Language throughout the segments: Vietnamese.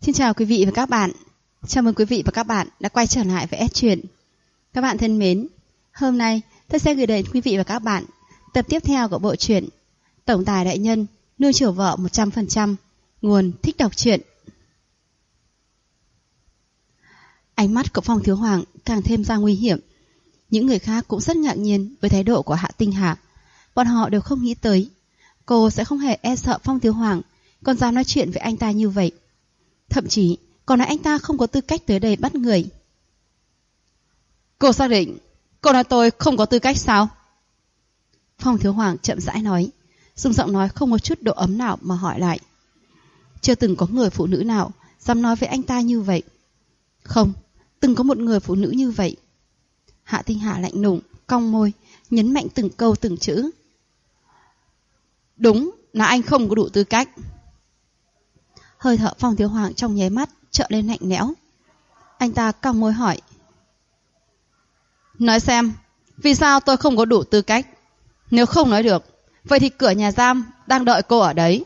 Xin chào quý vị và các bạn. Chào mừng quý vị và các bạn đã quay trở lại với S Truyện. Các bạn thân mến, hôm nay tôi sẽ gửi đến quý vị và các bạn tập tiếp theo của bộ truyện Tổng tài đại nhân nuôi chiều vợ 100%, nguồn thích đọc truyện. Ánh mắt của Phong Thiếu Hoàng càng thêm ra nguy hiểm. Những người khác cũng rất ngạc nhiên với thái độ của Hạ Tinh Hà. Bọn họ đều không nghĩ tới cô sẽ không hề e sợ Phong Thiếu Hoàng, còn dám nói chuyện với anh ta như vậy. Thậm chí còn nói anh ta không có tư cách tới đây bắt người. Cô xác định cô nói tôi không có tư cách sao? Phong Thiếu Hoàng chậm rãi nói, dùng giọng nói không có chút độ ấm nào mà hỏi lại. Chưa từng có người phụ nữ nào dám nói với anh ta như vậy. Không, từng có một người phụ nữ như vậy. Hạ Tinh Hà lạnh lùng, cong môi, nhấn mạnh từng câu từng chữ. Đúng là anh không có đủ tư cách. Hơi thở Phong Thiếu Hoàng trong nháy mắt trở lên lạnh lẽo. Anh ta cong môi hỏi. Nói xem, vì sao tôi không có đủ tư cách? Nếu không nói được, vậy thì cửa nhà giam đang đợi cô ở đấy.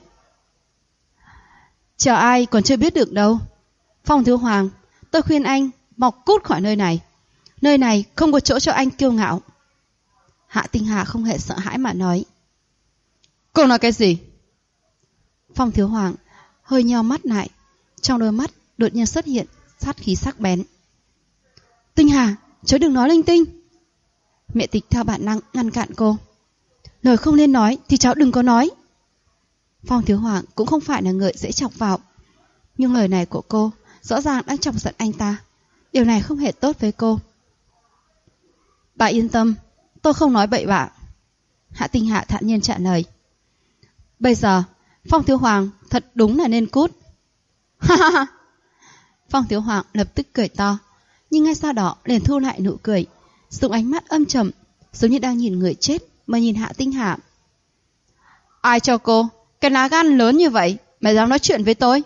Chờ ai còn chưa biết được đâu. Phong Thiếu Hoàng, tôi khuyên anh mau cút khỏi nơi này. Nơi này không có chỗ cho anh kiêu ngạo. Hạ Tinh Hà không hề sợ hãi mà nói. Cô nói cái gì? Phong Thiếu Hoàng hơi nheo mắt lại, trong đôi mắt đột nhiên xuất hiện sát khí sắc bén. Tinh Hà, cháu đừng nói linh tinh. Mẹ Tịch theo bản năng ngăn cản cô. Lời không nên nói thì cháu đừng có nói. Phong Thiếu Hoàng cũng không phải là người dễ chọc vào, nhưng lời này của cô rõ ràng đang chọc giận anh ta. Điều này không hề tốt với cô. Bà yên tâm, tôi không nói bậy bạ. Hạ Tinh Hạ thản nhiên trả lời. Bây giờ Phong Thiếu Hoàng thật đúng là nên cút. Ha ha ha. Phong Thiếu Hoàng lập tức cười to, nhưng ngay sau đó liền thu lại nụ cười, dùng ánh mắt âm trầm, giống như đang nhìn người chết mà nhìn Hạ Tinh Hà. Ai cho cô cái lá gan lớn như vậy mà dám nói chuyện với tôi?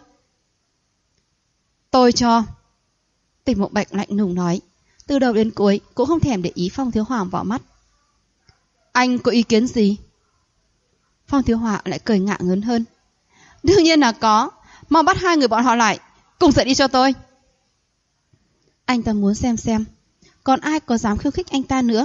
Tôi cho. Tịch Mộng Bạch lạnh lùng nói, từ đầu đến cuối cũng không thèm để ý Phong Thiếu Hoàng vào mắt. Anh có ý kiến gì? Phong Thiếu Hoàng lại cười ngạ ngớn hơn. Đương nhiên là có. Mau bắt hai người bọn họ lại, cùng dậy đi cho tôi. Anh ta muốn xem còn ai có dám khiêu khích anh ta nữa.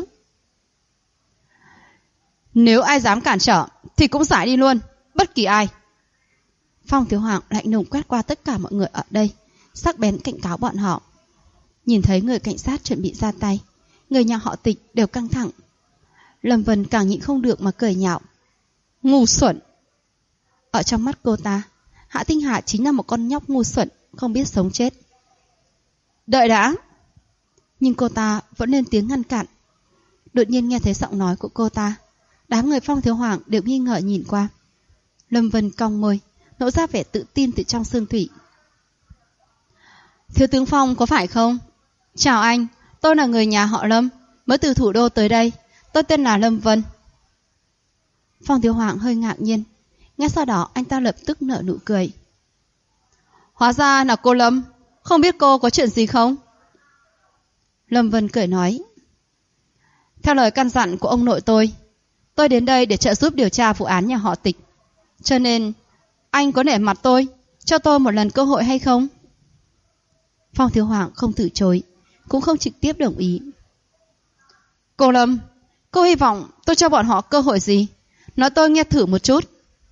Nếu ai dám cản trở thì cũng giải đi luôn, bất kỳ ai. Phong Thiếu Hoàng lạnh lùng quét qua tất cả mọi người ở đây, sắc bén cảnh cáo bọn họ. Nhìn thấy người cảnh sát chuẩn bị ra tay, người nhà họ Tịch đều căng thẳng. Lâm Vân càng nhịn không được mà cười nhạo. Ngu xuẩn. Ở trong mắt cô ta, Hạ Tinh Hà chính là một con nhóc ngu xuẩn, không biết sống chết. Đợi đã. Nhưng cô ta vẫn lên tiếng ngăn cản. Đột nhiên nghe thấy giọng nói của cô ta, đám người Phong Thiếu Hoàng đều nghi ngờ nhìn qua. Lâm Vân cong môi, nỗ ra vẻ tự tin từ trong xương thủy. Thiếu tướng Phong có phải không? Chào anh, tôi là người nhà họ Lâm, mới từ thủ đô tới đây. Tôi tên là Lâm Vân. Phong Thiếu Hoàng hơi ngạc nhiên, ngay sau đó anh ta lập tức nở nụ cười. Hóa ra là cô Lâm, không biết cô có chuyện gì không? Lâm Vân cười nói. Theo lời căn dặn của ông nội tôi đến đây để trợ giúp điều tra vụ án nhà họ Tịch. Cho nên, anh có nể mặt tôi, cho tôi một lần cơ hội hay không? Phong Thiếu Hoàng không từ chối, cũng không trực tiếp đồng ý. Cô Lâm, cô hy vọng tôi cho bọn họ cơ hội gì? Nói tôi nghe thử một chút.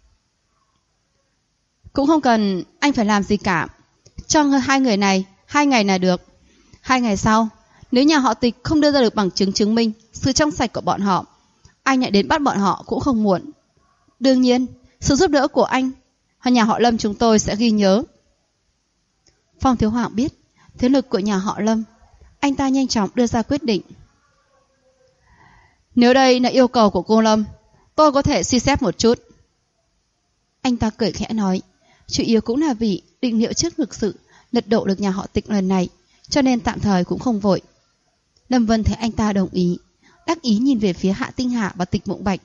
Cũng không cần anh phải làm gì cả. Cho hai người này 2 ngày là được. 2 ngày sau, nếu nhà họ Tịch không đưa ra được bằng chứng chứng minh sự trong sạch của bọn họ, anh lại đến bắt bọn họ cũng không muộn. Đương nhiên, sự giúp đỡ của anh nhà họ Lâm chúng tôi sẽ ghi nhớ. Phong Thiếu Hoàng biết thế lực của nhà họ Lâm, anh ta nhanh chóng đưa ra quyết định. Nếu đây là yêu cầu của cô Lâm, tôi có thể suy xét một chút. Anh ta cười khẽ nói, chủ yếu cũng là vì định liệu trước thực sự lật đổ được nhà họ Tịch lần này, cho nên tạm thời cũng không vội. Lâm Vân thấy anh ta đồng ý, đắc ý nhìn về phía Hạ Tinh Hà và Tịch Mộng Bạch.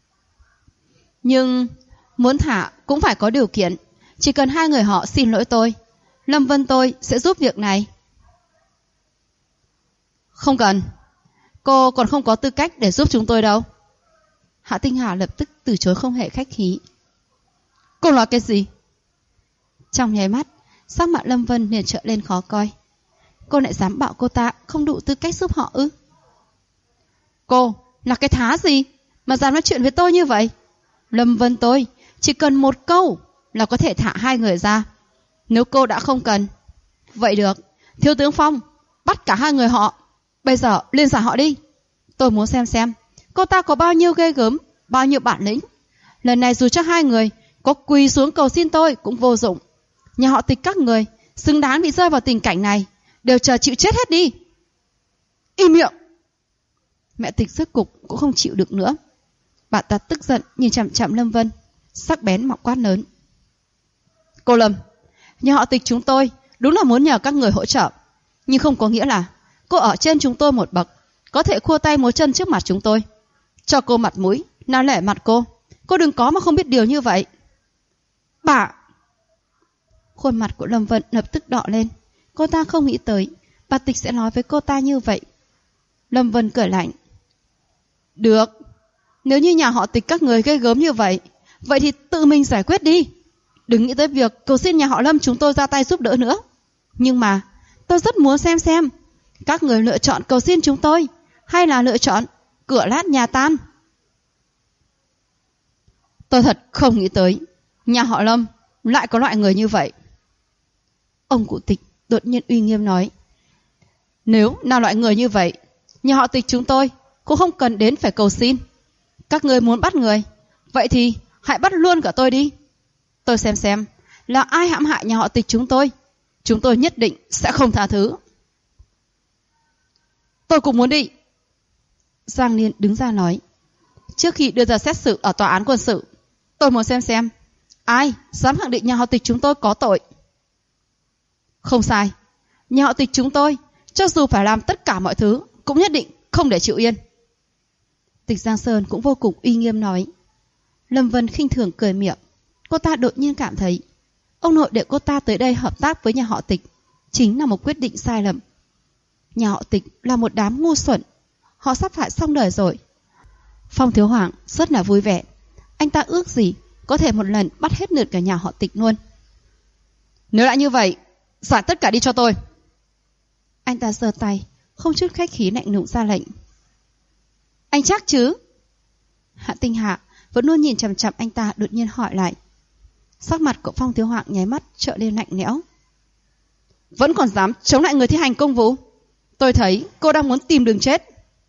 Nhưng muốn thả cũng phải có điều kiện, chỉ cần hai người họ xin lỗi tôi, Lâm Vân tôi sẽ giúp việc này. Không cần, cô còn không có tư cách để giúp chúng tôi đâu. Hạ Tinh Hà lập tức từ chối không hề khách khí. Cô nói cái gì? Trong nháy mắt, Sắc mặt Lâm Vân liền trở lên khó coi. Cô lại dám bảo cô ta không đủ tư cách giúp họ ư? Cô là cái thá gì mà dám nói chuyện với tôi như vậy? Lâm Vân tôi chỉ cần một câu là có thể thả hai người ra. Nếu cô đã không cần, vậy được, thiếu tướng Phong bắt cả hai người họ, bây giờ liên giải họ đi. Tôi muốn xem cô ta có bao nhiêu ghê gớm, bao nhiêu bản lĩnh. Lần này dù cho hai người có quỳ xuống cầu xin tôi cũng vô dụng. Nhà họ Tịch các người xứng đáng bị rơi vào tình cảnh này, đều chờ chịu chết hết đi. Im miệng! Mẹ Tịch rốt cục cũng không chịu được nữa. Bà ta tức giận nhìn chằm chằm Lâm Vân, sắc bén mà quát lớn. Cô Lâm, nhà họ Tịch chúng tôi đúng là muốn nhờ các người hỗ trợ, nhưng không có nghĩa là cô ở trên chúng tôi một bậc, có thể khua tay múa chân trước mặt chúng tôi. Cho cô mặt mũi, nào lẻ mặt cô đừng có mà không biết điều như vậy. Bà! Khuôn mặt của Lâm Vân lập tức đỏ lên. Cô ta không nghĩ tới bà Tịch sẽ nói với cô ta như vậy. Lâm Vân cười lạnh. Được, nếu như nhà họ Tịch các người ghê gớm như vậy, vậy thì tự mình giải quyết đi. Đừng nghĩ tới việc cầu xin nhà họ Lâm chúng tôi ra tay giúp đỡ nữa. Nhưng mà tôi rất muốn xem các người lựa chọn cầu xin chúng tôi, hay là lựa chọn cửa lát nhà tan. Tôi thật không nghĩ tới nhà họ Lâm lại có loại người như vậy. Ông cụ Tịch đột nhiên uy nghiêm nói. Nếu là loại người như vậy, nhà họ Tịch chúng tôi cũng không cần đến phải cầu xin. Các người muốn bắt người, vậy thì hãy bắt luôn cả tôi đi. Tôi xem là ai hãm hại nhà họ Tịch chúng tôi nhất định sẽ không tha thứ. Tôi cũng muốn đi. Giang Liên đứng ra nói. Trước khi đưa ra xét xử ở tòa án quân sự, tôi muốn xem ai dám khẳng định nhà họ Tịch chúng tôi có tội. Không sai, nhà họ Tịch chúng tôi cho dù phải làm tất cả mọi thứ cũng nhất định không để chịu yên. Tịch Giang Sơn cũng vô cùng uy nghiêm nói. Lâm Vân khinh thường cười miệng. Cô ta đột nhiên cảm thấy ông nội để cô ta tới đây hợp tác với nhà họ Tịch chính là một quyết định sai lầm. Nhà họ Tịch là một đám ngu xuẩn, họ sắp phải xong đời rồi. Phong Thiếu Hoàng rất là vui vẻ. Anh ta ước gì có thể một lần bắt hết lượt cả nhà họ Tịch luôn. Nếu đã như vậy, giải tất cả đi cho tôi. Anh ta giơ tay, không chút khách khí lạnh lùng ra lệnh. Anh chắc chứ? Hạ Tinh Hạ vẫn luôn nhìn chằm chằm anh ta, đột nhiên hỏi lại. Sắc mặt của Phong Thiếu Hoàng nháy mắt trở lên lạnh lẽo. Vẫn còn dám chống lại người thi hành công vụ? Tôi thấy cô đang muốn tìm đường chết.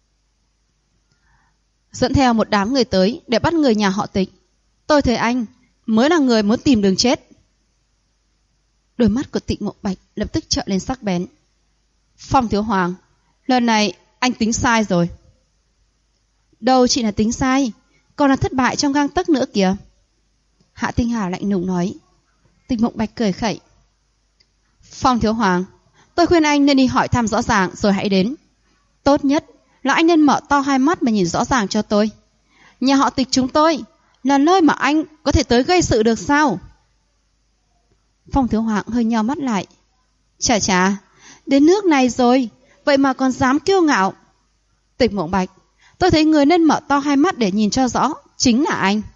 Dẫn theo một đám người tới để bắt người nhà họ Tịch. Tôi thấy anh mới là người muốn tìm đường chết. Đôi mắt của Tịnh Mộng Bạch lập tức trợn lên sắc bén. Phong Thiếu Hoàng, lần này anh tính sai rồi. Đâu chỉ là tính sai, còn là thất bại trong gang tấc nữa kìa. Hạ Tinh Hà lạnh lùng nói. Tịnh Mộng Bạch cười khẩy. Phong Thiếu Hoàng, tôi khuyên anh nên đi hỏi thăm rõ ràng rồi hãy đến. Tốt nhất là anh nên mở to hai mắt mà nhìn rõ ràng cho tôi. Nhà họ Tịch chúng tôi là nơi mà anh có thể tới gây sự được sao? Phong Thiếu Hoàng hơi nheo mắt lại. Chà, đến nước này rồi, vậy mà còn dám kiêu ngạo. Tịch Mộng Bạch, tôi thấy người nên mở to hai mắt để nhìn cho rõ, chính là anh.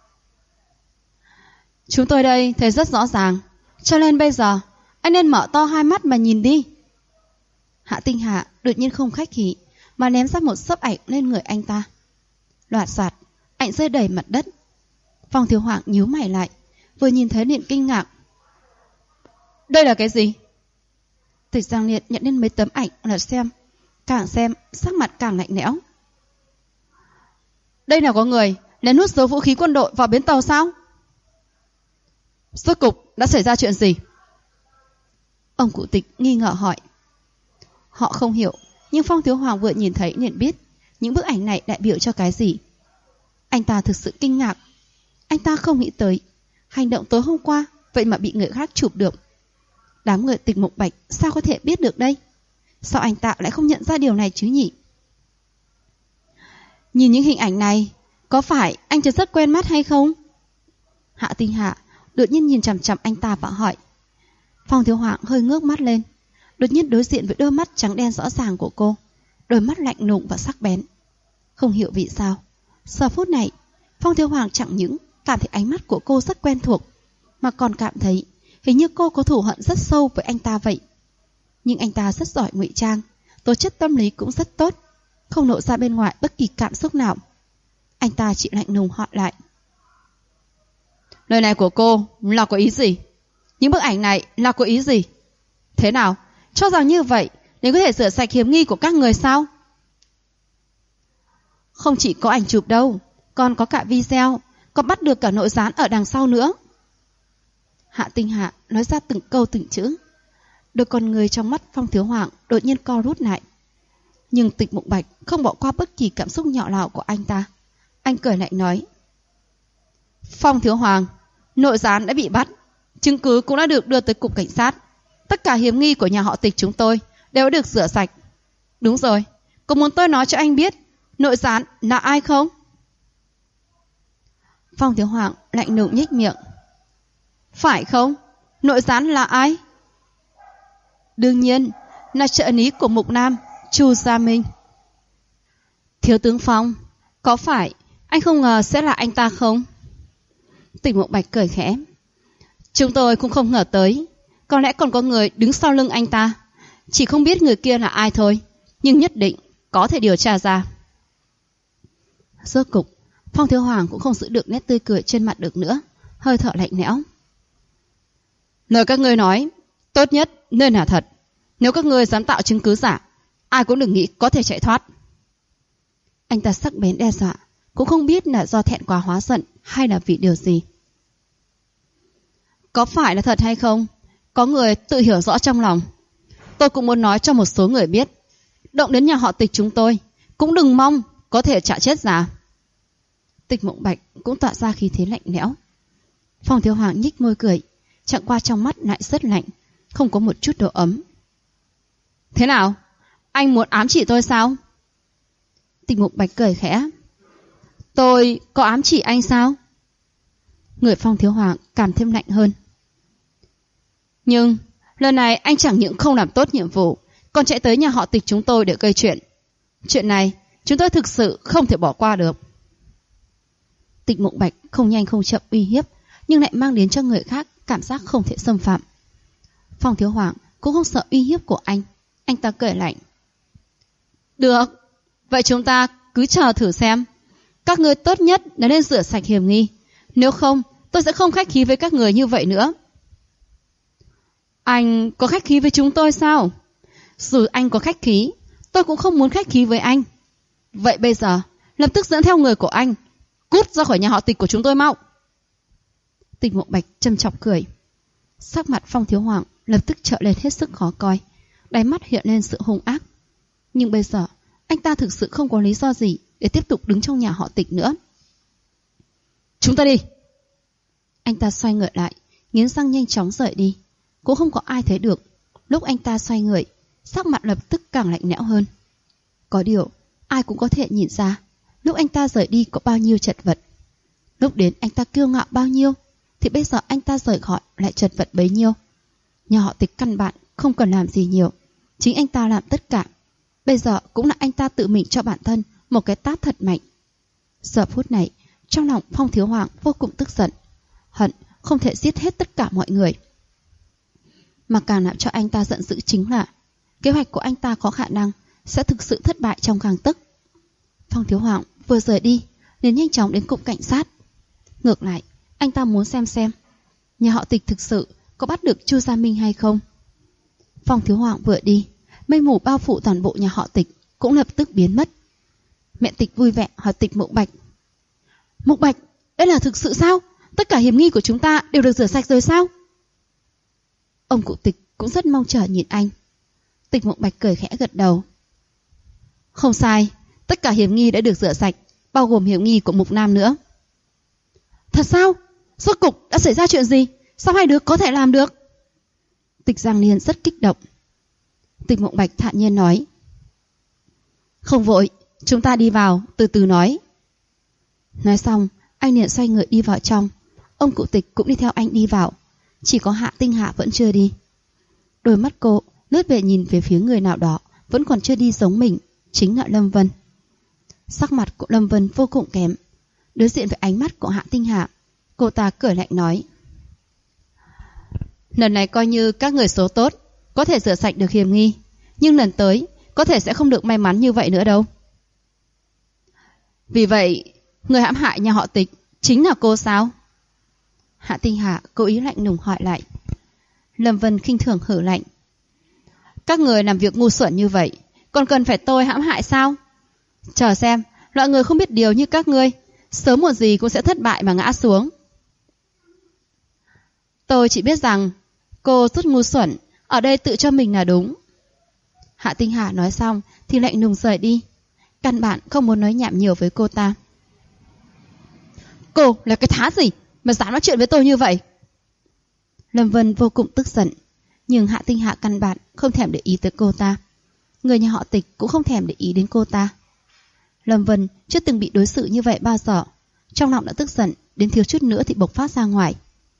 Chúng tôi đây thấy rất rõ ràng, cho nên bây giờ anh nên mở to hai mắt mà nhìn đi. Hạ Tinh Hạ đột nhiên không khách khí mà ném ra một xấp ảnh lên người anh ta. Loạt soạt, ảnh rơi đầy mặt đất. Phong Thiếu Hoàng nhíu mày lại, vừa nhìn thấy liền kinh ngạc. Đây là cái gì? Tịch Giang Liệt nhận lên mấy tấm ảnh lật xem, càng xem sắc mặt càng lạnh lẽo. Đây là có người lén hút số vũ khí quân đội vào bến tàu sao? Rốt cục đã xảy ra chuyện gì? Ông cụ Tịch nghi ngờ hỏi. Họ không hiểu, nhưng Phong Thiếu Hoàng vừa nhìn thấy liền biết những bức ảnh này đại biểu cho cái gì. Anh ta thực sự kinh ngạc. Anh ta không nghĩ tới hành động tối hôm qua vậy mà bị người khác chụp được. Đám người Tịch Mộng Bạch sao có thể biết được đây? Sao anh ta lại không nhận ra điều này chứ nhỉ? Nhìn những hình ảnh này, có phải anh chợt rất quen mắt hay không? Hạ Tinh Hạ đột nhiên nhìn chằm chằm anh ta và hỏi. Phong Thiếu Hoàng hơi ngước mắt lên, đột nhiên đối diện với đôi mắt trắng đen rõ ràng của cô, đôi mắt lạnh lùng và sắc bén. Không hiểu vì sao, giờ phút này Phong Thiếu Hoàng chẳng những cảm thấy ánh mắt của cô rất quen thuộc, mà còn cảm thấy hình như cô có thù hận rất sâu với anh ta vậy. Nhưng anh ta rất giỏi ngụy trang, tố chất tâm lý cũng rất tốt, không lộ ra bên ngoài bất kỳ cảm xúc nào. Anh ta chỉ lạnh lùng hỏi lại. Lời này của cô là có ý gì? Những bức ảnh này là có ý gì? Thế nào? Cho rằng như vậy để có thể rửa sạch hiểm nghi của các người sao? Không chỉ có ảnh chụp đâu, còn có cả video, còn bắt được cả nội gián ở đằng sau nữa. Hạ Tinh Hạ nói ra từng câu từng chữ. Đôi con người trong mắt Phong Thiếu Hoàng đột nhiên co rút lại. Nhưng Tịch Mục Bạch không bỏ qua bất kỳ cảm xúc nhỏ nào của anh ta. Anh cười lạnh nói. Phong Thiếu Hoàng, nội gián đã bị bắt, chứng cứ cũng đã được đưa tới cục cảnh sát. Tất cả hiểm nghi của nhà họ Tịch chúng tôi đều được rửa sạch. Đúng rồi, có muốn tôi nói cho anh biết nội gián là ai không? Phong Thiếu Hoàng lạnh lùng nhếch miệng. Phải không? Nội gián là ai? Đương nhiên là trợ lý của Mục Nam, Chu Gia Minh. Thiếu tướng Phong, có phải anh không ngờ sẽ là anh ta không? Tịch Mục Bạch cười khẽ. Chúng tôi cũng không ngờ tới, có lẽ còn có người đứng sau lưng anh ta. Chỉ không biết người kia là ai thôi, nhưng nhất định có thể điều tra ra. Rốt cục, Phong Thiếu Hoàng cũng không giữ được nét tươi cười trên mặt được nữa, hơi thở lạnh lẽo. Lời các ngươi nói, tốt nhất nên là thật. Nếu các ngươi dám tạo chứng cứ giả, ai cũng đừng nghĩ có thể chạy thoát. Anh ta sắc bén đe dọa, cũng không biết là do thẹn quá hóa giận hay là vì điều gì. Có phải là thật hay không, có người tự hiểu rõ trong lòng. Tôi cũng muốn nói cho một số người biết, động đến nhà họ Tịch chúng tôi cũng đừng mong có thể trả chết già. Tịch Mộng Bạch cũng tỏa ra khí thế lạnh lẽo. Phong Thiếu Hoàng nhích môi cười, chẳng qua trong mắt lại rất lạnh, không có một chút độ ấm. Thế nào? Anh muốn ám chỉ tôi sao? Tịch Mộng Bạch cười khẽ. Tôi có ám chỉ anh sao? Người Phong Thiếu Hoàng càng thêm lạnh hơn. Nhưng lần này anh chẳng những không làm tốt nhiệm vụ, còn chạy tới nhà họ Tịch chúng tôi để gây chuyện. Chuyện này chúng tôi thực sự không thể bỏ qua được. Tịch Mộng Bạch không nhanh không chậm uy hiếp, nhưng lại mang đến cho người khác cảm giác không thể xâm phạm. Phong Thiếu Hoàng cũng không sợ uy hiếp của anh ta cười lạnh. Được, vậy chúng ta cứ chờ thử xem. Các người tốt nhất là nên rửa sạch hiểm nghi, nếu không tôi sẽ không khách khí với các người như vậy nữa. Anh có khách khí với chúng tôi sao? Dù anh có khách khí, tôi cũng không muốn khách khí với anh. Vậy bây giờ lập tức dẫn theo người của anh cút ra khỏi nhà họ Tịch của chúng tôi mau. Tịch Mộng Bạch châm chọc cười. Sắc mặt Phong Thiếu Hoàng lập tức trở lên hết sức khó coi, đáy mắt hiện lên sự hung ác. Nhưng bây giờ anh ta thực sự không có lý do gì để tiếp tục đứng trong nhà họ Tịch nữa. Chúng ta đi. Anh ta xoay người lại, nghiến răng nhanh chóng rời đi. Cũng không có ai thấy được, lúc anh ta xoay người, sắc mặt lập tức càng lạnh lẽo hơn. Có điều ai cũng có thể nhìn ra, lúc anh ta rời đi có bao nhiêu chật vật. Lúc đến anh ta kiêu ngạo bao nhiêu, thì bây giờ anh ta rời khỏi lại chật vật bấy nhiêu. Nhà họ Tịch căn bản không cần làm gì nhiều, chính anh ta làm tất cả. Bây giờ cũng là anh ta tự mình cho bản thân một cái tát thật mạnh. Giờ phút này, trong lòng Phong Thiếu Hoàng vô cùng tức giận, hận không thể giết hết tất cả mọi người. Mà càng làm cho anh ta giận dữ chính là kế hoạch của anh ta có khả năng sẽ thực sự thất bại trong gang tấc. Phong Thiếu Hoàng vừa rời đi liền nhanh chóng đến cục cảnh sát. Ngược lại, anh ta muốn xem nhà họ Tịch thực sự có bắt được Chu Gia Minh hay không. Phong Thiếu Hoàng vừa đi, mây mù bao phủ toàn bộ nhà họ Tịch cũng lập tức biến mất. Mẹ Tịch vui vẻ hỏi Tịch Mộng Bạch. Mộng Bạch, đây là thực sự sao? Tất cả hiểm nghi của chúng ta đều được rửa sạch rồi sao? Ông cụ Tịch cũng rất mong chờ nhìn anh. Tịch Mộng Bạch cười khẽ gật đầu. Không sai, tất cả hiểm nghi đã được rửa sạch, bao gồm hiểm nghi của Mục Nam nữa. Thật sao? Rốt cục đã xảy ra chuyện gì? Sao hai đứa có thể làm được? Tịch Giang Niên rất kích động. Tịch Mộng Bạch thản nhiên nói. Không vội, chúng ta đi vào, từ từ nói. Nói xong, anh liền xoay người đi vào trong. Ông cụ Tịch cũng đi theo anh đi vào. Chỉ có Hạ Tinh Hạ vẫn chưa đi. Đôi mắt cô lướt về nhìn về phía người nào đó vẫn còn chưa đi giống mình, chính là Lâm Vân. Sắc mặt của Lâm Vân vô cùng kém. Đối diện với ánh mắt của Hạ Tinh Hạ, cô ta cười lạnh nói. Lần này coi như các người số tốt, có thể rửa sạch được hiểm nghi, nhưng lần tới có thể sẽ không được may mắn như vậy nữa đâu. Vì vậy, người hãm hại nhà họ Tịch chính là cô sao? Hạ Tinh Hà cố ý lạnh lùng hỏi lại. Lâm Vân khinh thường hử lạnh. Các người làm việc ngu xuẩn như vậy, còn cần phải tôi hãm hại sao? Chờ xem, loại người không biết điều như các ngươi, sớm muộn gì cũng sẽ thất bại mà ngã xuống. Tôi chỉ biết rằng cô rất ngu xuẩn, ở đây tự cho mình là đúng. Hạ Tinh Hà nói xong thì lạnh lùng rời đi, căn bản không muốn nói nhảm nhiều với cô ta. Cô là cái thá gì mà dám nói chuyện với tôi như vậy? Lâm Vân vô cùng tức giận, nhưng Hạ Tinh Hà căn bản không thèm để ý tới cô ta. Người nhà họ Tịch cũng không thèm để ý đến cô ta. Lâm Vân chưa từng bị đối xử như vậy bao giờ, trong lòng đã tức giận đến thiếu chút nữa thì bộc phát ra ngoài.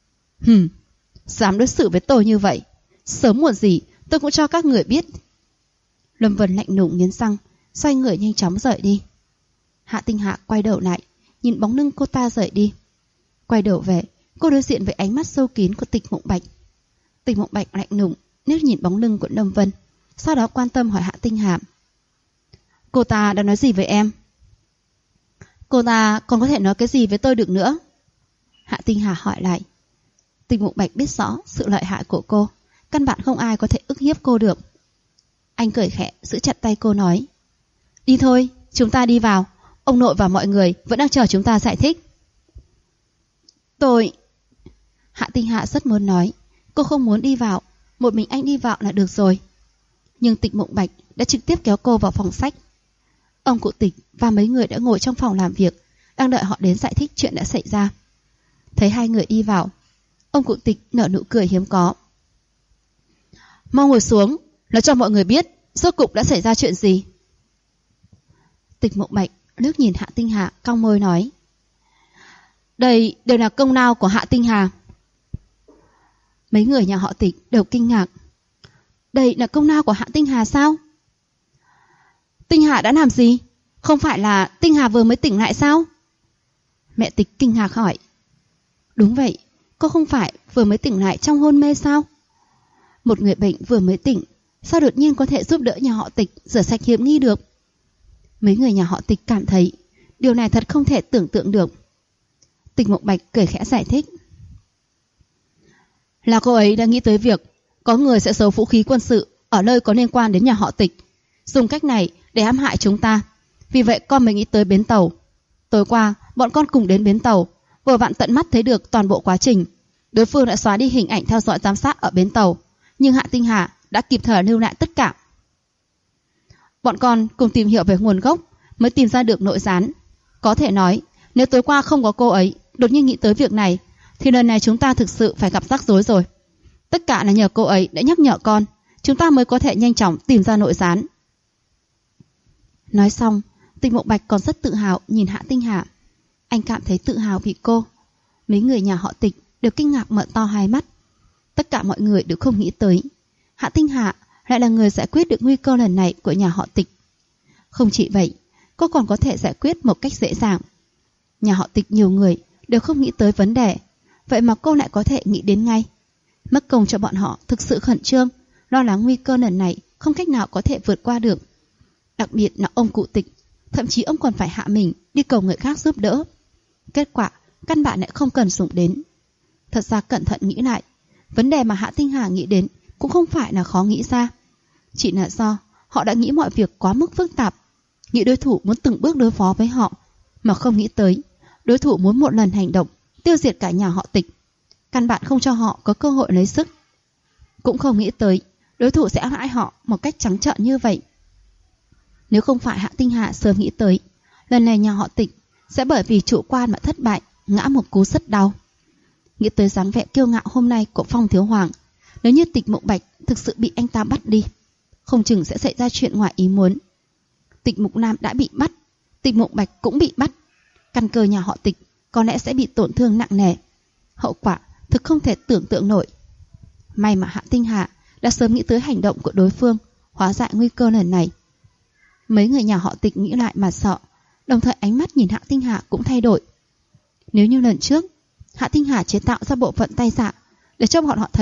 Dám đối xử với tôi như vậy, sớm muộn gì tôi cũng cho các người biết. Lâm Vân lạnh lùng nghiến răng, xoay người nhanh chóng rời đi. Hạ Tinh Hạ quay đầu lại, nhìn bóng lưng cô ta rời đi. Quay đầu về, cô đối diện với ánh mắt sâu kín của Tịch Mộng Bạch. Tịch Mộng Bạch lạnh lùng liếc nhìn bóng lưng của Lâm Vân, sau đó quan tâm hỏi Hạ Tinh Hạ. Cô ta đã nói gì với em? Cô ta còn có thể nói cái gì với tôi được nữa? Hạ Tinh Hà hỏi lại. Tịch Mộng Bạch biết rõ sự lợi hại của cô, căn bản không ai có thể ức hiếp cô được. Anh cười khẽ giữ chặt tay cô nói. Đi thôi, chúng ta đi vào. Ông nội và mọi người vẫn đang chờ chúng ta giải thích. Tôi... Hạ Tinh Hạ rất muốn nói, cô không muốn đi vào, một mình anh đi vào là được rồi. Nhưng Tịch Mộng Bạch đã trực tiếp kéo cô vào phòng sách. Ông cụ Tịch và mấy người đã ngồi trong phòng làm việc, đang đợi họ đến giải thích chuyện đã xảy ra. Thấy hai người đi vào, ông cụ Tịch nở nụ cười hiếm có. Mau ngồi xuống, nói cho mọi người biết rốt cục đã xảy ra chuyện gì. Tịch Mộng Bạch liếc nhìn Hạ Tinh Hà, cong môi nói. Đây đều là công lao của Hạ Tinh Hà. Mấy người nhà họ Tịch đều kinh ngạc. Đây là công lao của Hạ Tinh Hà sao? Tinh Hà đã làm gì? Không phải là Tinh Hà vừa mới tỉnh lại sao? Mẹ Tịch kinh ngạc hỏi. Đúng vậy, cô không phải vừa mới tỉnh lại trong hôn mê sao? Một người bệnh vừa mới tỉnh, sao đột nhiên có thể giúp đỡ nhà họ Tịch rửa sạch hiểm nghi được? Mấy người nhà họ Tịch cảm thấy điều này thật không thể tưởng tượng được. Tịch Mộng Bạch cười khẽ giải thích. Là cô ấy đã nghĩ tới việc có người sẽ giấu vũ khí quân sự ở nơi có liên quan đến nhà họ Tịch, dùng cách này để hãm hại chúng ta. Vì vậy con mới nghĩ tới bến tàu. Tối qua bọn con cùng đến bến tàu, vừa vặn tận mắt thấy được toàn bộ quá trình. Đối phương đã xóa đi hình ảnh theo dõi giám sát ở bến tàu, nhưng Hạ Tinh Hà đã kịp thời lưu lại tất cả. Bọn con cùng tìm hiểu về nguồn gốc mới tìm ra được nội gián. Có thể nói, nếu tối qua không có cô ấy đột nhiên nghĩ tới việc này, thì lần này chúng ta thực sự phải gặp rắc rối rồi. Tất cả là nhờ cô ấy đã nhắc nhở con, chúng ta mới có thể nhanh chóng tìm ra nội gián. Nói xong, Tịch Mộng Bạch còn rất tự hào nhìn Hạ Tinh Hà. Anh cảm thấy tự hào vì cô. Mấy người nhà họ Tịch đều kinh ngạc mở to hai mắt. Tất cả mọi người đều không nghĩ tới Hạ Tinh Hà lại là người giải quyết được nguy cơ lần này của nhà họ Tịch. Không chỉ vậy, cô còn có thể giải quyết một cách dễ dàng. Nhà họ Tịch nhiều người đều không nghĩ tới vấn đề, vậy mà cô lại có thể nghĩ đến ngay. Mất công cho bọn họ thực sự khẩn trương, lo lắng nguy cơ lần này không cách nào có thể vượt qua được. Đặc biệt là ông cụ Tịch, thậm chí ông còn phải hạ mình đi cầu người khác giúp đỡ. Kết quả căn bản lại không cần dùng đến. Thật ra cẩn thận nghĩ lại, vấn đề mà Hạ Tinh Hà nghĩ đến cũng không phải là khó nghĩ ra, chỉ là do họ đã nghĩ mọi việc quá mức phức tạp, nghĩ đối thủ muốn từng bước đối phó với họ, mà không nghĩ tới đối thủ muốn một lần hành động tiêu diệt cả nhà họ Tịch, căn bản không cho họ có cơ hội lấy sức. Cũng không nghĩ tới đối thủ sẽ áp hại họ một cách trắng trợn như vậy. Nếu không phải Hạ Tinh Hà sớm nghĩ tới lần này nhà họ Tịch sẽ bởi vì chủ quan mà thất bại, ngã một cú rất đau. Nghĩ tới dáng vẻ kiêu ngạo hôm nay của Phong Thiếu Hoàng, nếu như Tịch Mộng Bạch thực sự bị anh ta bắt đi, không chừng sẽ xảy ra chuyện ngoài ý muốn. Tịch Mục Nam đã bị bắt, Tịch Mộng Bạch cũng bị bắt, căn cơ nhà họ Tịch có lẽ sẽ bị tổn thương nặng nề. Hậu quả thực không thể tưởng tượng nổi. May mà Hạ Tinh Hà đã sớm nghĩ tới hành động của đối phương, hóa giải nguy cơ lần này. Mấy người nhà họ Tịch nghĩ lại mà sợ, đồng thời ánh mắt nhìn Hạ Tinh Hà cũng thay đổi. Nếu như lần trước Hạ Tinh Hà chế tạo ra bộ phận tay giả để cho bọn họ thấy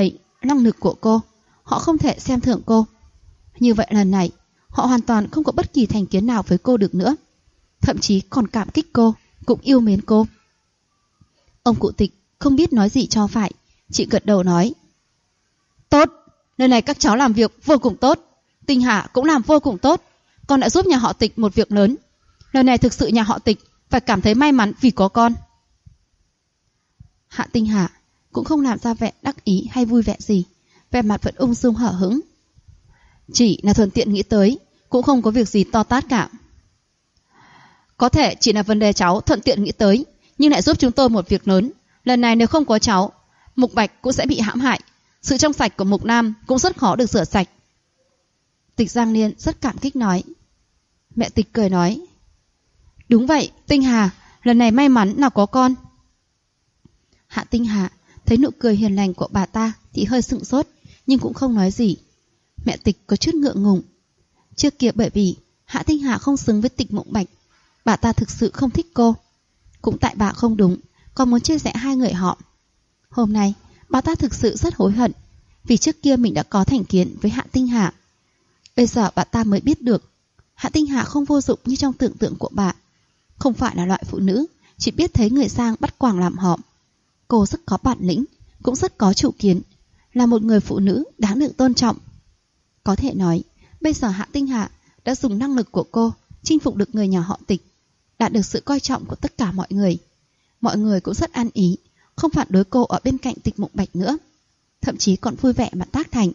năng lực của cô. Họ không thể xem thường cô. Như vậy lần này, họ hoàn toàn không có bất kỳ thành kiến nào với cô được nữa. Thậm chí còn cảm kích cô, cũng yêu mến cô. Ông cụ Tịch không biết nói gì cho phải, chỉ gật đầu nói: Tốt, nơi này các cháu làm việc vô cùng tốt. Tinh Hà cũng làm vô cùng tốt. Con đã giúp nhà họ Tịch một việc lớn. Lần này thực sự nhà họ Tịch phải cảm thấy may mắn vì có con. Hạ Tinh Hà cũng không làm ra vẻ đắc ý hay vui vẻ gì, vẻ mặt vẫn ung dung hở hững. Chỉ là thuận tiện nghĩ tới, cũng không có việc gì to tát cả. Có thể chỉ là vấn đề cháu thuận tiện nghĩ tới, nhưng lại giúp chúng tôi một việc lớn. Lần này nếu không có cháu, Mục Bạch cũng sẽ bị hãm hại. Sự trong sạch của Mục Nam cũng rất khó được rửa sạch. Tịch Giang Niên rất cảm kích nói. Mẹ Tịch cười nói: Đúng vậy, Tinh Hà, lần này may mắn nào có con. Hạ Tinh Hà thấy nụ cười hiền lành của bà ta thì hơi sững sốt, nhưng cũng không nói gì. Mẹ Tịch có chút ngượng ngùng. Trước kia bởi vì Hạ Tinh Hà không xứng với Tịch Mộng Bạch, bà ta thực sự không thích cô. Cũng tại bà không đúng, còn muốn chia rẽ hai người họ. Hôm nay bà ta thực sự rất hối hận, vì trước kia mình đã có thành kiến với Hạ Tinh Hà. Bây giờ bà ta mới biết được Hạ Tinh Hà không vô dụng như trong tưởng tượng của bà. Không phải là loại phụ nữ chỉ biết thấy người sang bắt quàng làm họ. Cô rất có bản lĩnh, cũng rất có chủ kiến, là một người phụ nữ đáng được tôn trọng. Có thể nói bây giờ Hạ Tinh Hà đã dùng năng lực của cô chinh phục được người nhà họ Tịch, đạt được sự coi trọng của tất cả mọi người. Mọi người cũng rất an ý, không phản đối cô ở bên cạnh Tịch Mộng Bạch nữa, thậm chí còn vui vẻ mà tác thành.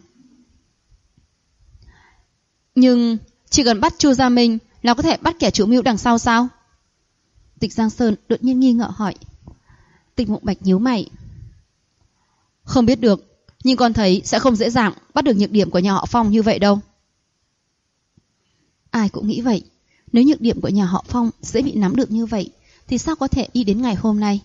Nhưng chỉ cần bắt Chu Gia Minh là có thể bắt kẻ chủ mưu đằng sau sao? Tịch Giang Sơn đột nhiên nghi ngờ hỏi. Tịch Mộng Bạch nhíu mày. Không biết được, nhưng con thấy sẽ không dễ dàng bắt được nhược điểm của nhà họ Phong như vậy đâu. Ai cũng nghĩ vậy. Nếu nhược điểm của nhà họ Phong dễ bị nắm được như vậy, thì sao có thể đi đến ngày hôm nay?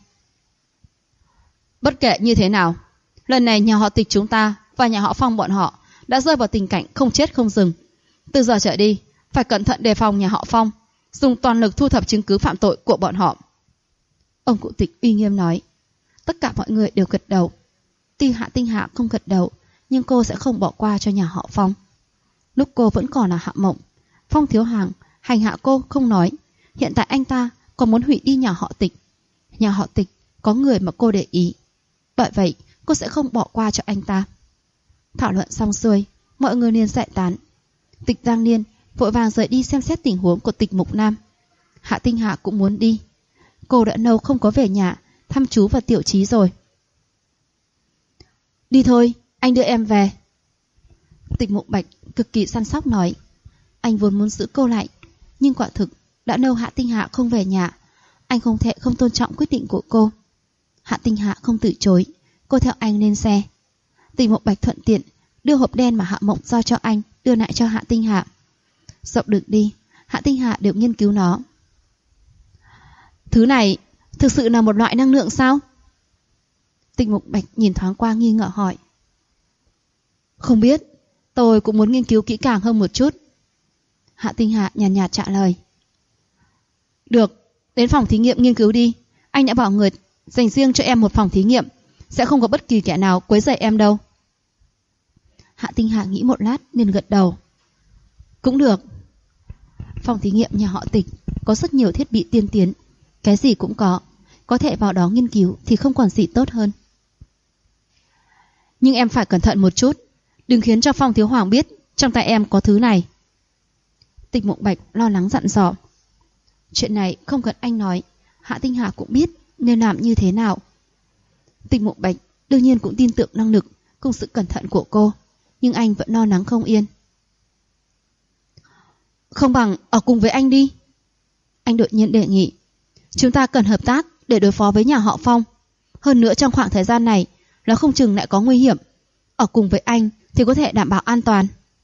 Bất kể như thế nào, lần này nhà họ Tịch chúng ta và nhà họ Phong bọn họ đã rơi vào tình cảnh không chết không dừng. Từ giờ trở đi, phải cẩn thận đề phòng nhà họ Phong, dùng toàn lực thu thập chứng cứ phạm tội của bọn họ. Ông cụ Tịch uy nghiêm nói. Tất cả mọi người đều gật đầu. Tuy Hạ Tinh Hạ không gật đầu, nhưng cô sẽ không bỏ qua cho nhà họ Phong. Lúc cô vẫn còn là Hạ Mộng, Phong Thiếu Hàng hành hạ cô không nói, hiện tại anh ta còn muốn hủy đi nhà họ Tịch. Nhà họ Tịch có người mà cô để ý, bởi vậy cô sẽ không bỏ qua cho anh ta. Thảo luận xong xuôi, mọi người liền giải tán. Tịch Giang Niên vội vàng rời đi xem xét tình huống của Tịch Mục Nam. Hạ Tinh Hạ cũng muốn đi. Cô đã lâu không có về nhà thăm chú và Tiểu Chí rồi. Đi thôi, anh đưa em về. Tịch Mục Bạch cực kỳ săn sóc nói. Anh vốn muốn giữ cô lại, nhưng quả thực đã lâu Hạ Tinh Hạ không về nhà, anh không thể không tôn trọng quyết định của cô. Hạ Tinh Hạ không từ chối, cô theo anh lên xe. Tịch Mục Bạch thuận tiện đưa hộp đen mà Hạ Mộng giao cho anh đưa lại cho Hạ Tinh Hạ. Dọc đường đi, Hạ Tinh Hạ đều nghiên cứu nó. Thứ này thực sự là một loại năng lượng sao? Tịch Mục Bạch nhìn thoáng qua nghi ngờ hỏi. Không biết, tôi cũng muốn nghiên cứu kỹ càng hơn một chút. Hạ Tinh Hạ nhàn nhạt trả lời. Được, đến phòng thí nghiệm nghiên cứu đi. Anh đã bảo người dành riêng cho em một phòng thí nghiệm, sẽ không có bất kỳ kẻ nào quấy rầy em đâu. Hạ Tinh Hạ nghĩ một lát nên gật đầu. Cũng được. Phòng thí nghiệm nhà họ Tịch có rất nhiều thiết bị tiên tiến, cái gì cũng có thể vào đó nghiên cứu thì không còn gì tốt hơn. Nhưng em phải cẩn thận một chút, đừng khiến cho Phong Thiếu Hoàng biết trong tay em có thứ này. Tịch Mộng Bạch lo lắng dặn dò. Chuyện này không cần anh nói, Hạ Tinh Hà cũng biết nên làm như thế nào. Tịch Mộng Bạch đương nhiên cũng tin tưởng năng lực cùng sự cẩn thận của cô, nhưng anh vẫn lo lắng không yên. Không bằng ở cùng với anh đi. Anh đột nhiên đề nghị. Chúng ta cần hợp tác để đối phó với nhà họ Phong. Hơn nữa trong khoảng thời gian này nó không chừng lại có nguy hiểm. Ở cùng với anh thì có thể đảm bảo an toàn.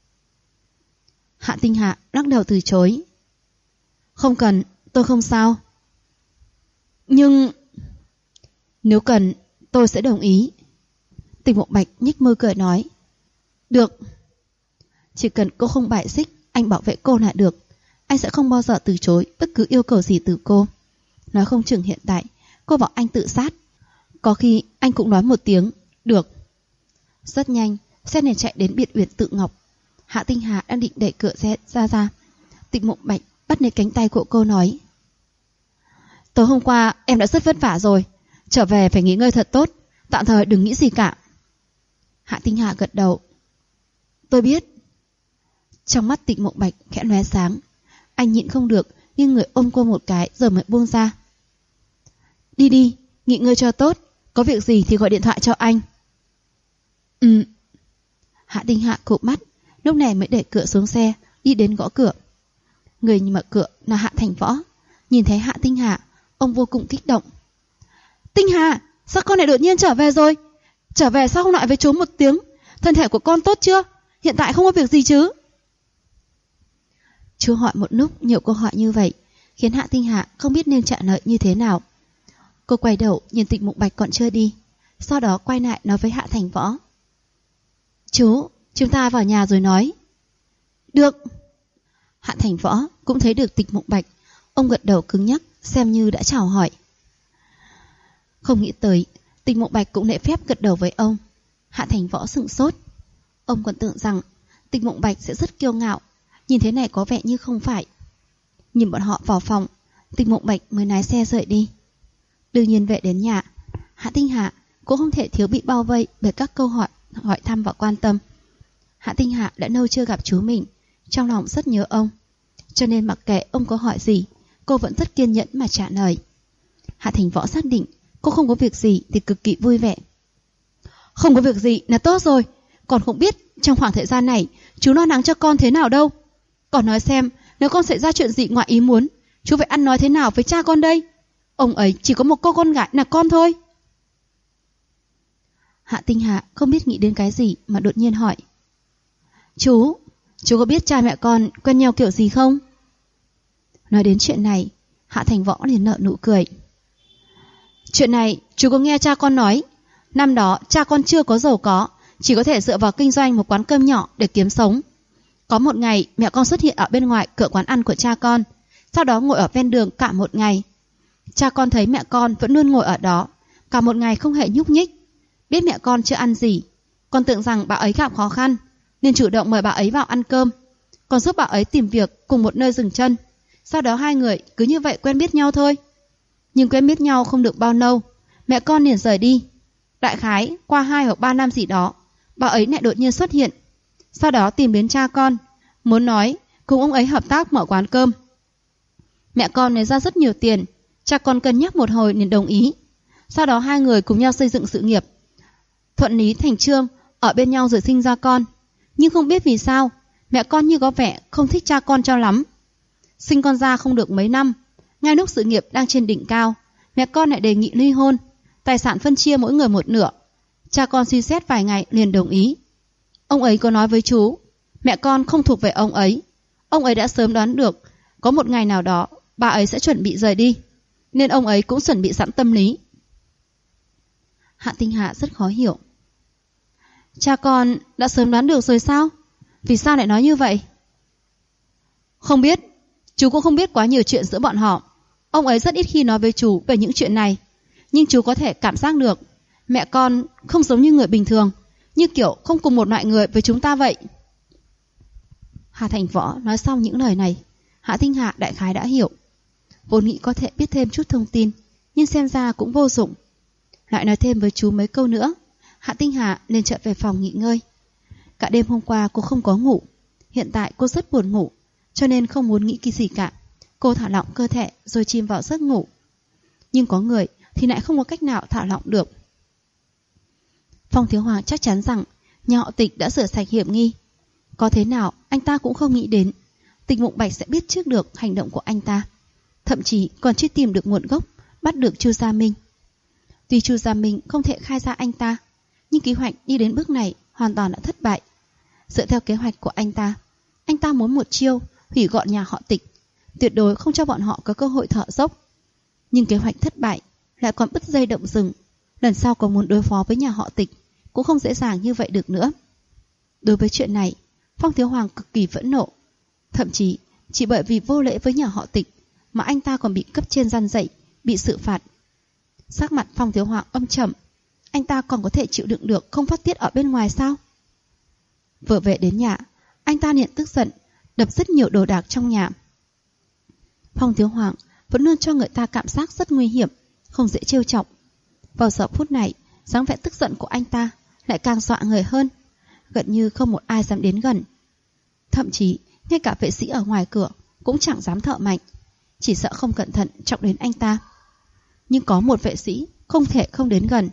Hạ Tinh Hạ lắc đầu từ chối. Không cần, tôi không sao. Nhưng nếu cần, tôi sẽ đồng ý. Tịch Mộng Bạch nhếch môi cười nói. Được. Chỉ cần cô không bại xích, anh bảo vệ cô là được. Anh sẽ không bao giờ từ chối bất cứ yêu cầu gì từ cô. Nói không chừng hiện tại cô bảo anh tự sát, có khi anh cũng nói một tiếng được. Rất nhanh, xe liền chạy đến biệt uyển Tự Ngọc. Hạ Tinh Hà đang định đẩy cửa xe ra. Tịnh Mộng Bạch bắt lấy cánh tay của cô nói: tối hôm qua em đã rất vất vả rồi, trở về phải nghỉ ngơi thật tốt, tạm thời đừng nghĩ gì cả. Hạ Tinh Hà gật đầu. Tôi biết. Trong mắt Tịnh Mộng Bạch khẽ lóe sáng. Anh nhịn không được, nghiêng người ôm cô một cái rồi mới buông ra. Đi, nghỉ ngơi cho tốt, có việc gì thì gọi điện thoại cho anh. Hạ Tinh Hạ cụp mắt, lúc này mới đẩy cửa xuống xe, đi đến gõ cửa. Người mở cửa là Hạ Thành Võ. Nhìn thấy Hạ Tinh Hà, ông vô cùng kích động. Tinh Hà, sao con lại đột nhiên trở về rồi? Trở về sao không nói với chú một tiếng? Thân thể của con tốt chưa? Hiện tại không có việc gì chứ? Chú hỏi một lúc nhiều câu hỏi như vậy, khiến Hạ Tinh Hà không biết nên trả lời như thế nào. Cô quay đầu nhìn Tịnh Mộng Bạch còn chưa đi, sau đó quay lại nói với Hạ Thành Võ. Chú, chúng ta vào nhà rồi nói. Được. Hạ Thành Võ cũng thấy được Tịnh Mộng Bạch, ông gật đầu cứng nhắc, xem như đã chào hỏi. Không nghĩ tới, Tịnh Mộng Bạch cũng lễ phép gật đầu với ông. Hạ Thành Võ sửng sốt. Ông còn tưởng rằng Tịnh Mộng Bạch sẽ rất kiêu ngạo, nhìn thế này có vẻ như không phải. Nhìn bọn họ vào phòng, Tịnh Mộng Bạch mới lái xe rời đi. Đương nhiên về đến nhà, Hạ Tinh Hà cũng không thể thiếu bị bao vây bởi các câu hỏi thăm và quan tâm. Hạ Tinh Hà đã lâu chưa gặp chú mình, trong lòng rất nhớ ông, cho nên mặc kệ ông có hỏi gì, cô vẫn rất kiên nhẫn mà trả lời. Hạ Thành Võ xác định cô không có việc gì thì cực kỳ vui vẻ. Không có việc gì là tốt rồi, còn không biết trong khoảng thời gian này chú lo lắng cho con thế nào đâu. Còn nói xem, nếu con xảy ra chuyện gì ngoài ý muốn, chú phải ăn nói thế nào với cha con đây? Ông ấy chỉ có một cô con gái là con thôi. Hạ Tinh Hà không biết nghĩ đến cái gì mà đột nhiên hỏi. Chú có biết cha mẹ con quen nhau kiểu gì không? Nói đến chuyện này, Hạ Thành Võ liền nở nụ cười. Chuyện này chú có nghe cha con nói. Năm đó cha con chưa có giàu có, chỉ có thể dựa vào kinh doanh một quán cơm nhỏ để kiếm sống. Có một ngày mẹ con xuất hiện ở bên ngoài cửa quán ăn của cha con, sau đó ngồi ở ven đường cả một ngày. Cha con thấy mẹ con vẫn luôn ngồi ở đó, cả một ngày không hề nhúc nhích. Biết mẹ con chưa ăn gì, con tưởng rằng bà ấy gặp khó khăn, nên chủ động mời bà ấy vào ăn cơm, còn giúp bà ấy tìm việc cùng một nơi dừng chân. Sau đó hai người cứ như vậy quen biết nhau thôi. Nhưng quen biết nhau không được bao lâu, mẹ con liền rời đi. Đại khái qua 2 hoặc 3 năm gì đó, bà ấy lại đột nhiên xuất hiện. Sau đó tìm đến cha con, muốn nói cùng ông ấy hợp tác mở quán cơm. Mẹ con lấy ra rất nhiều tiền, cha con cân nhắc một hồi liền đồng ý. Sau đó hai người cùng nhau xây dựng sự nghiệp, thuận lý thành chương, ở bên nhau rồi sinh ra con. Nhưng không biết vì sao, mẹ con như có vẻ không thích cha con cho lắm. Sinh con ra không được mấy năm, ngay lúc sự nghiệp đang trên đỉnh cao, mẹ con lại đề nghị ly hôn, tài sản phân chia mỗi người một nửa. Cha con suy xét vài ngày liền đồng ý. Ông ấy có nói với chú, mẹ con không thuộc về ông ấy. Ông ấy đã sớm đoán được có một ngày nào đó bà ấy sẽ chuẩn bị rời đi, nên ông ấy cũng chuẩn bị sẵn tâm lý. Hạ Tinh Hạ rất khó hiểu. Cha con đã sớm đoán được rồi sao? Vì sao lại nói như vậy? Không biết, chú cũng không biết quá nhiều chuyện giữa bọn họ. Ông ấy rất ít khi nói với chú về những chuyện này, nhưng chú có thể cảm giác được mẹ con không giống như người bình thường, như kiểu không cùng một loại người với chúng ta vậy. Hạ Thành Võ nói xong những lời này, Hạ Tinh Hạ đại khái đã hiểu. Vốn nghĩ có thể biết thêm chút thông tin, nhưng xem ra cũng vô dụng. Lại nói thêm với chú mấy câu nữa, Hạ Tinh Hạ nên trở về phòng nghỉ ngơi. Cả đêm hôm qua cô không có ngủ, hiện tại cô rất buồn ngủ, cho nên không muốn nghĩ cái gì cả. Cô thả lỏng cơ thể rồi chìm vào giấc ngủ. Nhưng có người thì lại không có cách nào thả lỏng được. Phong Thiếu Hoàng chắc chắn rằng nhà họ Tịch đã rửa sạch hiểm nghi. Có thế nào anh ta cũng không nghĩ đến Tịch Mộng Bạch sẽ biết trước được hành động của anh ta, thậm chí còn chưa tìm được nguồn gốc, bắt được Chu Gia Minh. Tuy Chu Gia Minh không thể khai ra anh ta, nhưng kế hoạch đi đến bước này hoàn toàn đã thất bại. Dựa theo kế hoạch của anh ta muốn một chiêu hủy gọn nhà họ Tịch, tuyệt đối không cho bọn họ có cơ hội thở dốc. Nhưng kế hoạch thất bại lại còn bứt dây động rừng, lần sau có muốn đối phó với nhà họ Tịch cũng không dễ dàng như vậy được nữa. Đối với chuyện này, Phong Thiếu Hoàng cực kỳ phẫn nộ. Thậm chí chỉ bởi vì vô lễ với nhà họ Tịch mà anh ta còn bị cấp trên răn dạy, bị xử phạt. Sắc mặt Phong Thiếu Hoàng âm trầm. anh ta còn có thể chịu đựng được không phát tiết ở bên ngoài sao? Vừa về đến nhà, anh ta liền tức giận, đập rất nhiều đồ đạc trong nhà. Phong Thiếu Hoàng vẫn luôn cho người ta cảm giác rất nguy hiểm, không dễ trêu chọc. Vào giờ phút này, dáng vẻ tức giận của anh ta lại càng dọa người hơn, gần như không một ai dám đến gần. Thậm chí, ngay cả vệ sĩ ở ngoài cửa cũng chẳng dám thở mạnh, chỉ sợ không cẩn thận chọc đến anh ta. Nhưng có một vệ sĩ không thể không đến gần.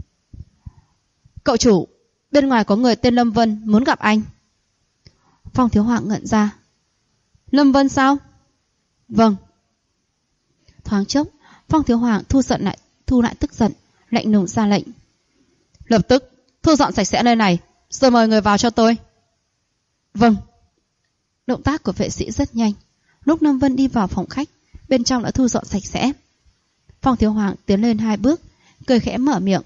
Cậu chủ, bên ngoài có người tên Lâm Vân muốn gặp anh. Phong Thiếu Hoàng ngẩn ra. Lâm Vân sao? Vâng. Thoáng chốc, Phong Thiếu Hoàng thu lại tức giận, lạnh lùng ra lệnh. Lập tức thu dọn sạch sẽ nơi này, rồi mời người vào cho tôi. Vâng. Động tác của vệ sĩ rất nhanh. Lúc Lâm Vân đi vào phòng khách, bên trong đã thu dọn sạch sẽ. Phong Thiếu Hoàng tiến lên 2 bước, cười khẽ mở miệng.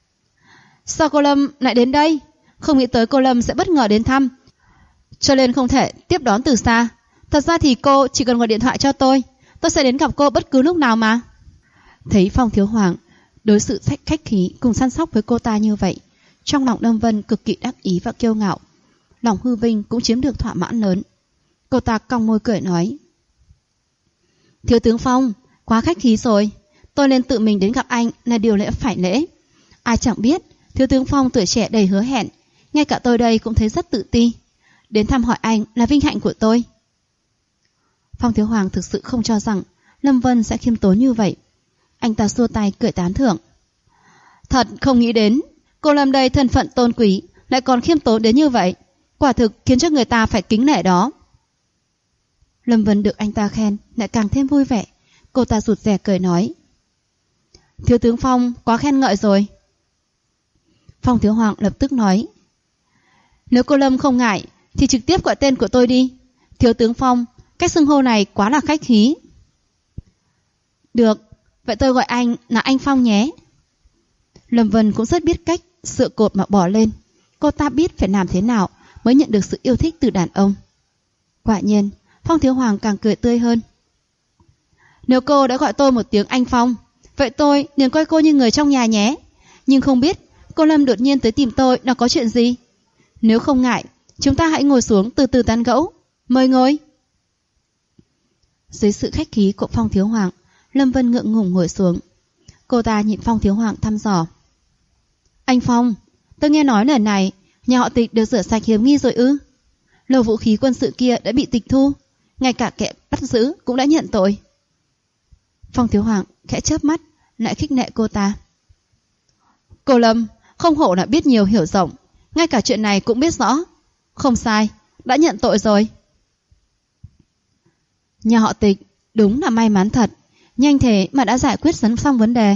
Sao cô Lâm lại đến đây? Không nghĩ tới cô Lâm sẽ bất ngờ đến thăm, cho nên không thể tiếp đón từ xa. Thật ra thì cô chỉ cần gọi điện thoại cho tôi sẽ đến gặp cô bất cứ lúc nào mà. Thấy Phong Thiếu Hoàng đối xử khách khí cùng săn sóc với cô ta như vậy, trong lòng Lâm Vân cực kỳ đắc ý và kiêu ngạo, lòng hư vinh cũng chiếm được thỏa mãn lớn. Cô ta cong môi cười nói. Thiếu tướng Phong, quá khách khí rồi, tôi nên tự mình đến gặp anh là điều lẽ phải lễ. Ai chẳng biết thiếu tướng Phong tuổi trẻ đầy hứa hẹn, ngay cả tôi đây cũng thấy rất tự ti. Đến thăm hỏi anh là vinh hạnh của tôi. Phong Thiếu Hoàng thực sự không cho rằng Lâm Vân sẽ khiêm tốn như vậy. Anh ta xua tay cười tán thưởng. Thật không nghĩ đến, cô Lâm đây thân phận tôn quý lại còn khiêm tốn đến như vậy, quả thực khiến cho người ta phải kính nể đó. Lâm Vân được anh ta khen lại càng thêm vui vẻ. Cô ta rụt rè cười nói. Thiếu tướng Phong quá khen ngợi rồi. Phong Thiếu Hoàng lập tức nói. Nếu cô Lâm không ngại thì trực tiếp gọi tên của tôi đi. Thiếu tướng Phong, cách xưng hô này quá là khách khí. Được, vậy tôi gọi anh là anh Phong nhé. Lâm Vân cũng rất biết cách dựa cột mà bỏ lên. Cô ta biết phải làm thế nào mới nhận được sự yêu thích từ đàn ông. Quả nhiên, Phong Thiếu Hoàng càng cười tươi hơn. Nếu cô đã gọi tôi một tiếng anh Phong, vậy tôi liền coi cô như người trong nhà nhé. Nhưng không biết cô Lâm đột nhiên tới tìm tôi là có chuyện gì? Nếu không ngại, chúng ta hãy ngồi xuống từ từ tán gẫu. Mời ngồi. Dưới sự khách khí của Phong Thiếu Hoàng, Lâm Vân ngượng ngùng ngồi xuống. Cô ta nhìn Phong Thiếu Hoàng thăm dò. Anh Phong, tôi nghe nói lần này nhà họ Tịch được rửa sạch hiểm nghi rồi ư? Lô vũ khí quân sự kia đã bị tịch thu, ngay cả kẻ bắt giữ cũng đã nhận tội. Phong Thiếu Hoàng khẽ chớp mắt, lại khích lệ cô ta. Cô Lâm không hổ là biết nhiều hiểu rộng, ngay cả chuyện này cũng biết rõ. Không sai, đã nhận tội rồi. Nhà họ Tịch đúng là may mắn thật, nhanh thế mà đã giải quyết xong vấn đề.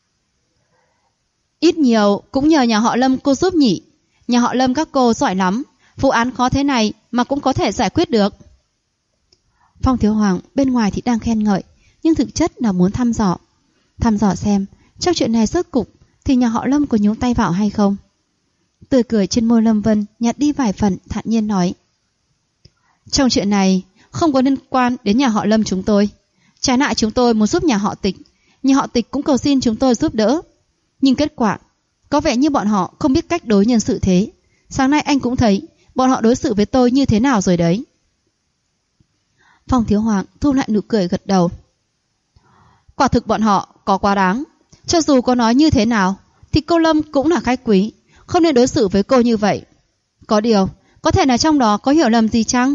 Ít nhiều cũng nhờ nhà họ Lâm cô giúp nhỉ. Nhà họ Lâm các cô giỏi lắm, vụ án khó thế này mà cũng có thể giải quyết được. Phong Thiếu Hoàng bên ngoài thì đang khen ngợi, nhưng thực chất là muốn thăm dò xem trong chuyện này rốt cục thì nhà họ Lâm có nhúng tay vào hay không. Tươi cười trên môi Lâm Vân nhạt đi vài phần, thản nhiên nói. Trong chuyện này không có liên quan đến nhà họ Lâm chúng tôi. Trái lại chúng tôi muốn giúp nhà họ Tịch, nhà họ Tịch cũng cầu xin chúng tôi giúp đỡ. Nhưng kết quả có vẻ như bọn họ không biết cách đối nhân xử thế. Sáng nay anh cũng thấy bọn họ đối xử với tôi như thế nào rồi đấy. Phong Thiếu Hoàng thu lại nụ cười gật đầu. Quả thực bọn họ có quá đáng. Cho dù có nói như thế nào thì cô Lâm cũng là khách quý, không nên đối xử với cô như vậy. Có điều, có thể là trong đó có hiểu lầm gì chăng?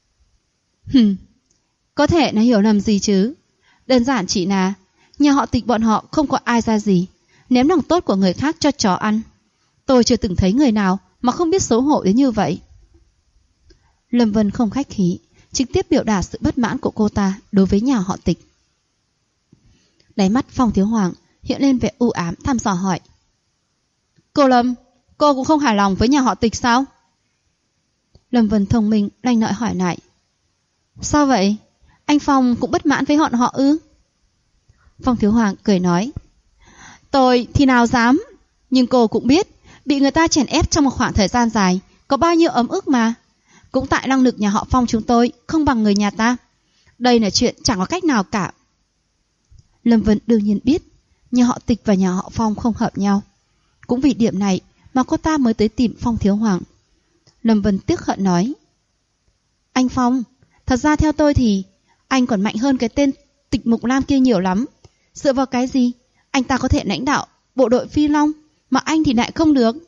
Có thể là hiểu lầm gì chứ. Đơn giản chỉ là nhà họ Tịch bọn họ không có ai ra gì, ném lòng tốt của người khác cho chó ăn. Tôi chưa từng thấy người nào mà không biết xấu hổ đến như vậy. Lâm Vân không khách khí, trực tiếp biểu đạt sự bất mãn của cô ta đối với nhà họ Tịch. Đáy mắt Phong Thiếu Hoàng hiện lên vẻ u ám, thăm dò hỏi. Cô Lâm, cô cũng không hài lòng với nhà họ Tịch sao? Lâm Vân thông minh lanh lợi hỏi lại. Sao vậy? Anh Phong cũng bất mãn với họ ư? Phong Thiếu Hoàng cười nói. Tôi thì nào dám, nhưng cô cũng biết bị người ta chèn ép trong một khoảng thời gian dài có bao nhiêu ấm ức mà. Cũng tại năng lực nhà họ Phong chúng tôi không bằng người nhà ta. Đây là chuyện chẳng có cách nào cả. Lâm Vân đương nhiên biết nhà họ Tịch và nhà họ Phong không hợp nhau. Cũng vì điểm này mà cô ta mới tới tìm Phong Thiếu Hoàng. Lâm Vân tiếc hận nói: Anh Phong, thật ra theo tôi thì anh còn mạnh hơn cái tên Tịch Mục Lam kia nhiều lắm. Dựa vào cái gì anh ta có thể lãnh đạo bộ đội Phi Long mà anh thì lại không được?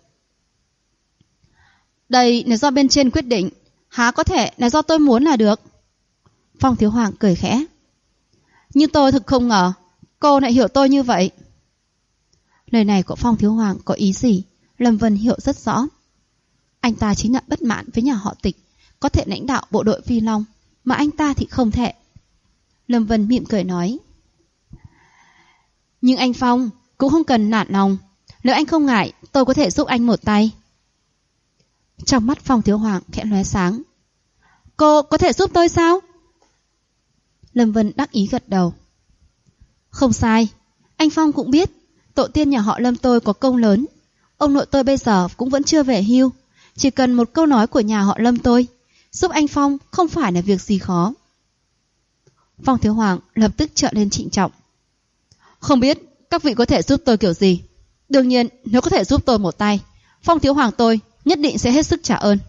Đây là do bên trên quyết định, há có thể là do tôi muốn là được. Phong Thiếu Hoàng cười khẽ: Nhưng tôi thực không ngờ cô lại hiểu tôi như vậy. Lời này của Phong Thiếu Hoàng có ý gì, Lâm Vân hiểu rất rõ. Anh ta chính là bất mãn với nhà họ Tịch có thể lãnh đạo bộ đội Phi Long, mà anh ta thì không thể. Lâm Vân mỉm cười nói: Nhưng anh Phong cũng không cần nản lòng. Nếu anh không ngại, tôi có thể giúp anh một tay. Trong mắt Phong Thiếu Hoàng khẽ lóe sáng: Cô có thể giúp tôi sao? Lâm Vân đắc ý gật đầu: Không sai. Anh Phong cũng biết tổ tiên nhà họ Lâm tôi có công lớn. Ông nội tôi bây giờ cũng vẫn chưa về hưu. Chỉ cần một câu nói của nhà họ Lâm tôi, giúp anh Phong không phải là việc gì khó. Phong Thiếu Hoàng lập tức trợn lên trịnh trọng: Không biết các vị có thể giúp tôi kiểu gì. Đương nhiên nếu có thể giúp tôi một tay, Phong Thiếu Hoàng tôi nhất định sẽ hết sức trả ơn.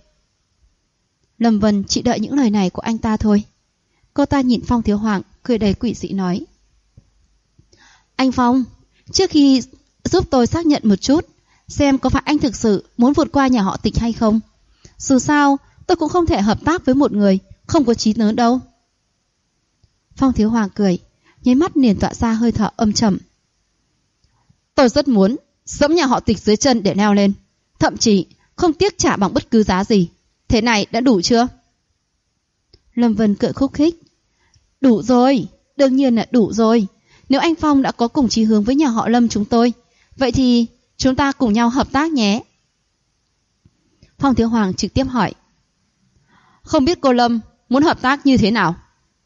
Lâm Vân chỉ đợi những lời này của anh ta thôi. Cô ta nhìn Phong Thiếu Hoàng cười đầy quỷ dị nói: Anh Phong, trước khi giúp tôi xác nhận một chút, xem có phải anh thực sự muốn vượt qua nhà họ Tịch hay không. Dù sao tôi cũng không thể hợp tác với một người không có trí nhớ đâu. Phong Thiếu Hoàng cười, nháy mắt liền tỏa ra hơi thở âm trầm: Tôi rất muốn giẫm nhà họ Tịch dưới chân để leo lên, thậm chí không tiếc trả bằng bất cứ giá gì. Thế này đã đủ chưa? Lâm Vân cười khúc khích: Đủ rồi, đương nhiên là đủ rồi. Nếu anh Phong đã có cùng chí hướng với nhà họ Lâm chúng tôi, vậy thì chúng ta cùng nhau hợp tác nhé. Phong Thiếu Hoàng trực tiếp hỏi: Không biết cô Lâm muốn hợp tác như thế nào?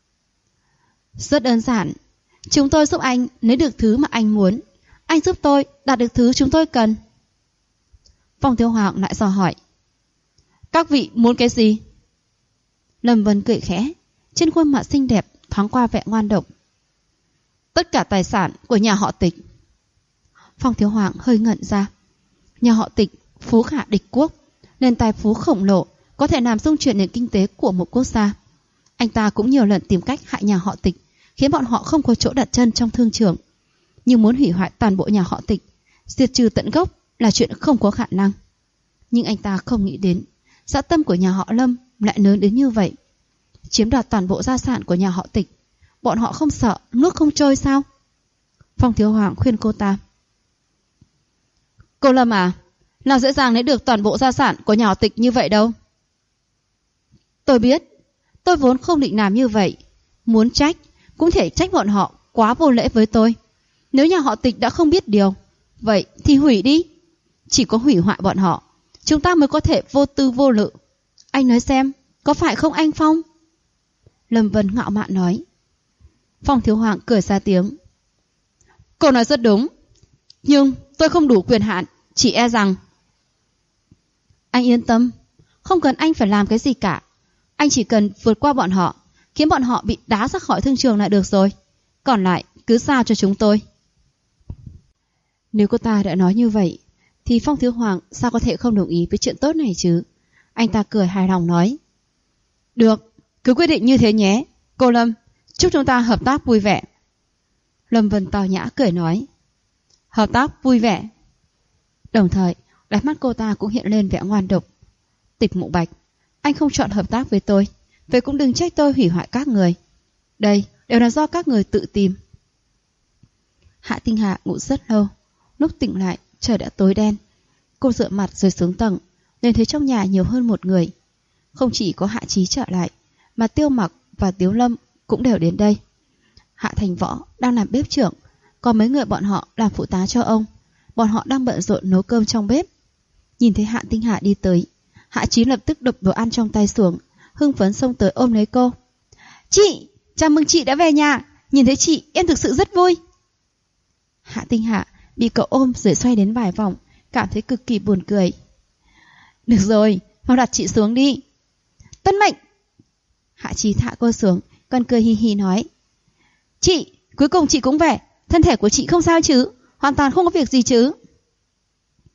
Rất đơn giản. Chúng tôi giúp anh lấy được thứ mà anh muốn, anh giúp tôi đạt được thứ chúng tôi cần. Phong Thiếu Hoàng lại dò hỏi: Các vị muốn cái gì? Lâm Vân cười khẽ, trên khuôn mặt xinh đẹp thoáng qua vẻ ngoan độc: Tất cả tài sản của nhà họ Tịch. Phong Thiếu Hoàng hơi ngẩn ra. Nhà họ Tịch phú khả địch quốc, nền tài phú khổng lồ, có thể làm xung chuyển nền kinh tế của một quốc gia. Anh ta cũng nhiều lần tìm cách hại nhà họ Tịch, khiến bọn họ không có chỗ đặt chân trong thương trường. Nhưng muốn hủy hoại toàn bộ nhà họ Tịch, diệt trừ tận gốc là chuyện không có khả năng. Nhưng anh ta không nghĩ đến dã tâm của nhà họ Lâm lại lớn đến như vậy. Chiếm đoạt toàn bộ gia sản của nhà họ Tịch, bọn họ không sợ nước không trôi sao? Phong Thiếu Hoàng khuyên cô ta: Cô Lâm à, nào dễ dàng lấy được toàn bộ gia sản của nhà họ Tịch như vậy đâu. Tôi biết, tôi vốn không định làm như vậy. Muốn trách cũng thể trách bọn họ quá vô lễ với tôi. Nếu nhà họ Tịch đã không biết điều, vậy thì hủy đi. Chỉ có hủy hoại bọn họ, chúng ta mới có thể vô tư vô lự. Anh nói xem, có phải không anh Phong? Lâm Vân ngạo mạn nói. Phong Thiếu Hoàng cười ra tiếng: Cô nói rất đúng, nhưng tôi không đủ quyền hạn, chỉ e rằng... Anh yên tâm, không cần anh phải làm cái gì cả. Anh chỉ cần vượt qua bọn họ, khiến bọn họ bị đá ra khỏi thương trường là được rồi. Còn lại cứ giao cho chúng tôi. Nếu cô ta đã nói như vậy, thì Phong Thiếu Hoàng sao có thể không đồng ý với chuyện tốt này chứ? Anh ta cười hài lòng nói: Được, cứ quyết định như thế nhé. Cô Lâm, chúc chúng ta hợp tác vui vẻ. Lâm Vân tao nhã cười nói: Hợp tác vui vẻ. Đồng thời, đáy mắt cô ta cũng hiện lên vẻ ngoan độc. Tịch Mộ Bạch, anh không chọn hợp tác với tôi, vậy cũng đừng trách tôi hủy hoại các người. Đây đều là do các người tự tìm. Hạ Tinh Hà ngủ rất lâu. Lúc tỉnh lại, trời đã tối đen. Cô dựa mặt rồi xuống tầng, nên thấy trong nhà nhiều hơn một người. Không chỉ có Hạ Chí trở lại, mà Tiêu Mặc và Tiếu Lâm cũng đều đến đây. Hạ Thành Võ đang làm bếp trưởng, còn mấy người bọn họ làm phụ tá cho ông. Bọn họ đang bận rộn nấu cơm trong bếp. Nhìn thấy Hạ Tinh Hà đi tới, Hạ Chí lập tức đập đồ ăn trong tay xuống, hưng phấn xông tới ôm lấy cô. Chị, chào mừng chị đã về nhà. Nhìn thấy chị em thực sự rất vui. Hạ Tinh Hà bị cậu ôm rồi xoay đến vài vòng, cảm thấy cực kỳ buồn cười. Được rồi, mau đặt chị xuống đi. Tuân mệnh. Hạ Chí thả cô xuống, còn cười hi hi nói: Chị, cuối cùng chị cũng về. Thân thể của chị không sao chứ? Hoàn toàn không có việc gì chứ?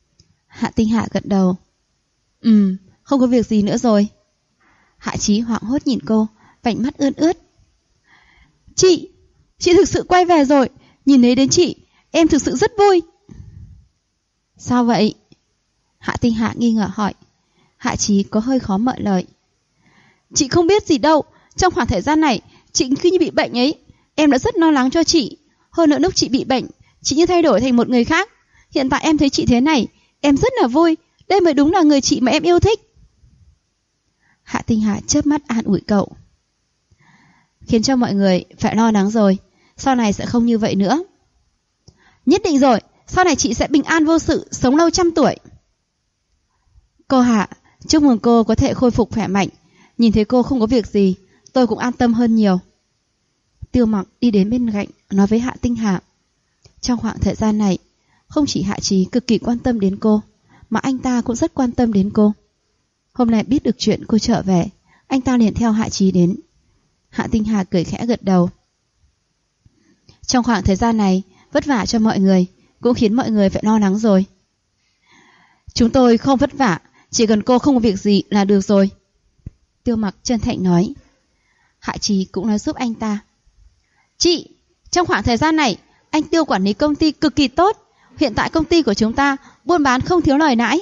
Hạ Tinh Hạ gật đầu. Không có việc gì nữa rồi. Hạ Chí hoảng hốt nhìn cô, vành mắt ươn ướt. Chị thực sự quay về rồi. Nhìn thấy đến chị, em thực sự rất vui. Sao vậy? Hạ Tinh Hạ nghi ngờ hỏi. Hạ Chí có hơi khó mở lời. Chị không biết gì đâu. Trong khoảng thời gian này, chị cứ như bị bệnh ấy. Em đã rất lo lắng cho chị. Hơn nữa lúc chị bị bệnh, chị như thay đổi thành một người khác. Hiện tại em thấy chị thế này, em rất là vui. Đây mới đúng là người chị mà em yêu thích. Hạ Tinh Hạ chớp mắt an ủi cậu. Khiến cho mọi người phải lo lắng rồi. Sau này sẽ không như vậy nữa. Nhất định rồi. Sau này chị sẽ bình an vô sự, sống lâu 100 tuổi. Cô Hạ, chúc mừng cô có thể khôi phục khỏe mạnh. Nhìn thấy cô không có việc gì, tôi cũng an tâm hơn nhiều. Tiêu Mặc đi đến bên cạnh, nói với Hạ Tinh Hạ. Trong khoảng thời gian này, không chỉ Hạ Chí cực kỳ quan tâm đến cô, mà anh ta cũng rất quan tâm đến cô. Hôm nay biết được chuyện cô trở về, anh ta liền theo Hạ Chí đến. Hạ Tinh Hạ cười khẽ gật đầu. Trong khoảng thời gian này, vất vả cho mọi người, cũng khiến mọi người phải lo lắng rồi. Chúng tôi không vất vả, chỉ cần cô không có việc gì là được rồi. Tiêu Mặc chân thành nói. Hạ Chí cũng nói giúp anh ta. Chị, trong khoảng thời gian này, anh Tiêu quản lý công ty cực kỳ tốt. Hiện tại công ty của chúng ta buôn bán không thiếu lời lãi.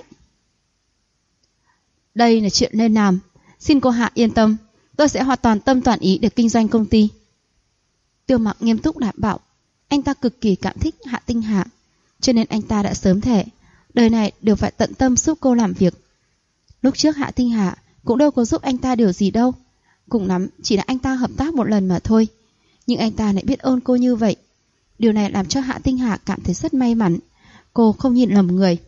Đây là chuyện nên làm. Xin cô Hạ yên tâm, tôi sẽ hoàn toàn tâm toàn ý để kinh doanh công ty. Tiêu Mặc nghiêm túc đảm bảo. Anh ta cực kỳ cảm thích Hạ Tinh Hạ, cho nên anh ta đã sớm thề đời này đều phải tận tâm giúp cô làm việc. Lúc trước Hạ Tinh Hạ cũng đâu có giúp anh ta điều gì đâu. Cùng lắm chỉ là anh ta hợp tác một lần mà thôi. Nhưng anh ta lại biết ơn cô như vậy. Điều này làm cho Hạ Tinh Hạ cảm thấy rất may mắn. Cô không nhìn lầm người.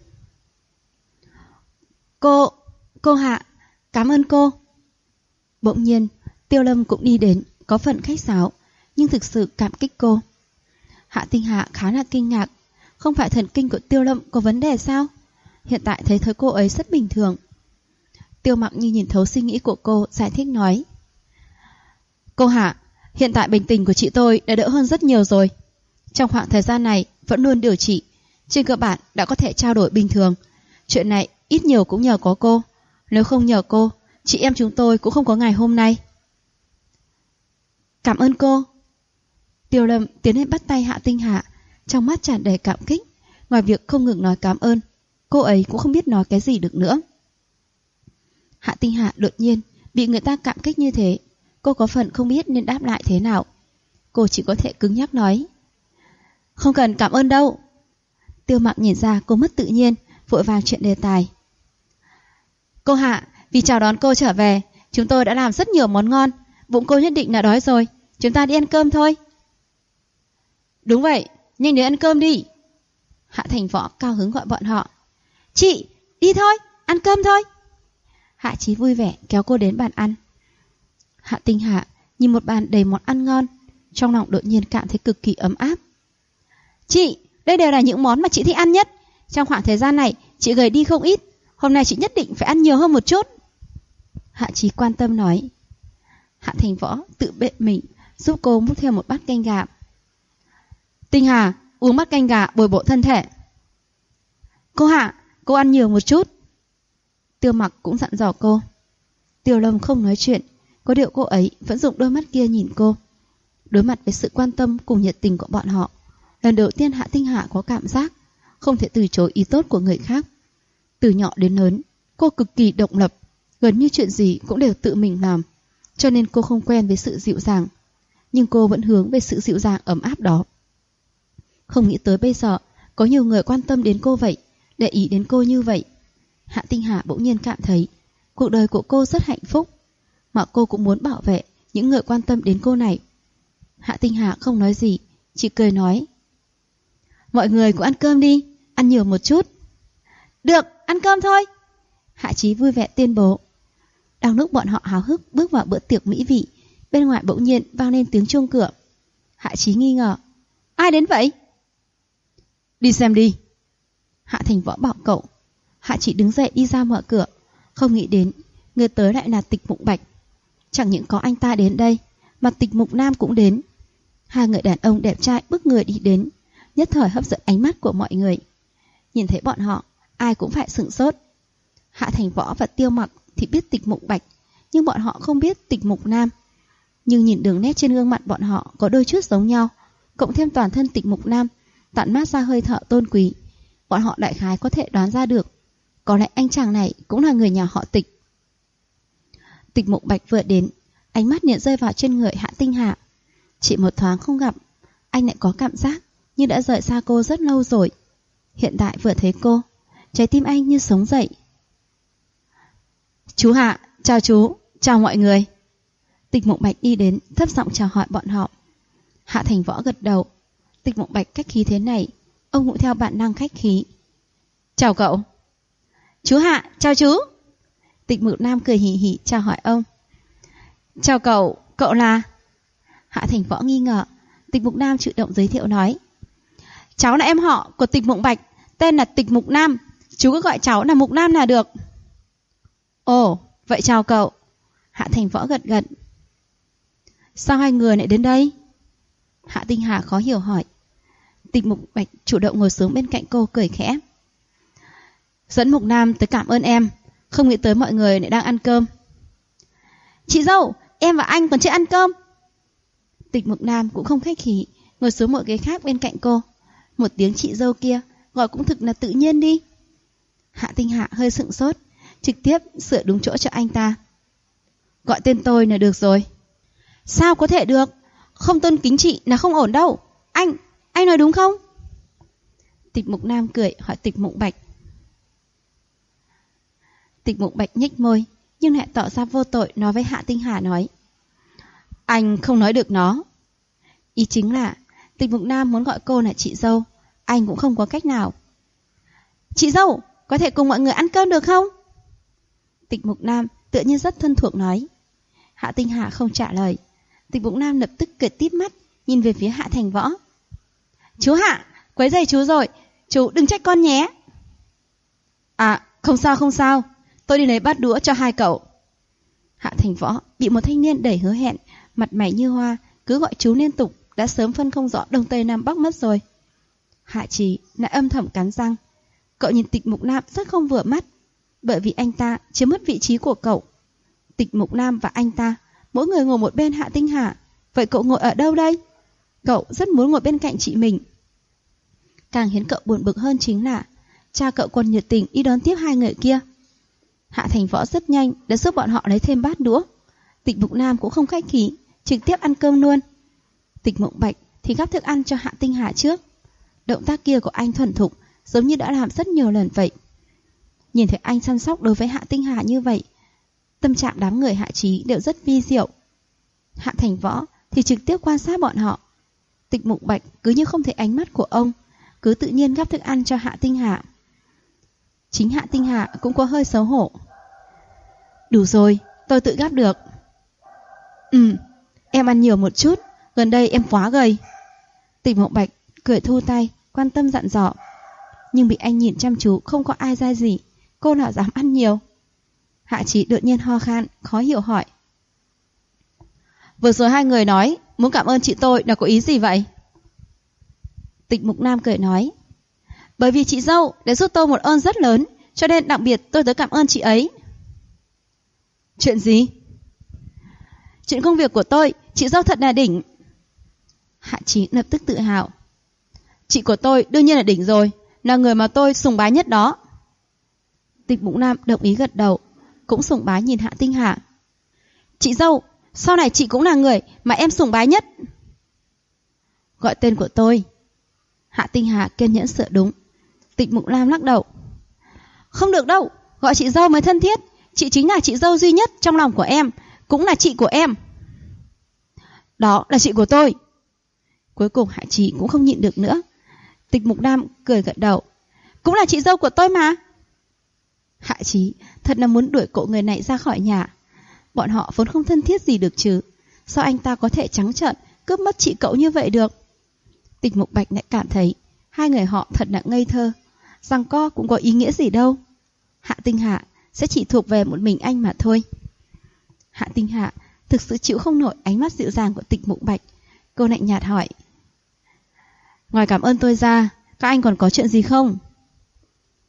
Cô Hạ, cảm ơn cô. Bỗng nhiên Tiêu Lâm cũng đi đến, có phần khách sáo, nhưng thực sự cảm kích cô. Hạ Tinh Hạ khá là kinh ngạc. Không phải thần kinh của Tiêu Lâm có vấn đề sao? Hiện tại thấy cô ấy rất bình thường. Tiêu Mặc như nhìn thấu suy nghĩ của cô, giải thích nói. Cô Hạ, hiện tại bệnh tình của chị tôi đã đỡ hơn rất nhiều rồi. Trong khoảng thời gian này vẫn luôn điều trị, trên cơ bản đã có thể trao đổi bình thường. Chuyện này ít nhiều cũng nhờ có cô. Nếu không nhờ cô, chị em chúng tôi cũng không có ngày hôm nay. Cảm ơn cô. Tiêu Lâm tiến lên bắt tay Hạ Tinh Hạ, trong mắt tràn đầy cảm kích. Ngoài việc không ngừng nói cảm ơn, cô ấy cũng không biết nói cái gì được nữa. Hạ Tinh Hạ đột nhiên bị người ta cảm kích như thế, cô có phần không biết nên đáp lại thế nào. Cô chỉ có thể cứng nhắc nói. Không cần cảm ơn đâu. Tiêu Mặc nhìn ra cô mất tự nhiên, vội vàng chuyện đề tài. Cô Hạ, vì chào đón cô trở về, chúng tôi đã làm rất nhiều món ngon. Bụng cô nhất định là đói rồi, chúng ta đi ăn cơm thôi. Đúng vậy, nhanh đến ăn cơm đi. Hạ Thành Võ cao hứng gọi bọn họ. Chị, đi thôi, ăn cơm thôi. Hạ Chí vui vẻ kéo cô đến bàn ăn. Hạ Tinh Hạ nhìn một bàn đầy món ăn ngon, trong lòng đột nhiên cảm thấy cực kỳ ấm áp. Chị, đây đều là những món mà chị thích ăn nhất. Trong khoảng thời gian này chị gầy đi không ít. Hôm nay chị nhất định phải ăn nhiều hơn một chút. Hạ Chí quan tâm nói. Hạ Thành Võ tự bệ mình giúp cô múc thêm một bát canh gà. Tinh Hà, uống bát canh gà bồi bổ thân thể. Cô Hạ, cô ăn nhiều một chút. Tiêu Mặc cũng dặn dò cô. Tiêu Lâm không nói chuyện, có điều cô ấy vẫn dùng đôi mắt kia nhìn cô. Đối mặt với sự quan tâm cùng nhiệt tình của bọn họ, lần đầu tiên Hạ Tinh Hạ có cảm giác không thể từ chối ý tốt của người khác. Từ nhỏ đến lớn, cô cực kỳ độc lập, gần như chuyện gì cũng đều tự mình làm, cho nên cô không quen với sự dịu dàng. Nhưng cô vẫn hướng về sự dịu dàng ấm áp đó. Không nghĩ tới bây giờ có nhiều người quan tâm đến cô vậy, để ý đến cô như vậy. Hạ Tinh Hạ bỗng nhiên cảm thấy cuộc đời của cô rất hạnh phúc, mà cô cũng muốn bảo vệ những người quan tâm đến cô này. Hạ Tinh Hạ không nói gì, chỉ cười nói. Mọi người cũng ăn cơm đi, ăn nhiều một chút. Được, ăn cơm thôi. Hạ Chí vui vẻ tuyên bố. Đang lúc bọn họ háo hức bước vào bữa tiệc mỹ vị, bên ngoài bỗng nhiên vang lên tiếng chuông cửa. Hạ Chí nghi ngờ. Ai đến vậy? Đi xem đi. Hạ Thành Võ bảo cậu. Hạ Chí đứng dậy đi ra mở cửa. Không nghĩ đến người tới lại là Tịch Mục Bạch. Chẳng những có anh ta đến đây, mà Tịch Mục Nam cũng đến. Hai người đàn ông đẹp trai bước người đi đến, nhất thời hấp dẫn ánh mắt của mọi người. Nhìn thấy bọn họ, ai cũng phải sửng sốt. Hạ Thành Võ và Tiêu Mặc thì biết Tịch Mục Bạch, nhưng bọn họ không biết Tịch Mục Nam. Nhưng nhìn đường nét trên gương mặt bọn họ có đôi chút giống nhau, cộng thêm toàn thân Tịch Mục Nam tản mát ra hơi thở tôn quý, bọn họ đại khái có thể đoán ra được, có lẽ anh chàng này cũng là người nhà họ Tịch. Tịch Mục Bạch vừa đến, ánh mắt liền rơi vào trên người Hạ Tinh Hà. Chỉ một thoáng không gặp, anh lại có cảm giác như đã rời xa cô rất lâu rồi. Hiện tại vừa thấy cô, trái tim anh như sống dậy. Chú Hạ, chào chú, chào mọi người. Tịch Mục Bạch đi đến, thấp giọng chào hỏi bọn họ. Hạ Thành Võ gật đầu. Tịch Mục Bạch khách khí thế này, ông cũng theo bản năng khách khí. Chào cậu. Chú Hạ, chào chú. Tịch Mục Nam cười hì hì chào hỏi ông. Chào cậu, cậu là... Hạ Thành Võ nghi ngờ. Tịch Mục Nam chủ động giới thiệu nói. Cháu là em họ của Tịch Mục Bạch, tên là Tịch Mục Nam, chú cứ gọi cháu là Mục Nam là được. Ồ, vậy chào cậu. Hạ Thành Võ gật gật. Sao hai người lại đến đây? Hạ Tinh Hà khó hiểu hỏi. Tịch Mục Bạch chủ động ngồi xuống bên cạnh cô cười khẽ. Dẫn Mục Nam tới cảm ơn em, không nghĩ tới mọi người lại đang ăn cơm. Chị dâu, em và anh còn chưa ăn cơm. Tịch Mục Nam cũng không khách khí, ngồi xuống một ghế khác bên cạnh cô. Một tiếng chị dâu kia gọi cũng thực là tự nhiên đi. Hạ Tinh Hạ hơi sững sốt, trực tiếp sửa đúng chỗ cho anh ta. Gọi tên tôi là được rồi. Sao có thể được? Không tôn kính chị là không ổn đâu. Anh nói đúng không? Tịch Mục Nam cười hỏi Tịch Mục Bạch. Tịch Mục Bạch nhếch môi, nhưng lại tỏ ra vô tội nói với Hạ Tinh Hà nói. Anh không nói được nó. Ý chính là Tịch Mục Nam muốn gọi cô là chị dâu, anh cũng không có cách nào. Chị dâu, có thể cùng mọi người ăn cơm được không? Tịch Mục Nam tự nhiên rất thân thuộc nói. Hạ Tinh Hà không trả lời. Tịch Mục Nam lập tức cười tít mắt, nhìn về phía Hạ Thành Võ. Chú Hạ, quấy rầy chú rồi, chú đừng trách con nhé. À, không sao, tôi đi lấy bát đũa cho hai cậu. Hạ Thành Võ bị một thanh niên đẩy hứa hẹn, mặt mày như hoa, cứ gọi chú liên tục, đã sớm phân không rõ đông tây nam bắc mất rồi. Hạ Chí lại âm thầm cắn răng. Cậu nhìn Tịch Mục Nam rất không vừa mắt, bởi vì anh ta chiếm mất vị trí của cậu. Tịch Mục Nam và anh ta mỗi người ngồi một bên Hạ Tinh Hà, vậy cậu ngồi ở đâu đây? Cậu rất muốn ngồi bên cạnh chị mình. Càng khiến cậu buồn bực hơn chính là cha cậu còn nhiệt tình đi đón tiếp hai người kia. Hạ Thành Võ rất nhanh đã giúp bọn họ lấy thêm bát đũa. Tịch Mục Nam cũng không khách khí, trực tiếp ăn cơm luôn. Tịch Mục Bạch thì gắp thức ăn cho Hạ Tinh Hà trước. Động tác kia của anh thuần thục, giống như đã làm rất nhiều lần vậy. Nhìn thấy anh săn sóc đối với Hạ Tinh Hà như vậy, tâm trạng đám người Hạ Chí đều rất vi diệu. Hạ Thành Võ thì trực tiếp quan sát bọn họ. Tịch Mục Bạch cứ như không thấy ánh mắt của ông, cứ tự nhiên gắp thức ăn cho Hạ Tinh Hà. Chính Hạ Tinh Hà cũng có hơi xấu hổ. Đủ rồi, tôi tự gắp được. Em ăn nhiều một chút, gần đây em quá gầy. Tịch Mục Bạch cười thu tay, quan tâm dặn dò. Nhưng bị anh nhìn chăm chú không có ai ra gì, cô nào dám ăn nhiều. Hạ Chí đột nhiên ho khan, khó hiểu hỏi. Vừa rồi hai người nói muốn cảm ơn chị tôi là có ý gì vậy? Tịch Mục Nam cười nói. Bởi vì chị dâu đã giúp tôi một ơn rất lớn, cho nên đặc biệt tôi tới cảm ơn chị ấy. Chuyện gì? Chuyện công việc của tôi, chị dâu thật là đỉnh. Hạ Chí lập tức tự hào. Chị của tôi đương nhiên là đỉnh rồi, là người mà tôi sùng bái nhất đó. Tịch Mục Nam đồng ý gật đầu, cũng sùng bái nhìn Hạ Tinh Hà. Chị dâu, sau này chị cũng là người mà em sùng bái nhất. Gọi tên của tôi. Hạ Tinh Hà kiên nhẫn sửa đúng. Tịch Mục Nam lắc đầu. Không được đâu, gọi chị dâu mới thân thiết. Chị chính là chị dâu duy nhất trong lòng của em, cũng là chị của em. Đó là chị của tôi. Cuối cùng Hạ Chí cũng không nhịn được nữa. Tịch Mục Nam cười gật đầu. Cũng là chị dâu của tôi mà. Hạ Chí thật là muốn đuổi cậu người này ra khỏi nhà. Bọn họ vốn không thân thiết gì được chứ, sao anh ta có thể trắng trợn cướp mất chị cậu như vậy được? Tịch Mục Bạch lại cảm thấy hai người họ thật là ngây thơ, rằng co cũng có ý nghĩa gì đâu. Hạ Tinh Hạ sẽ chỉ thuộc về một mình anh mà thôi. Hạ Tinh Hạ thực sự chịu không nổi ánh mắt dịu dàng của Tịch Mục Bạch. Cô lạnh nhạt hỏi. Ngoài cảm ơn tôi ra, các anh còn có chuyện gì không?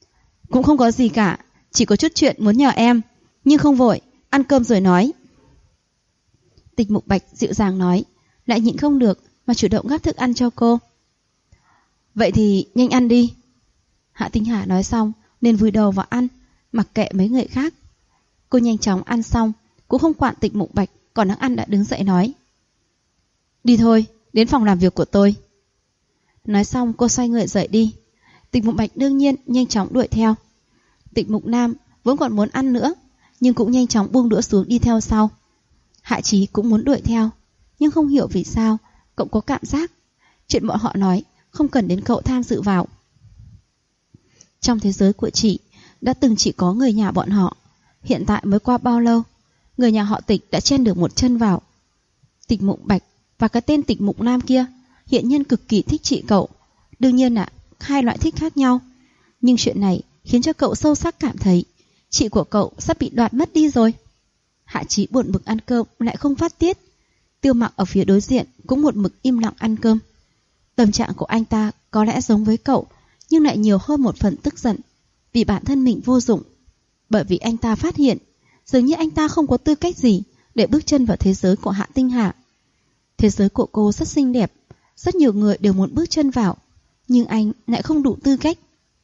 Cũng không có gì cả, chỉ có chút chuyện muốn nhờ em, nhưng không vội, ăn cơm rồi nói. Tịch Mục Bạch dịu dàng nói, lại nhịn không được mà chủ động gắp thức ăn cho cô. Vậy thì nhanh ăn đi. Hạ Tinh Hà nói xong nên vùi đầu vào ăn, mặc kệ mấy người khác. Cô nhanh chóng ăn xong, cũng không quản Tịch Mục Bạch còn đang ăn đã đứng dậy nói. Đi thôi, đến phòng làm việc của tôi. Nói xong cô xoay người dậy đi. Tịch Mục Bạch đương nhiên nhanh chóng đuổi theo. Tịch Mục Nam vốn còn muốn ăn nữa, nhưng cũng nhanh chóng buông đũa xuống đi theo sau. Hạ Chí cũng muốn đuổi theo, nhưng không hiểu vì sao cậu có cảm giác chuyện bọn họ nói không cần đến cậu tham dự vào. Trong thế giới của chị đã từng chỉ có người nhà bọn họ, hiện tại mới qua bao lâu, người nhà họ Tịch đã chen được một chân vào. Tịch Mục Bạch và cái tên Tịch Mục Nam kia hiện nhiên cực kỳ thích chị cậu. Đương nhiên là hai loại thích khác nhau, nhưng chuyện này khiến cho cậu sâu sắc cảm thấy chị của cậu sắp bị đoạt mất đi rồi. Hạ Chí buồn bực ăn cơm lại không phát tiết. Tiêu Mặc ở phía đối diện cũng một mực im lặng ăn cơm. Tâm trạng của anh ta có lẽ giống với cậu, nhưng lại nhiều hơn một phần tức giận vì bản thân mình vô dụng. Bởi vì anh ta phát hiện dường như anh ta không có tư cách gì để bước chân vào thế giới của Hạ Tinh Hà. Thế giới của cô rất xinh đẹp, rất nhiều người đều muốn bước chân vào, nhưng anh lại không đủ tư cách.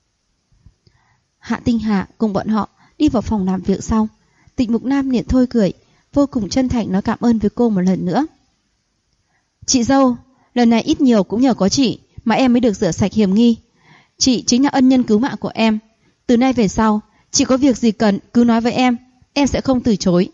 Hạ Tinh Hà cùng bọn họ đi vào phòng làm việc xong, Tịch Mục Nam liền thôi cười, vô cùng chân thành nói cảm ơn với cô một lần nữa. Chị dâu, lần này ít nhiều cũng nhờ có chị mà em mới được rửa sạch hiểm nghi. Chị chính là ân nhân cứu mạng của em. Từ nay về sau, chị có việc gì cần cứ nói với em sẽ không từ chối.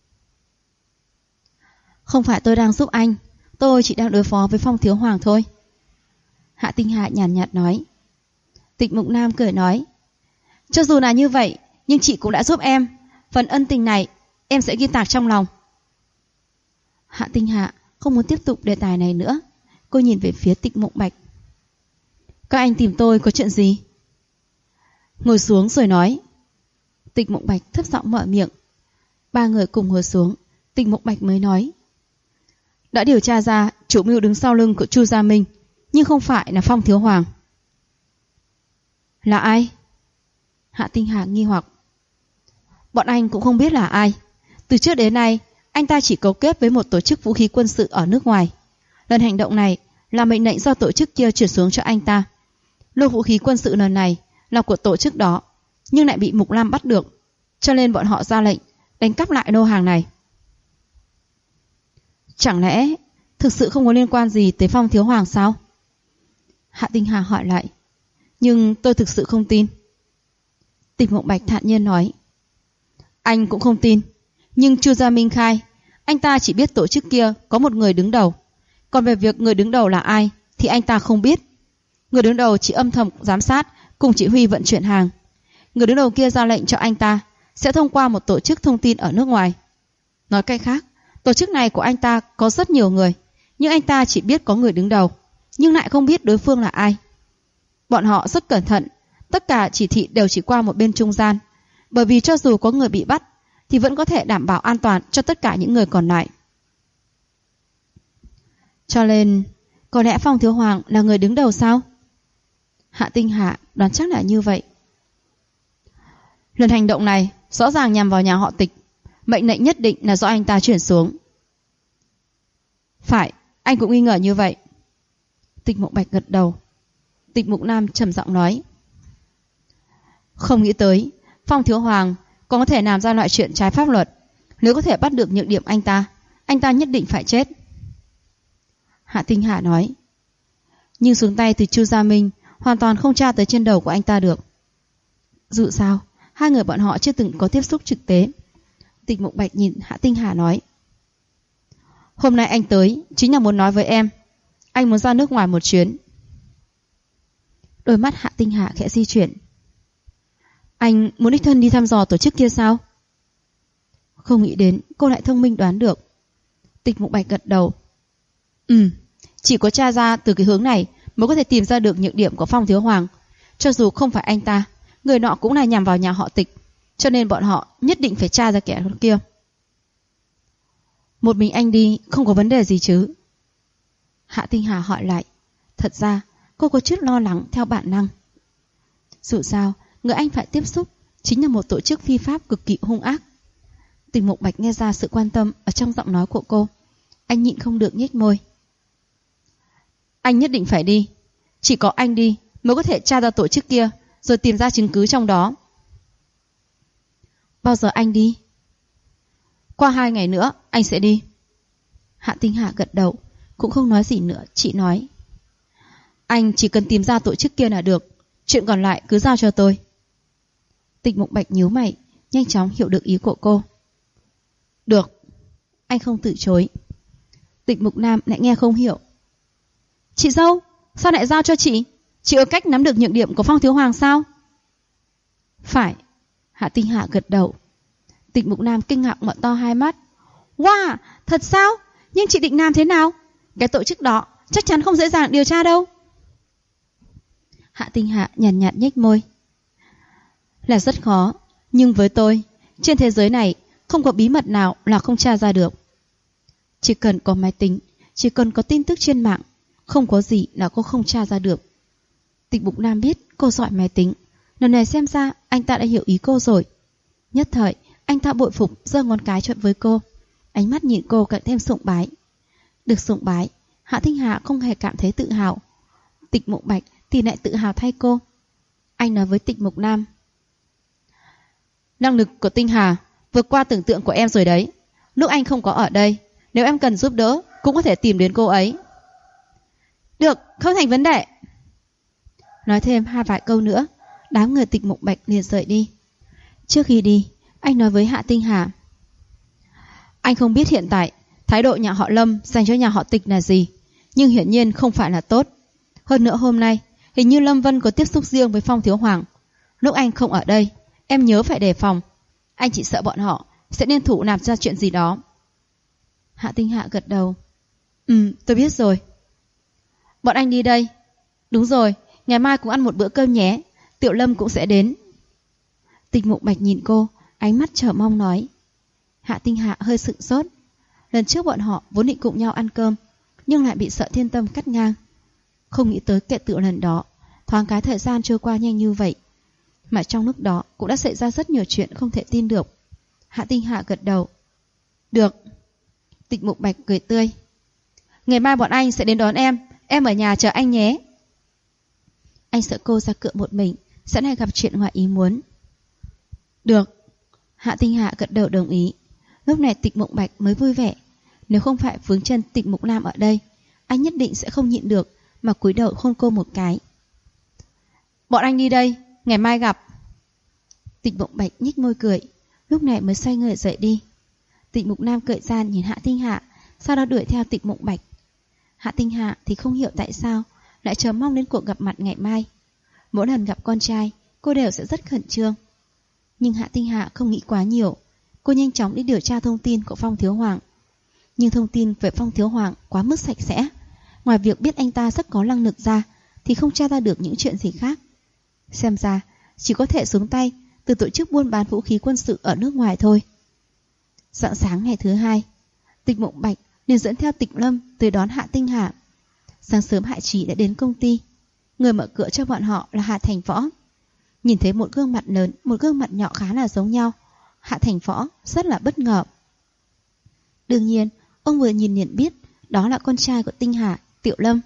Không phải tôi đang giúp anh, tôi chỉ đang đối phó với Phong Thiếu Hoàng thôi. Hạ Tinh Hà nhàn nhạt nói. Tịch Mục Nam cười nói, cho dù là như vậy, nhưng chị cũng đã giúp em. Phần ân tình này em sẽ ghi tạc trong lòng. Hạ Tinh Hà không muốn tiếp tục đề tài này nữa. Cô nhìn về phía Tịch Mục Bạch. Các anh tìm tôi có chuyện gì? Ngồi xuống rồi nói. Tịch Mục Bạch thấp giọng mở miệng. Ba người cùng ngồi xuống. Tịch Mục Bạch mới nói. Đã điều tra ra chủ mưu đứng sau lưng của Chu Gia Minh, nhưng không phải là Phong Thiếu Hoàng. Là ai? Hạ Tinh Hà nghi hoặc. Bọn anh cũng không biết là ai. Từ trước đến nay anh ta chỉ cấu kết với một tổ chức vũ khí quân sự ở nước ngoài. Lần hành động này là mệnh lệnh do tổ chức kia chuyển xuống cho anh ta. Lô vũ khí quân sự lần này là của tổ chức đó, nhưng lại bị Mục Lam bắt được, cho nên bọn họ ra lệnh đánh cắp lại lô hàng này. Chẳng lẽ thực sự không có liên quan gì tới Phong Thiếu Hoàng sao? Hạ Tinh Hà hỏi lại. Nhưng tôi thực sự không tin. Tịch Mục Bạch thản nhiên nói. Anh cũng không tin, nhưng Chu Gia Minh khai anh ta chỉ biết tổ chức kia có một người đứng đầu. Còn về việc người đứng đầu là ai thì anh ta không biết. Người đứng đầu chỉ âm thầm giám sát cùng chỉ huy vận chuyển hàng. Người đứng đầu kia ra lệnh cho anh ta sẽ thông qua một tổ chức thông tin ở nước ngoài. Nói cách khác, tổ chức này của anh ta có rất nhiều người, nhưng anh ta chỉ biết có người đứng đầu, nhưng lại không biết đối phương là ai. Bọn họ rất cẩn thận, tất cả chỉ thị đều chỉ qua một bên trung gian, bởi vì cho dù có người bị bắt thì vẫn có thể đảm bảo an toàn cho tất cả những người còn lại. Cho nên, có lẽ Phong Thiếu Hoàng là người đứng đầu sao? Hạ Tinh Hà đoán chắc là như vậy. Lần hành động này rõ ràng nhằm vào nhà họ Tịch, mệnh lệnh nhất định là do anh ta chuyển xuống. Phải, anh cũng nghi ngờ như vậy. Tịch Mục Bạch gật đầu. Tịch Mục Nam trầm giọng nói. Không nghĩ tới Phong Thiếu Hoàng còn có thể làm ra loại chuyện trái pháp luật. Nếu có thể bắt được nhược điểm anh ta nhất định phải chết. Hạ Tinh Hà nói. Nhưng xuống tay từ Chu Gia Minh hoàn toàn không tra tới trên đầu của anh ta được. Dù sao, hai người bọn họ chưa từng có tiếp xúc trực tế. Tịch Mục Bạch nhìn Hạ Tinh Hà nói. Hôm nay anh tới chính là muốn nói với em, anh muốn ra nước ngoài một chuyến. Đôi mắt Hạ Tinh Hà khẽ di chuyển. Anh muốn đích thân đi thăm dò tổ chức kia sao? Không nghĩ đến cô lại thông minh đoán được. Tịch Mục Bạch gật đầu. Chỉ có tra ra từ cái hướng này mới có thể tìm ra được nhược điểm của Phong Thiếu Hoàng. Cho dù không phải anh ta, người nọ cũng là nhằm vào nhà họ Tịch, cho nên bọn họ nhất định phải tra ra kẻ kia. Một mình anh đi không có vấn đề gì chứ? Hạ Tinh Hà hỏi lại. Thật ra cô có chút lo lắng theo bản năng. Dù sao người anh phải tiếp xúc chính là một tổ chức phi pháp cực kỳ hung ác. Tịch Mục Bạch nghe ra sự quan tâm ở trong giọng nói của cô. Anh nhịn không được nhếch môi. Anh nhất định phải đi. Chỉ có anh đi mới có thể tra ra tổ chức kia, rồi tìm ra chứng cứ trong đó. Bao giờ anh đi? Qua 2 ngày nữa anh sẽ đi. Hạ Tinh Hà gật đầu, cũng không nói gì nữa, chỉ nói. Anh chỉ cần tìm ra tổ chức kia là được, chuyện còn lại cứ giao cho tôi. Tịch Mục Bạch nhíu mày, nhanh chóng hiểu được ý của cô. Được. Anh không từ chối. Tịch Mục Nam lại nghe không hiểu. Chị dâu, sao lại giao cho chị? Chị có cách nắm được nhược điểm của Phong Thiếu Hoàng sao? Phải. Hạ Tinh Hà gật đầu. Tịch Mục Nam kinh ngạc mở to hai mắt. Wow, thật sao? Nhưng chị định làm thế nào? Cái tổ chức đó chắc chắn không dễ dàng điều tra đâu. Hạ Tinh Hà nhàn nhạt nhếch môi. Là rất khó, nhưng với tôi, trên thế giới này không có bí mật nào là không tra ra được. Chỉ cần có máy tính, chỉ cần có tin tức trên mạng, không có gì là cô không tra ra được. Tịch Mục Nam biết cô giỏi máy tính, lần này xem ra anh ta đã hiểu ý cô rồi. Nhất thời, anh ta bội phục giơ ngón cái chọn với cô, ánh mắt nhìn cô càng thêm sùng bái. Được sùng bái, Hạ Tinh Hà không hề cảm thấy tự hào. Tịch Mục Bạch thì lại tự hào thay cô. Anh nói với Tịch Mục Nam. Năng lực của Tinh Hà vượt qua tưởng tượng của em rồi đấy. Lúc anh không có ở đây, nếu em cần giúp đỡ cũng có thể tìm đến cô ấy. Được, không thành vấn đề. Nói thêm vài câu nữa, đám người Tịch Mục Bạch liền rời đi. Trước khi đi, anh nói với Hạ Tinh Hà. Anh không biết hiện tại thái độ nhà họ Lâm dành cho nhà họ Tịch là gì, nhưng hiển nhiên không phải là tốt. Hơn nữa hôm nay, hình như Lâm Vân có tiếp xúc riêng với Phong Thiếu Hoàng. Lúc anh không ở đây, em nhớ phải đề phòng. Anh chỉ sợ bọn họ sẽ liên thủ làm ra chuyện gì đó. Hạ Tinh Hạ gật đầu. Tôi biết rồi. Bọn anh đi đây. Đúng rồi, ngày mai cũng ăn một bữa cơm nhé. Tiểu Lâm cũng sẽ đến. Tịch Mục Bạch nhìn cô, ánh mắt chờ mong nói. Hạ Tinh Hạ hơi sững sốt. Lần trước bọn họ vốn định cùng nhau ăn cơm, nhưng lại bị Sợ Thiên Tâm cắt ngang. Không nghĩ tới kể từ lần đó, thoáng cái thời gian trôi qua nhanh như vậy. Mà trong lúc đó cũng đã xảy ra rất nhiều chuyện không thể tin được. Hạ Tinh Hạ gật đầu. Được. Tịch Mục Bạch cười tươi. Ngày mai bọn anh sẽ đến đón em ở nhà chờ anh nhé. Anh sợ cô ra cửa một mình sẽ lại gặp chuyện ngoài ý muốn. Được. Hạ Tinh Hạ gật đầu đồng ý. Lúc này Tịch Mục Bạch mới vui vẻ. Nếu không phải vướng chân Tịch Mục Nam ở đây, anh nhất định sẽ không nhịn được mà cúi đầu hôn cô một cái. Bọn anh đi đây, ngày mai gặp. Tịch Mục Bạch nhếch môi cười, lúc này mới xoay người rời đi. Tịch Mục Nam cười gian nhìn Hạ Tinh Hạ, sau đó đuổi theo Tịch Mục Bạch. Hạ Tinh Hạ thì không hiểu tại sao lại chờ mong đến cuộc gặp mặt ngày mai. Mỗi lần gặp con trai, cô đều sẽ rất khẩn trương. Nhưng Hạ Tinh Hạ không nghĩ quá nhiều. Cô nhanh chóng đi điều tra thông tin của Phong Thiếu Hoàng. Nhưng thông tin về Phong Thiếu Hoàng quá mức sạch sẽ. Ngoài việc biết anh ta rất có năng lực ra, thì không tra ra được những chuyện gì khác. Xem ra, chỉ có thể xuống tay từ tổ chức buôn bán vũ khí quân sự ở nước ngoài thôi. Rạng sáng ngày thứ hai, Tịch Mục Bạch liền dẫn theo Tịch Lâm tới đón Hạ Tinh Hạ. Sáng sớm Hạ Trí đã đến công ty. Người mở cửa cho bọn họ là Hạ Thành Võ. Nhìn thấy một gương mặt lớn, một gương mặt nhỏ khá là giống nhau, Hạ Thành Võ rất là bất ngờ. Đương nhiên, ông vừa nhìn liền biết đó là con trai của Tinh Hà, Tiểu Lâm.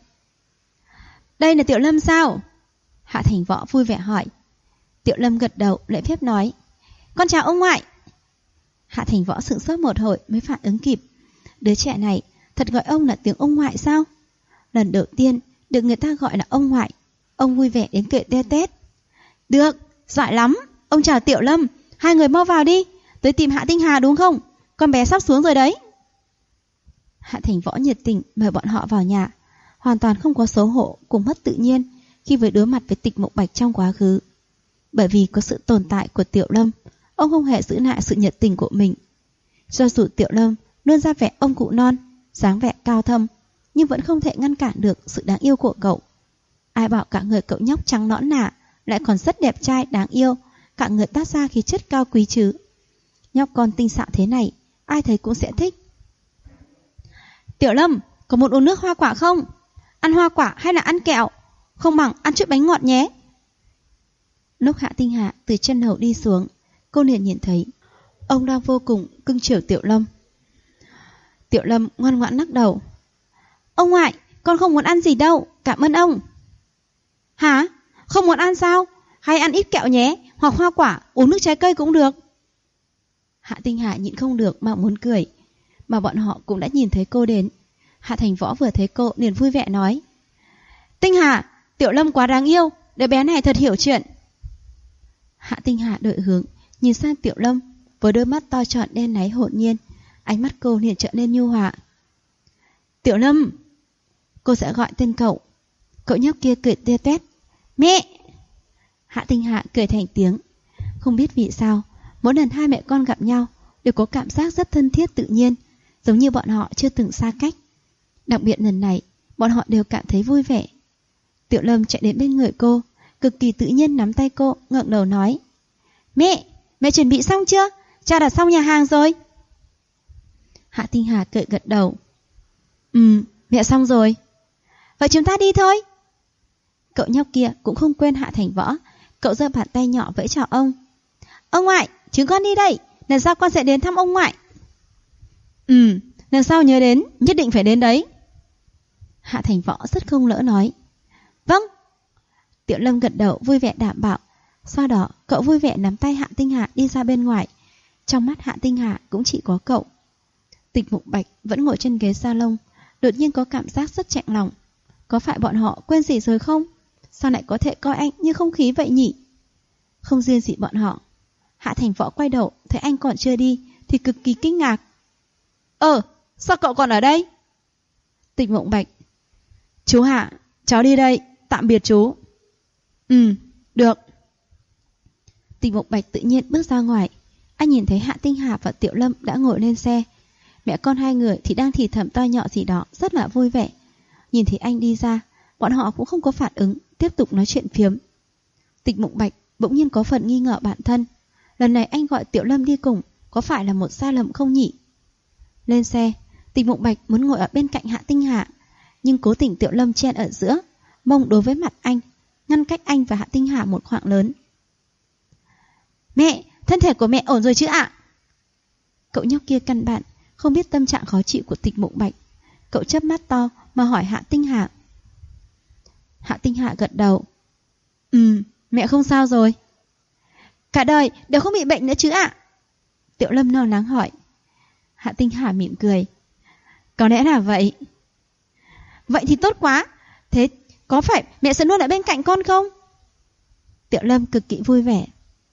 Đây là Tiểu Lâm sao? Hạ Thành Võ vui vẻ hỏi. Tiểu Lâm gật đầu lễ phép nói. Con chào ông ngoại. Hạ Thành Võ sững sốt một hồi mới phản ứng kịp. Đứa trẻ này thật gọi ông là tiếng ông ngoại sao? Lần đầu tiên được người ta gọi là ông ngoại. Ông vui vẻ đến cười tê tét. Được, giỏi lắm. Ông chào Tiểu Lâm, hai người mau vào đi. Tới tìm Hạ Tinh Hà đúng không? Con bé sắp xuống rồi đấy. Hạ Thành Võ nhiệt tình mời bọn họ vào nhà, hoàn toàn không có xấu hổ cùng mất tự nhiên khi phải đối mặt với Tịch Mục Bạch trong quá khứ. Bởi vì có sự tồn tại của Tiểu Lâm, ông không hề giữ lại sự nhiệt tình của mình. Cho dù Tiểu Lâm luôn ra vẻ ông cụ non, dáng vẻ cao thâm, nhưng vẫn không thể ngăn cản được sự đáng yêu của cậu. Ai bảo cả người cậu nhóc trắng nõn nà lại còn rất đẹp trai đáng yêu, cả người toát ra khí chất cao quý chứ. Nhóc con tinh xảo thế này, ai thấy cũng sẽ thích. Tiểu Lâm, có muốn uống nước hoa quả không? Ăn hoa quả hay là ăn kẹo? Không bằng ăn chút bánh ngọt nhé. Lúc Hạ Tinh Hạ từ chân hầu đi xuống, cô liền nhìn thấy ông đang vô cùng cưng chiều Tiểu Lâm. Tiểu Lâm ngoan ngoãn lắc đầu. Ông ngoại, con không muốn ăn gì đâu, cảm ơn ông. Hả? Không muốn ăn sao? Hay ăn ít kẹo nhé, hoặc hoa quả, uống nước trái cây cũng được. Hạ Tinh Hạ nhịn không được mà muốn cười, mà bọn họ cũng đã nhìn thấy cô đến. Hạ Thành Võ vừa thấy cô liền vui vẻ nói. Tinh Hạ, Tiểu Lâm quá đáng yêu, đứa bé này thật hiểu chuyện. Hạ Tinh Hạ đổi hướng, nhìn sang Tiểu Lâm với đôi mắt to tròn đen láy hồn nhiên, ánh mắt cô liền trở nên nhu hòa. Tiểu Lâm, cô sẽ gọi tên cậu. Cậu nhóc kia cười tê tét. Mẹ! Hạ Tinh Hạ cười thành tiếng. Không biết vì sao, mỗi lần hai mẹ con gặp nhau đều có cảm giác rất thân thiết tự nhiên, giống như bọn họ chưa từng xa cách. Đặc biệt lần này, bọn họ đều cảm thấy vui vẻ. Tiểu Lâm chạy đến bên người cô, cực kỳ tự nhiên nắm tay cô, ngẩng đầu nói. Mẹ chuẩn bị xong chưa? Cha đặt xong nhà hàng rồi. Hạ Tinh Hà cười gật đầu. Mẹ xong rồi. Vậy chúng ta đi thôi. Cậu nhóc kia cũng không quên Hạ Thành Võ. Cậu giơ bàn tay nhỏ vẫy chào ông. Ông ngoại, chúng con đi đây. Lần sau con sẽ đến thăm ông ngoại. Lần sau nhớ đến, nhất định phải đến đấy. Hạ Thành Võ rất không lỡ nói. Vâng. Tiểu Lâm gật đầu vui vẻ đảm bảo. Sau đó cậu vui vẻ nắm tay Hạ Tinh Hà đi ra bên ngoài. Trong mắt Hạ Tinh Hà cũng chỉ có cậu. Tịch Mục Bạch vẫn ngồi trên ghế salon, đột nhiên có cảm giác rất chạnh lòng. Có phải bọn họ quên gì rồi không? Sao lại có thể coi anh như không khí vậy nhỉ? Không riêng gì bọn họ, Hạ Thành Võ quay đầu thấy anh còn chưa đi thì cực kỳ kinh ngạc. Sao cậu còn ở đây? Tịch Mục Bạch. Chú Hạ, cháu đi đây, tạm biệt chú. Được. Tịch Mục Bạch tự nhiên bước ra ngoài. Anh nhìn thấy Hạ Tinh Hà và Tiểu Lâm đã ngồi lên xe. Mẹ con hai người thì đang thì thầm to nhỏ gì đó, rất là vui vẻ. Nhìn thấy anh đi ra, bọn họ cũng không có phản ứng, tiếp tục nói chuyện phiếm. Tịch Mục Bạch bỗng nhiên có phần nghi ngờ bản thân. Lần này anh gọi Tiểu Lâm đi cùng, có phải là một sai lầm không nhỉ? Lên xe, Tịch Mục Bạch muốn ngồi ở bên cạnh Hạ Tinh Hà, nhưng cố tình Tiểu Lâm chen ở giữa, mông đối với mặt anh, ngăn cách anh và Hạ Tinh Hà một khoảng lớn. Mẹ, thân thể của mẹ ổn rồi chứ ạ? Cậu nhóc kia căn bản không biết tâm trạng khó chịu của Tịch Mục Bạch. Cậu chớp mắt to mà hỏi Hạ Tinh Hà. Hạ Tinh Hà gật đầu. Mẹ không sao rồi. Cả đời đều không bị bệnh nữa chứ ạ? Tiểu Lâm lo lắng hỏi. Hạ Tinh Hà mỉm cười. Có lẽ là vậy. Vậy thì tốt quá. Thế có phải mẹ sẽ luôn ở bên cạnh con không? Tiểu Lâm cực kỳ vui vẻ.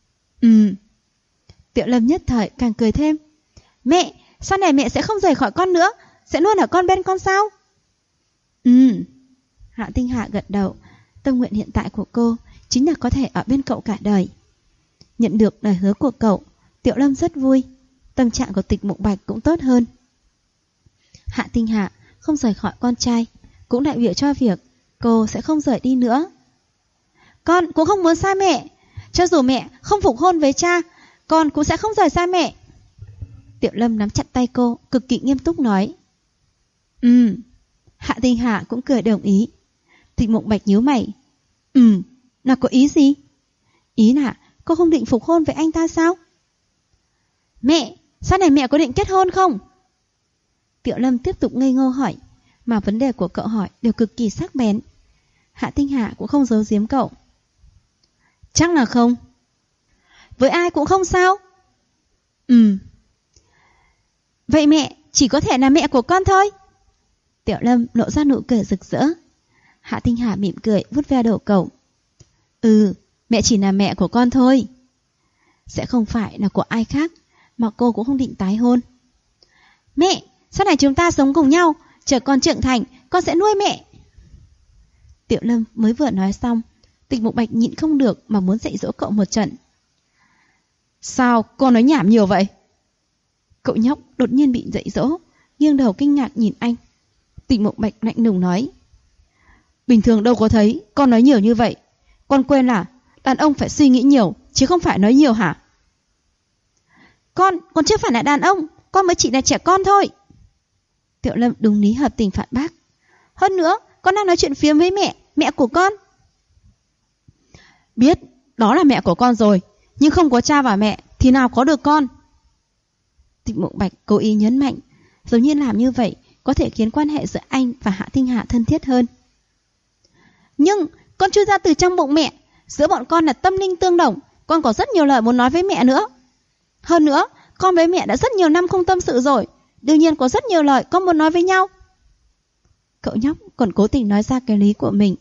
Tiểu Lâm nhất thời càng cười thêm. Mẹ, sau này mẹ sẽ không rời khỏi con nữa, sẽ luôn ở bên con sao? Hạ Tinh Hà gật đầu. Tâm nguyện hiện tại của cô chính là có thể ở bên cậu cả đời. Nhận được lời hứa của cậu, Tiểu Lâm rất vui. Tâm trạng của Tịch Mục Bạch cũng tốt hơn. Hạ Tinh Hà không rời khỏi con trai cũng đại biểu cho việc cô sẽ không rời đi nữa. Con cũng không muốn xa mẹ. Cho dù mẹ không phục hôn với cha, con cũng sẽ không rời xa mẹ. Tiểu Lâm nắm chặt tay cô, cực kỳ nghiêm túc nói. Hạ Tinh Hà cũng cười đồng ý. Tịch Mục Bạch nhíu mày. Là có ý gì? Ý là cô không định phục hôn với anh ta sao? Mẹ, sau này mẹ có định kết hôn không? Tiểu Lâm tiếp tục ngây ngô hỏi, mà vấn đề của cậu hỏi đều cực kỳ sắc bén. Hạ Tinh Hà cũng không giấu giếm cậu. Chắc là không. Với ai cũng không sao? Vậy mẹ chỉ có thể là mẹ của con thôi. Tiểu Lâm lộ ra nụ cười rực rỡ. Hạ Tinh Hà mỉm cười vuốt ve đầu cậu. Mẹ chỉ là mẹ của con thôi. Sẽ không phải là của ai khác, mà cô cũng không định tái hôn. Mẹ, sau này chúng ta sống cùng nhau, chờ con trưởng thành, con sẽ nuôi mẹ. Tiểu Lâm mới vừa nói xong, Tịch Mục Bạch nhịn không được mà muốn dạy dỗ cậu một trận. Sao con nói nhảm nhiều vậy? Cậu nhóc đột nhiên bị dạy dỗ, nghiêng đầu kinh ngạc nhìn anh. Tịch Mục Bạch lạnh lùng nói. Bình thường đâu có thấy con nói nhiều như vậy. Con quên là đàn ông phải suy nghĩ nhiều, chứ không phải nói nhiều hả? Con chưa phải là đàn ông, con mới chỉ là trẻ con thôi. Tiểu Lâm đúng lý hợp tình phản bác. Hơn nữa, con đang nói chuyện phiếm với mẹ của con. Biết, đó là mẹ của con rồi, nhưng không có cha và mẹ thì nào có được con. Tịch Mộng Bạch cố ý nhấn mạnh, giống như làm như vậy có thể khiến quan hệ giữa anh và Hạ Tinh Hạ thân thiết hơn. Nhưng con chưa ra từ trong bụng mẹ, giữa bọn con là tâm linh tương đồng, con có rất nhiều lời muốn nói với mẹ nữa. Hơn nữa, con với mẹ đã rất nhiều năm không tâm sự rồi, đương nhiên có rất nhiều lời con muốn nói với nhau. Cậu nhóc còn cố tình nói ra cái lý của mình.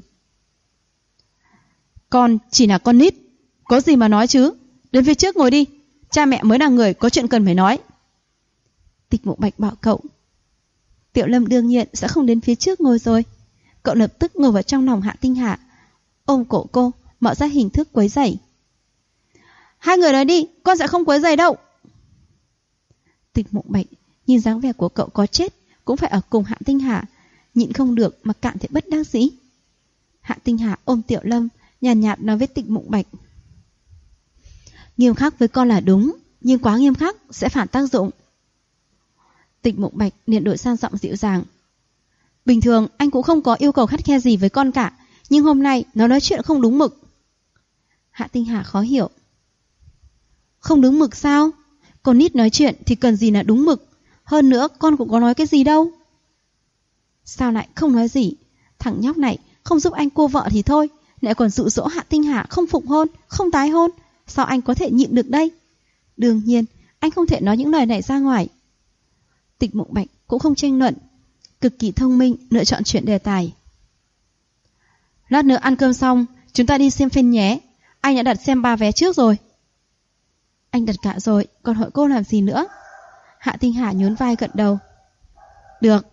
Con chỉ là con nít, có gì mà nói chứ, đến phía trước ngồi đi, cha mẹ mới là người có chuyện cần phải nói. Tịch Mộng Bạch bảo cậu. Tiểu Lâm đương nhiên sẽ không đến phía trước ngồi rồi. Cậu lập tức ngồi vào trong lòng Hạ Tinh Hạ, ôm cổ cô, mở ra hình thức quấy rầy. Hai người nói đi, con sẽ không quấy rầy đâu. Tịch Mộng Bạch nhìn dáng vẻ của cậu có chết cũng phải ở cùng Hạ Tinh Hạ, nhịn không được mà cảm thấy bất đắc dĩ. Hạ Tinh Hạ ôm Tiểu Lâm, nhàn nhạt nói với Tịch Mộng Bạch. Nghiêm khắc với con là đúng, nhưng quá nghiêm khắc sẽ phản tác dụng. Tịch Mộng Bạch liền đổi sang giọng dịu dàng. Bình thường anh cũng không có yêu cầu khắt khe gì với con cả, nhưng hôm nay nó nói chuyện không đúng mực. Hạ Tinh Hà khó hiểu. Không đúng mực sao? Con nít nói chuyện thì cần gì là đúng mực. Hơn nữa con cũng có nói cái gì đâu. Sao lại không nói gì? Thằng nhóc này không giúp anh cô vợ thì thôi, lại còn dụ dỗ Hạ Tinh Hà không phục hôn, không tái hôn. Sao anh có thể nhịn được đây? Đương nhiên anh không thể nói những lời này ra ngoài. Tịch Mộng Bạch cũng không tranh luận, cực kỳ thông minh lựa chọn chuyện đề tài. Lát nữa ăn cơm xong chúng ta đi xem phim nhé. Anh đã đặt xem 3 vé trước rồi. Anh đặt cả rồi, còn hỏi cô làm gì nữa? Hạ Tinh Hà nhún vai gật đầu. Được.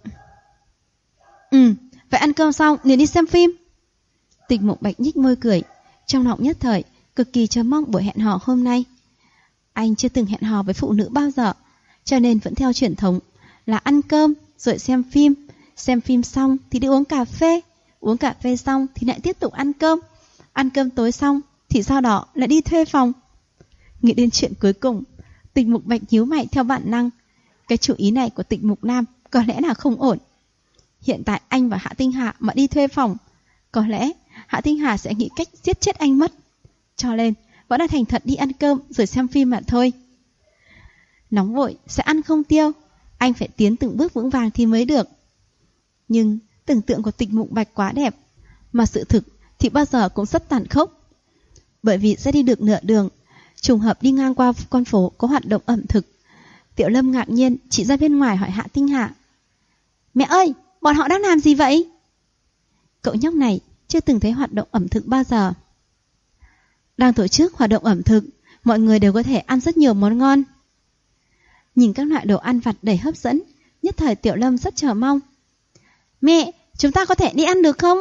Vậy ăn cơm xong liền đi xem phim. Tịch Mộng Bạch nhích môi cười, trong lòng nhất thời cực kỳ chờ mong buổi hẹn hò hôm nay. Anh chưa từng hẹn hò với phụ nữ bao giờ, cho nên vẫn theo truyền thống là ăn cơm rồi xem phim xong thì đi uống cà phê xong thì lại tiếp tục ăn cơm tối xong thì sau đó lại đi thuê phòng. Nghĩ đến chuyện cuối cùng, Tịch Mục Bạch nhíu mày theo bản năng. Cái chủ ý này của Tịch Mục Nam có lẽ là không ổn. Hiện tại anh và Hạ Tinh Hà mà đi thuê phòng, có lẽ Hạ Tinh Hà sẽ nghĩ cách giết chết anh mất. Cho nên vẫn là thành thật đi ăn cơm rồi xem phim mà thôi. Nóng vội sẽ ăn không tiêu, anh phải tiến từng bước vững vàng thì mới được. Nhưng tưởng tượng của Tịch Mục Bạch quá đẹp, mà sự thực thì bao giờ cũng rất tàn khốc. Bởi vì sẽ đi được nửa đường, trùng hợp đi ngang qua con phố có hoạt động ẩm thực. Tiểu Lâm ngạc nhiên chỉ ra bên ngoài hỏi Hạ Tinh Hạ: Mẹ ơi, bọn họ đang làm gì vậy? Cậu nhóc này chưa từng thấy hoạt động ẩm thực bao giờ. Đang tổ chức hoạt động ẩm thực, mọi người đều có thể ăn rất nhiều món ngon. Nhìn các loại đồ ăn vặt đầy hấp dẫn, nhất thời Tiểu Lâm rất chờ mong. Mẹ, chúng ta có thể đi ăn được không?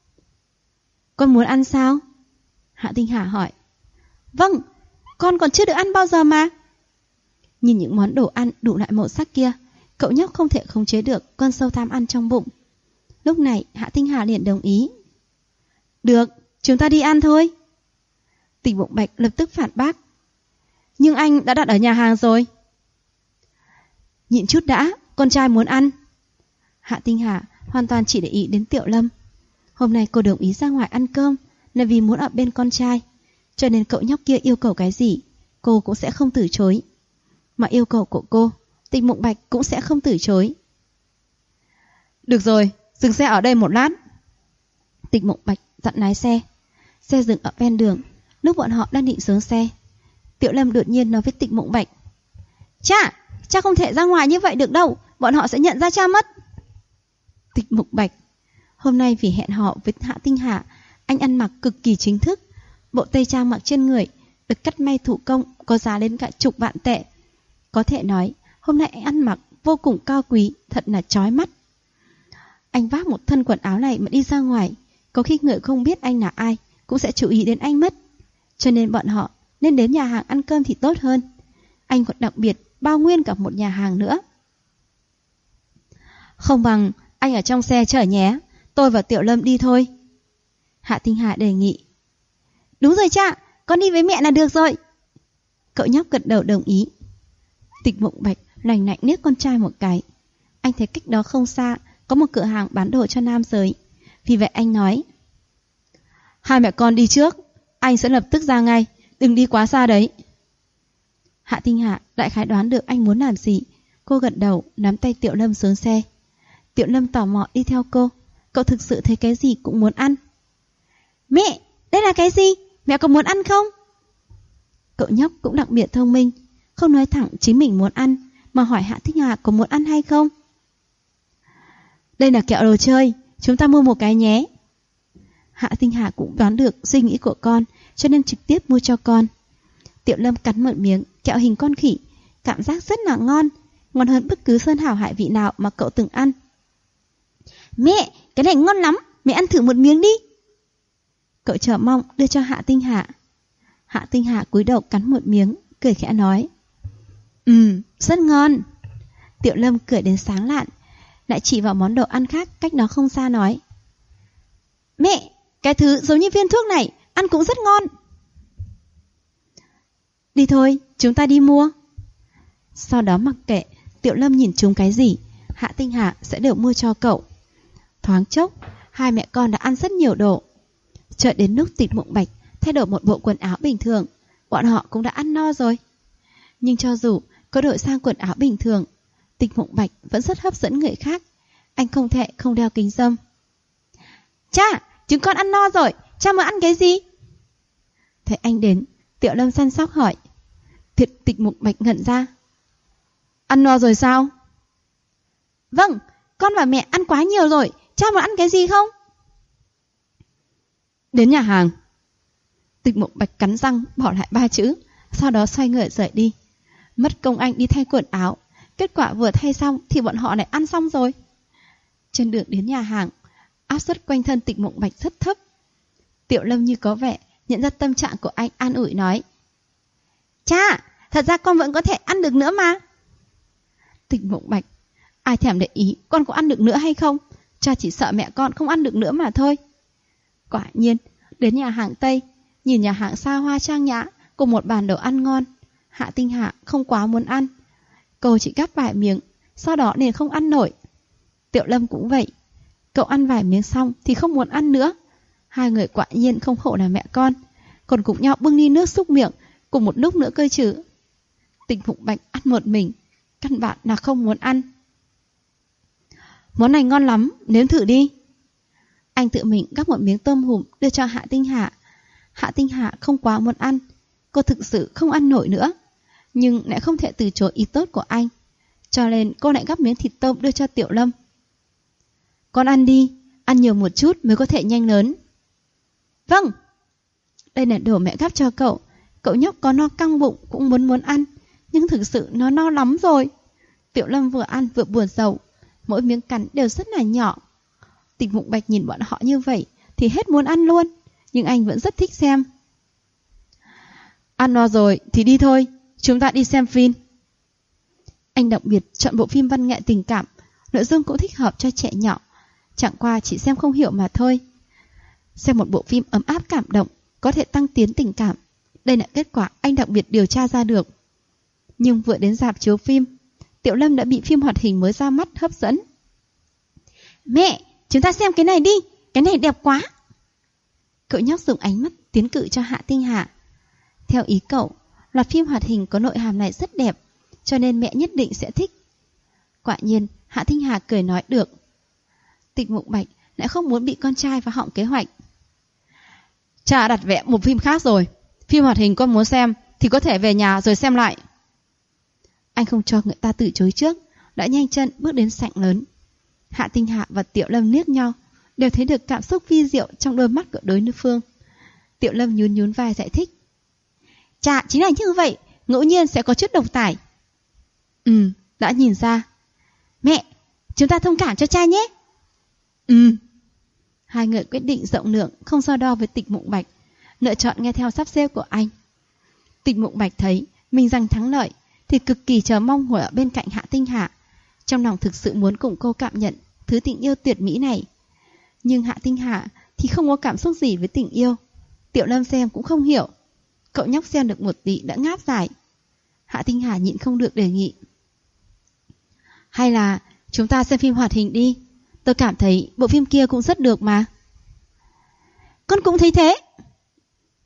Con muốn ăn sao? Hạ Tinh Hà hỏi. Vâng, con còn chưa được ăn bao giờ mà. Nhìn những món đồ ăn đủ loại màu sắc kia, cậu nhóc không thể khống chế được con sâu tham ăn trong bụng. Lúc này Hạ Tinh Hà liền đồng ý. Được, chúng ta đi ăn thôi. Tịch Mộng Bạch lập tức phản bác. Nhưng anh đã đặt ở nhà hàng rồi. Nhịn chút đã, con trai muốn ăn. Hạ Tinh Hà hoàn toàn chỉ để ý đến Tiểu Lâm. Hôm nay cô đồng ý ra ngoài ăn cơm là vì muốn ở bên con trai, cho nên cậu nhóc kia yêu cầu cái gì cô cũng sẽ không từ chối. Mà yêu cầu của cô, Tịch Mộng Bạch cũng sẽ không từ chối. Được rồi, dừng xe ở đây một lát. Tịch Mộng Bạch dặn lái xe. Xe dừng ở ven đường. Lúc bọn họ đang định xuống xe, Tiểu Lâm đột nhiên nói với Tịch Mộng Bạch: Cha không thể ra ngoài như vậy được đâu, bọn họ sẽ nhận ra cha mất. Tịch Mộng Bạch: Hôm nay vì hẹn hò với Hạ Tinh Hà, anh ăn mặc cực kỳ chính thức. Bộ tây trang mặc trên người được cắt may thủ công, có giá đến cả chục vạn tệ. Có thể nói hôm nay anh ăn mặc vô cùng cao quý, thật là chói mắt. Anh vác một thân quần áo này mà đi ra ngoài, có khi người không biết anh là ai cũng sẽ chú ý đến anh mất. Cho nên bọn họ nên đến nhà hàng ăn cơm thì tốt hơn. Anh còn đặc biệt bao nguyên cả một nhà hàng nữa. Không bằng anh ở trong xe chở nhé, tôi và Tiểu Lâm đi thôi. Hạ Tinh Hà đề nghị. Đúng rồi cha, con đi với mẹ là được rồi. Cậu nhóc gật đầu đồng ý. Tịch Mộng Bạch lành lạnh liếc con trai một cái. Anh thấy cách đó không xa có một cửa hàng bán đồ cho nam giới, vì vậy anh nói: Hai mẹ con đi trước, Anh sẽ lập tức ra ngay, đừng đi quá xa đấy. Hạ Tinh Hạ đại khái đoán được anh muốn làm gì. Cô gật đầu, nắm tay Tiểu Lâm xuống xe. Tiểu Lâm tò mò đi theo cô. Cậu thực sự thấy cái gì cũng muốn ăn. Mẹ, đây là cái gì? Mẹ có muốn ăn không? Cậu nhóc cũng đặc biệt thông minh, không nói thẳng chính mình muốn ăn, mà hỏi Hạ Tinh Hạ có muốn ăn hay không. Đây là kẹo đồ chơi, chúng ta mua một cái nhé. Hạ Tinh Hạ cũng đoán được suy nghĩ của con, cho nên trực tiếp mua cho con. Tiểu Lâm cắn một miếng kẹo hình con khỉ, cảm giác rất là ngon, ngon hơn bất cứ sơn hào hải vị nào mà cậu từng ăn. Mẹ, cái này ngon lắm, mẹ ăn thử một miếng đi. Cậu chờ mong đưa cho Hạ Tinh Hạ. Hạ Tinh Hạ cúi đầu cắn một miếng, cười khẽ nói. Rất ngon. Tiểu Lâm cười đến sáng lạn, lại chỉ vào món đồ ăn khác cách đó không xa nói. Mẹ, cái thứ giống như viên thuốc này, ăn cũng rất ngon. Đi thôi, chúng ta đi mua. Sau đó mặc kệ Tiểu Lâm nhìn chúng cái gì, Hạ Tinh Hạ sẽ đều mua cho cậu. Thoáng chốc, hai mẹ con đã ăn rất nhiều đồ. Chợt đến lúc Tịch Mộng Bạch thay đổi một bộ quần áo bình thường, bọn họ cũng đã ăn no rồi. Nhưng cho dù có đổi sang quần áo bình thường, Tịch Mộng Bạch vẫn rất hấp dẫn người khác. Anh không thể không đeo kính râm. Cha, chúng con ăn no rồi, cha muốn ăn cái gì? Thấy anh đến, Tiểu Lâm săn sóc hỏi. Tịch Mộng Bạch ngẩn ra. Ăn no rồi sao? Vâng, con và mẹ ăn quá nhiều rồi, cha muốn ăn cái gì không? Đến nhà hàng. Tịch Mộng Bạch cắn răng bỏ lại 3 chữ, sau đó xoay người rời đi. Mất công anh đi thay quần áo, kết quả vừa thay xong thì bọn họ lại ăn xong rồi. Trên đường đến nhà hàng, áp suất quanh thân Tịch Mộng Bạch rất thấp. Tiểu Lâm như có vẻ nhận ra tâm trạng của anh, an ủi nói. Cha, thật ra con vẫn có thể ăn được nữa mà. Tịch Mộng Bạch, ai thèm để ý con có ăn được nữa hay không, cha chỉ sợ mẹ con không ăn được nữa mà thôi. Quả nhiên, đến nhà hàng Tây, nhìn nhà hàng xa hoa trang nhã cùng một bàn đồ ăn ngon, Hạ Tinh Hạ không quá muốn ăn. Cô chỉ gắp vài miếng, sau đó liền không ăn nổi. Tiểu Lâm cũng vậy, cậu ăn vài miếng xong thì không muốn ăn nữa. Hai người quả nhiên không khổ là mẹ con, còn cùng nhau bưng đi nước xúc miệng cùng một lúc nữa cơ chứ. Tịch Mộng Bạch ăn một mình, căn bản là không muốn ăn. Món này ngon lắm, nếm thử đi. Anh tự mình gắp một miếng tôm hùm đưa cho Hạ Tinh Hạ. Hạ Tinh Hạ không quá muốn ăn, cô thực sự không ăn nổi nữa, nhưng lại không thể từ chối ý tốt của anh, cho nên cô lại gắp miếng thịt tôm đưa cho Tiểu Lâm. Con ăn đi, ăn nhiều một chút mới có thể nhanh lớn. Vâng. Đây là đồ mẹ gắp cho cậu. Cậu nhóc có no căng bụng cũng muốn ăn, nhưng thực sự nó no lắm rồi. Tiểu Lâm vừa ăn vừa buồn rầu, mỗi miếng cắn đều rất là nhỏ. Tịch Mộng Bạch nhìn bọn họ như vậy thì hết muốn ăn luôn, nhưng anh vẫn rất thích xem. Ăn no rồi thì đi thôi, chúng ta đi xem phim. Anh đặc biệt chọn bộ phim văn nghệ tình cảm, nội dung cũng thích hợp cho trẻ nhỏ, chẳng qua chỉ xem không hiểu mà thôi. Xem một bộ phim ấm áp cảm động, có thể tăng tiến tình cảm, đây là kết quả anh đặc biệt điều tra ra được. Nhưng vừa đến rạp chiếu phim, Tiểu Lâm đã bị phim hoạt hình mới ra mắt hấp dẫn. Mẹ, chúng ta xem cái này đi, cái này đẹp quá. Cậu nhóc dùng ánh mắt tiến cử cho Hạ Tinh Hạ. Theo ý cậu, loạt phim hoạt hình có nội hàm này rất đẹp, cho nên mẹ nhất định sẽ thích. Quả nhiên, Hạ Tinh Hạ cười nói được. Tịch Mộng Bạch lại không muốn bị con trai phá hỏng kế hoạch. Cha đặt vé một phim khác rồi, phim hoạt hình con muốn xem thì có thể về nhà rồi xem lại. Anh không cho người ta từ chối trước, đã nhanh chân bước đến sảnh lớn. Hạ Tinh Hạ và Tiểu Lâm liếc nhau, đều thấy được cảm xúc vi diệu trong đôi mắt của đối phương. Tiểu Lâm nhún vai giải thích. Chà, chính là như vậy, ngẫu nhiên sẽ có chút độc tài. Đã nhìn ra. Mẹ, chúng ta thông cảm cho cha nhé. Hai người quyết định rộng lượng, không so đo với Tịch Mộng Bạch, lựa chọn nghe theo sắp xếp của anh. Tịch Mộng Bạch thấy mình giành thắng lợi thì cực kỳ chờ mong ngồi ở bên cạnh Hạ Tinh Hạ, trong lòng thực sự muốn cùng cô cảm nhận thứ tình yêu tuyệt mỹ này. Nhưng Hạ Tinh Hạ thì không có cảm xúc gì với tình yêu. Tiểu Lâm xem cũng không hiểu. Cậu nhóc xem được một tí đã ngáp dài. Hạ Tinh Hạ nhịn không được đề nghị. Hay là chúng ta xem phim hoạt hình đi, tôi cảm thấy bộ phim kia cũng rất được mà. Con cũng thấy thế.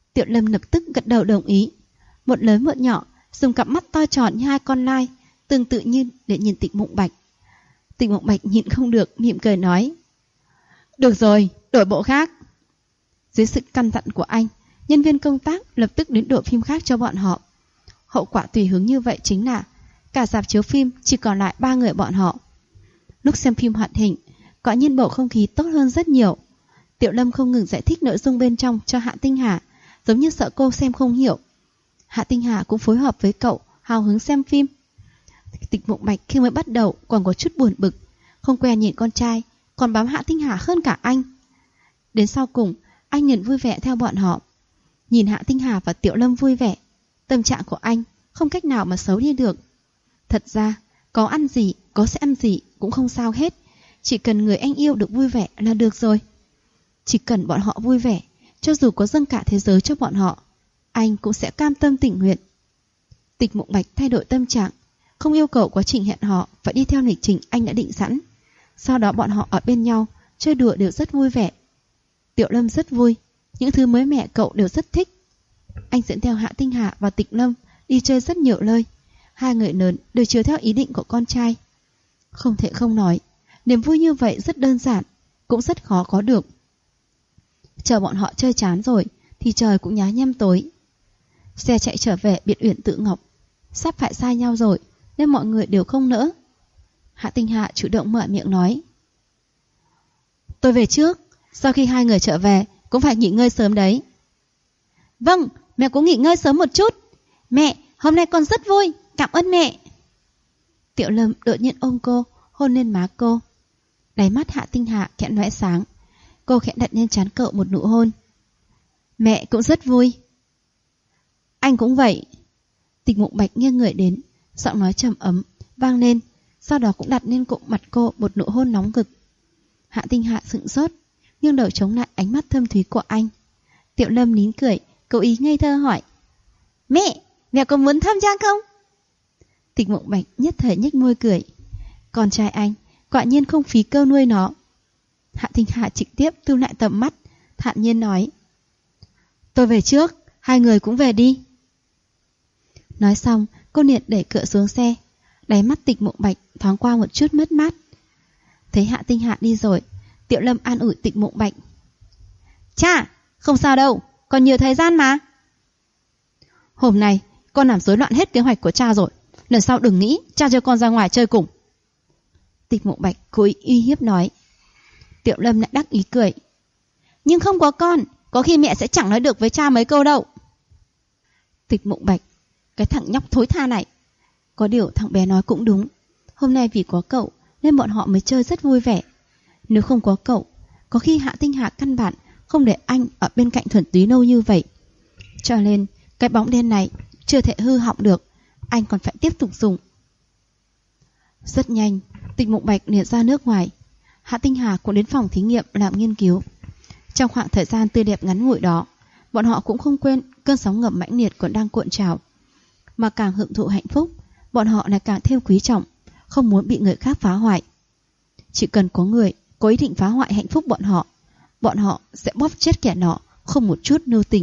Tiểu Lâm lập tức gật đầu đồng ý, một lớn một nhỏ, dùng cặp mắt to tròn như hai con lai, tương tự như để nhìn Tịch Mộng Bạch. Tịch Mộng Bạch nhịn không được, mỉm cười nói: "Được rồi, đổi bộ khác." Dưới sự căn dặn của anh, nhân viên công tác lập tức đến đổi phim khác cho bọn họ. Hậu quả tùy hứng như vậy chính là cả rạp chiếu phim chỉ còn lại 3 người bọn họ. Lúc xem phim hoạt hình, quả nhiên bầu không khí tốt hơn rất nhiều. Tiểu Lâm không ngừng giải thích nội dung bên trong cho Hạ Tinh Hà, giống như sợ cô xem không hiểu. Hạ Tinh Hà cũng phối hợp với cậu, hào hứng xem phim. Tịch Mộng Bạch khi mới bắt đầu còn có chút buồn bực, không quen nhìn con trai, còn bám Hạ Tinh Hà hơn cả anh. Đến sau cùng, anh liền vui vẻ theo bọn họ. Nhìn Hạ Tinh Hà và Tiểu Lâm vui vẻ, tâm trạng của anh không cách nào mà xấu đi được. Thật ra, có ăn gì, có sẽ ăn gì cũng không sao hết. Chỉ cần người anh yêu được vui vẻ là được rồi. Chỉ cần bọn họ vui vẻ, cho dù có dâng cả thế giới cho bọn họ, anh cũng sẽ cam tâm tình nguyện. Tịch Mộng Bạch thay đổi tâm trạng, không yêu cầu quá trình hẹn họ phải đi theo lịch trình anh đã định sẵn. Sau đó bọn họ ở bên nhau, chơi đùa đều rất vui vẻ. Tiểu Lâm rất vui, những thứ mới mẻ cậu đều rất thích. Anh dẫn theo Hạ Tinh Hà và Tịch Lâm đi chơi rất nhiều nơi. Hai người lớn đều chiều theo ý định của con trai. Không thể không nói, niềm vui như vậy rất đơn giản, cũng rất khó có được. Chờ bọn họ chơi chán rồi thì trời cũng nhá nhem tối. Xe chạy trở về biệt uyển Tự Ngọc, sắp phải xa nhau rồi nên mọi người đều không nỡ. Hạ Tinh Hà chủ động mở miệng nói: "Tôi về trước, sau khi hai người trở về cũng phải nghỉ ngơi sớm đấy." "Vâng, mẹ cũng nghỉ ngơi sớm một chút. Mẹ, hôm nay con rất vui, cảm ơn mẹ." Tiểu Lâm đột nhiên ôm cô, hôn lên má cô. Đáy mắt Hạ Tinh Hà khẽ lóe sáng, cô khẽ đặt lên trán cậu một nụ hôn. "Mẹ cũng rất vui." "Anh cũng vậy." Tịch Mộng Bạch nghiêng người đến, giọng nói trầm ấm vang lên, sau đó cũng đặt lên mặt cô một nụ hôn nóng ngực. Hạ Tinh Hà sững sốt, nghiêng đầu chống lại ánh mắt thâm thúy của anh. Tiểu Lâm nín cười, cố ý ngây thơ hỏi: Mẹ có muốn tham gia không?" Tịch Mộng Bạch nhất thời nhếch môi cười. Con trai anh quả nhiên không phí câu nuôi nó. Hạ Tinh Hà trực tiếp thu lại tầm mắt, thản nhiên nói: "Tôi về trước, hai người cũng về đi." Nói xong, cô liền đẩy cửa xuống xe. Đáy mắt Tịch Mộng Bạch thoáng qua một chút mất mát. Thấy Hạ Tinh Hà đi rồi, Tiểu Lâm an ủi Tịch Mộng Bạch: "Cha, không sao đâu, còn nhiều thời gian mà." "Hôm nay con làm rối loạn hết kế hoạch của cha rồi, lần sau đừng nghĩ cha cho con ra ngoài chơi cùng." Tịch Mộng Bạch cố ý uy hiếp nói. Tiểu Lâm lại đắc ý cười: "Nhưng không có con, có khi mẹ sẽ chẳng nói được với cha mấy câu đâu." Tịch Mộng Bạch, cái thằng nhóc thối tha này. Có điều thằng bé nói cũng đúng, hôm nay vì có cậu nên bọn họ mới chơi rất vui vẻ. Nếu không có cậu, có khi Hạ Tinh Hà căn bản không để anh ở bên cạnh Thuần Túy lâu như vậy. Cho nên cái bóng đen này chưa thể hư hỏng được, anh còn phải tiếp tục dùng. Rất nhanh, Tịch Mộng Bạch liền ra nước ngoài. Hạ Tinh Hà cũng đến phòng thí nghiệm làm nghiên cứu. Trong khoảng thời gian tươi đẹp ngắn ngủi đó, bọn họ cũng không quên cơn sóng ngầm mãnh liệt còn đang cuộn trào. Mà càng hưởng thụ hạnh phúc, bọn họ lại càng thêm quý trọng, không muốn bị người khác phá hoại. Chỉ cần có người có ý định phá hoại hạnh phúc bọn họ sẽ bóp chết kẻ nọ, không một chút nêu tình.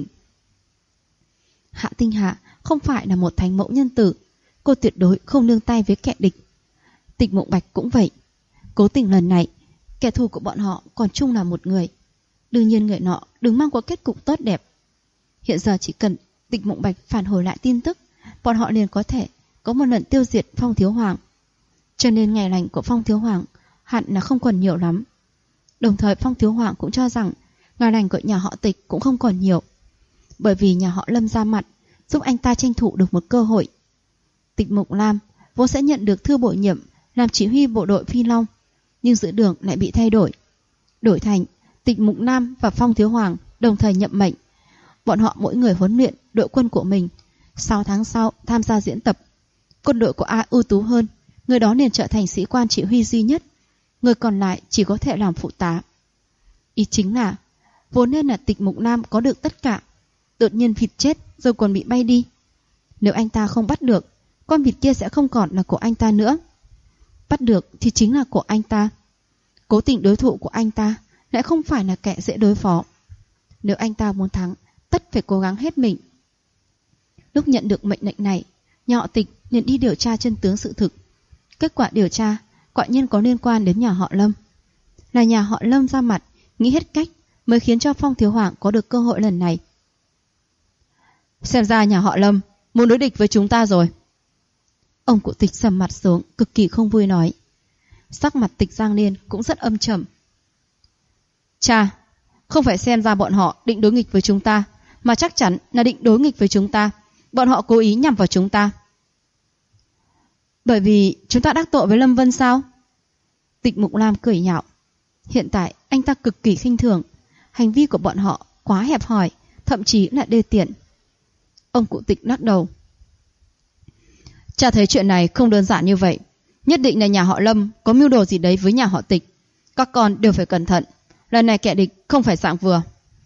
Hạ Tinh Hà không phải là một thánh mẫu nhân tử, cô tuyệt đối không nương tay với kẻ địch. Tịch Mộng Bạch cũng vậy. Cố tình lần này, kẻ thù của bọn họ còn chung là một người. Đương nhiên người nọ đừng mong có kết cục tốt đẹp. Hiện giờ chỉ cần Tịch Mộng Bạch phản hồi lại tin tức, bọn họ liền có thể có một lần tiêu diệt Phong Thiếu Hoàng. Cho nên ngày lành của Phong Thiếu Hoàng hẳn là không còn nhiều lắm. Đồng thời Phong Thiếu Hoàng cũng cho rằng ngày lành của nhà họ Tịch cũng không còn nhiều, bởi vì nhà họ Lâm ra mặt giúp anh ta tranh thủ được một cơ hội. Tịch Mục Lam vốn sẽ nhận được thư bổ nhiệm làm chỉ huy bộ đội Phi Long, nhưng giữa đường lại bị thay đổi thành Tịch Mục Nam và Phong Thiếu Hoàng đồng thời nhậm mệnh. Bọn họ mỗi người huấn luyện đội quân của mình, 6 tháng sau tham gia diễn tập. Quân đội của ai ưu tú hơn, người đó liền trở thành sĩ quan chỉ huy duy nhất, người còn lại chỉ có thể làm phụ tá. Ý chính là vốn nên là Tịch Mục Nam có được tất cả, đột nhiên vịt chết rồi còn bị bay đi. Nếu anh ta không bắt được, con vịt kia sẽ không còn là của anh ta nữa. Bắt được thì chính là của anh ta. Cố tình đối thủ của anh ta lại không phải là kẻ dễ đối phó. Nếu anh ta muốn thắng, tất phải cố gắng hết mình. Lúc nhận được mệnh lệnh này, nhà họ Tịch liền đi điều tra chân tướng sự thực. Kết quả điều tra quả nhiên có liên quan đến nhà họ Lâm. Là nhà họ Lâm ra mặt, nghĩ hết cách mới khiến cho Phong Thiếu Hoàng có được cơ hội lần này. Xem ra nhà họ Lâm muốn đối địch với chúng ta rồi. Ông cụ Tịch sầm mặt xuống, cực kỳ không vui nói. Sắc mặt Tịch Giang Niên cũng rất âm trầm. Cha, không phải xem ra bọn họ định đối nghịch với chúng ta, mà chắc chắn là định đối nghịch với chúng ta. Bọn họ cố ý nhằm vào chúng ta. Bởi vì chúng ta đắc tội với Lâm Vân sao? Tịch Mục Lam cười nhạo. Hiện tại anh ta cực kỳ khinh thường. Hành vi của bọn họ quá hẹp hòi, thậm chí là đê tiện. Ông cụ Tịch lắc đầu. Cha thấy chuyện này không đơn giản như vậy. Nhất định là nhà họ Lâm có mưu đồ gì đấy với nhà họ Tịch. Các con đều phải cẩn thận. Lần này kẻ địch không phải dạng vừa.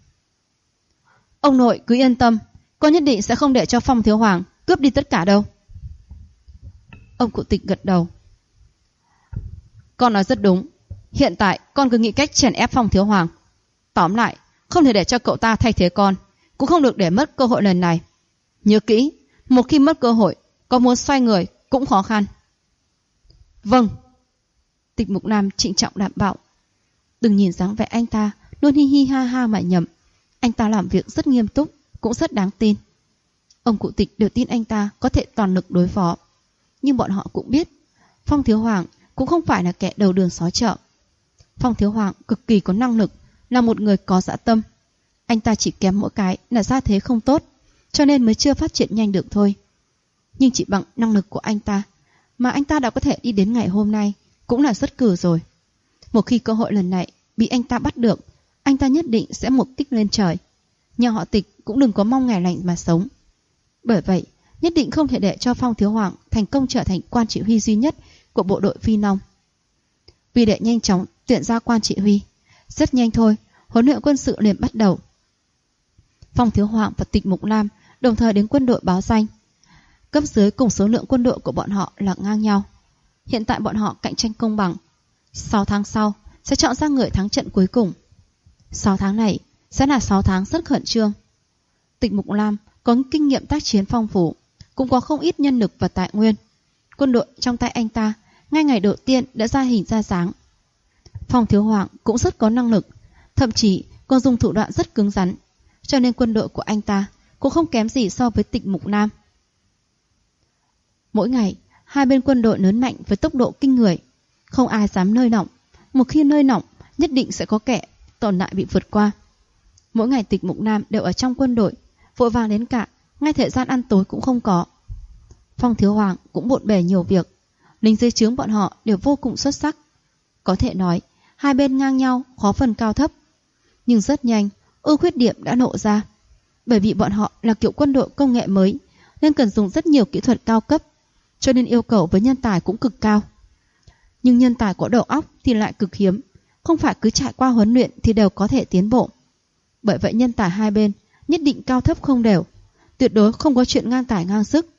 Ông nội cứ yên tâm, con nhất định sẽ không để cho Phong Thiếu Hoàng cướp đi tất cả đâu. Ông cụ Tịch gật đầu. Con nói rất đúng. Hiện tại con cứ nghĩ cách chèn ép Phong Thiếu Hoàng. Tóm lại, không thể để cho cậu ta thay thế con, cũng không được để mất cơ hội lần này. Nhớ kỹ, một khi mất cơ hội, có muốn xoay người cũng khó khăn. Vâng. Tịch Mục Nam trịnh trọng đạm bạo. Đừng nhìn dáng vẻ anh ta luôn hi hi ha ha mà nhầm. Anh ta làm việc rất nghiêm túc, cũng rất đáng tin. Ông cụ Tịch đều tin anh ta có thể toàn lực đối phó. Nhưng bọn họ cũng biết Phong Thiếu Hoàng cũng không phải là kẻ đầu đường xó chợ. Phong Thiếu Hoàng cực kỳ có năng lực, là một người có dã tâm. Anh ta chỉ kém mỗi cái là gia thế không tốt, cho nên mới chưa phát triển nhanh được thôi. Nhưng chỉ bằng năng lực của anh ta mà anh ta đã có thể đi đến ngày hôm nay cũng là rất cừ rồi. Một khi cơ hội lần này bị anh ta bắt được, anh ta nhất định sẽ một kích lên trời. Nhà họ Tịch cũng đừng có mong ngày lành mà sống. Bởi vậy, nhất định không thể để cho Phong Thiếu Hoàng thành công trở thành quan chỉ huy duy nhất của bộ đội Phi Nông. Vì để nhanh chóng tuyển ra quan chỉ huy, rất nhanh thôi, huấn luyện quân sự liền bắt đầu. Phong Thiếu Hoàng và Tịch Mục Lam đồng thời đến quân đội báo danh. Cấp dưới cùng số lượng quân đội của bọn họ là ngang nhau. Hiện tại bọn họ cạnh tranh công bằng. 6 tháng sau sẽ chọn ra người thắng trận cuối cùng. 6 tháng này sẽ là 6 tháng rất khẩn trương. Tịch Mục Lam có kinh nghiệm tác chiến phong phú, cũng có không ít nhân lực và tài nguyên. Quân đội trong tay anh ta ngay ngày đầu tiên đã ra hình ra dáng. Phong Thiếu Hoàng cũng rất có năng lực, thậm chí còn dùng thủ đoạn rất cứng rắn, cho nên quân đội của anh ta cũng không kém gì so với Tịch Mục Nam. Mỗi ngày, hai bên quân đội lớn mạnh với tốc độ kinh người, không ai dám nơi nọng. Một khi nơi nọng, nhất định sẽ có kẻ tổn hại bị vượt qua. Mỗi ngày Tịch Mục Nam đều ở trong quân đội, vội vàng đến cả ngay thời gian ăn tối cũng không có. Phong Thiếu Hoàng cũng bộn bề nhiều việc, lính dưới trướng bọn họ đều vô cùng xuất sắc. Có thể nói, hai bên ngang nhau, khó phân cao thấp. Nhưng rất nhanh, ưu khuyết điểm đã nộ ra. Bởi vì bọn họ là kiểu quân đội công nghệ mới, nên cần dùng rất nhiều kỹ thuật cao cấp, cho nên yêu cầu với nhân tài cũng cực cao. Nhưng nhân tài có đầu óc thì lại cực hiếm, không phải cứ trải qua huấn luyện thì đều có thể tiến bộ. Bởi vậy nhân tài hai bên nhất định cao thấp không đều, tuyệt đối không có chuyện ngang tài ngang sức.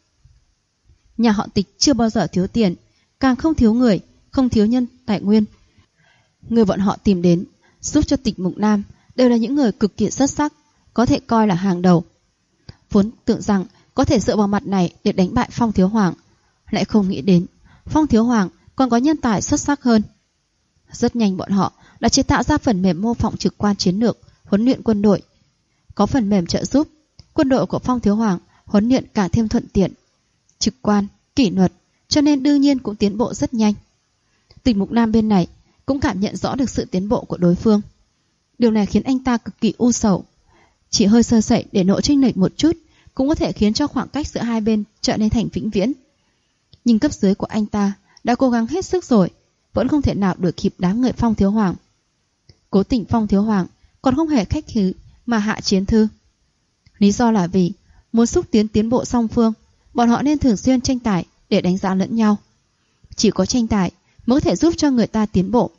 Nhà họ Tịch chưa bao giờ thiếu tiền, càng không thiếu người, không thiếu nhân tài nguyên. Người bọn họ tìm đến giúp cho Tịch Mục Nam đều là những người cực kỳ xuất sắc, có thể coi là hàng đầu. Vốn tưởng rằng có thể dựa vào mặt này để đánh bại Phong Thiếu Hoàng, lại không nghĩ đến Phong Thiếu Hoàng còn có nhân tài xuất sắc hơn. Rất nhanh bọn họ đã chế tạo ra phần mềm mô phỏng trực quan chiến lược, huấn luyện quân đội. Có phần mềm trợ giúp, quân đội của Phong Thiếu Hoàng huấn luyện càng thêm thuận tiện, trực quan, kỷ luật, cho nên đương nhiên cũng tiến bộ rất nhanh. Tịch Mục Nam bên này cũng cảm nhận rõ được sự tiến bộ của đối phương. Điều này khiến anh ta cực kỳ u sầu. Chỉ hơi sơ sẩy để nộ chênh lệch một chút cũng có thể khiến cho khoảng cách giữa hai bên trở nên thành vĩnh viễn. Nhưng cấp dưới của anh ta đã cố gắng hết sức rồi, vẫn không thể nào đuổi kịp đám người Phong Thiếu Hoàng. Cố tình Phong Thiếu Hoàng còn không hề khách khí mà hạ chiến thư. Lý do là vì muốn xúc tiến bộ song phương, bọn họ nên thường xuyên tranh tài để đánh giá lẫn nhau. Chỉ có tranh tài mới có thể giúp cho người ta tiến bộ.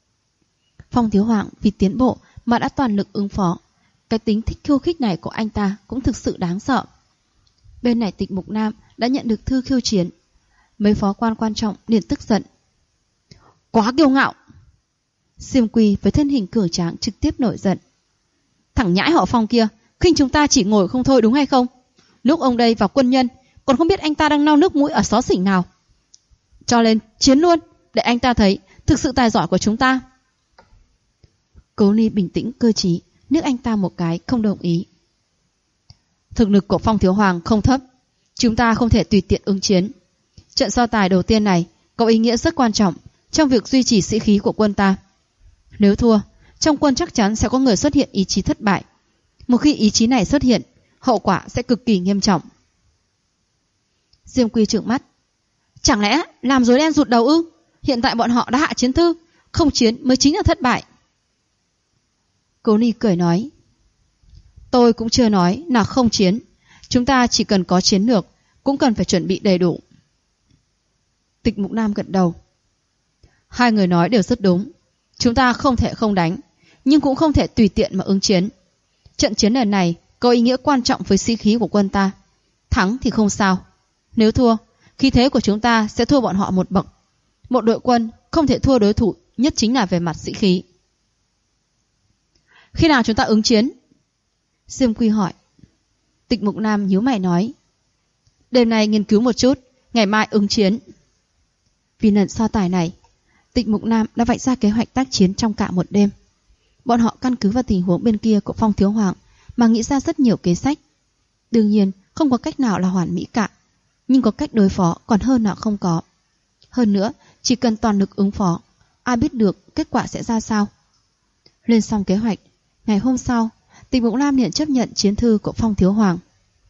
Phong Thiếu Hoàng vì tiến bộ mà đã toàn lực ứng phó. Cái tính thích khiêu khích này của anh ta cũng thực sự đáng sợ. Bên này Tịch Mục Nam đã nhận được thư khiêu chiến. Mấy phó quan quan trọng liền tức giận. Quá kiêu ngạo! Xiêm Quy với thân hình cường tráng trực tiếp nổi giận. Thằng nhãi họ Phong kia khinh chúng ta chỉ ngồi không thôi đúng hay không? Lúc ông đây vào quân nhân, còn không biết anh ta đang lau nước mũi ở xó xỉnh nào. Cho lên, chiến luôn, để anh ta thấy thực sự tài giỏi của chúng ta. Cố Ly bình tĩnh cơ trí, nước anh ta một cái không đồng ý. Thực lực của Phong Thiếu Hoàng không thấp, chúng ta không thể tùy tiện ứng chiến. Trận so tài đầu tiên này có ý nghĩa rất quan trọng trong việc duy trì sĩ khí của quân ta. Nếu thua, trong quân chắc chắn sẽ có người xuất hiện ý chí thất bại. Một khi ý chí này xuất hiện, hậu quả sẽ cực kỳ nghiêm trọng. Diêm Quy trợn mắt. Chẳng lẽ làm rối đen rụt đầu ư? Hiện tại bọn họ đã hạ chiến thư, không chiến mới chính là thất bại. Cố Ly cười nói. Tôi cũng chưa nói là không chiến. Chúng ta chỉ cần có chiến lược, cũng cần phải chuẩn bị đầy đủ. Tịch Mục Nam gật đầu. Hai người nói đều rất đúng. Chúng ta không thể không đánh, nhưng cũng không thể tùy tiện mà ứng chiến. Trận chiến lần này có ý nghĩa quan trọng với sĩ khí của quân ta. Thắng thì không sao. Nếu thua, khí thế của chúng ta sẽ thua bọn họ một bậc. Một đội quân không thể thua đối thủ, nhất chính là về mặt sĩ khí. Khi nào chúng ta ứng chiến? Diêm Quy hỏi. Tịch Mục Nam nhíu mày nói. Đêm nay nghiên cứu một chút, ngày mai ứng chiến. Vì lần so tài này, Tịch Mục Nam đã vạch ra kế hoạch tác chiến trong cả một đêm. Bọn họ căn cứ vào tình huống bên kia của Phong Thiếu Hoàng mà nghĩ ra rất nhiều kế sách. Đương nhiên không có cách nào là hoàn mỹ cả, nhưng có cách đối phó còn hơn là không có. Hơn nữa, chỉ cần toàn lực ứng phó, ai biết được kết quả sẽ ra sao. Lên xong kế hoạch, ngày hôm sau, Tịch Mục Nam liền chấp nhận chiến thư của Phong Thiếu Hoàng.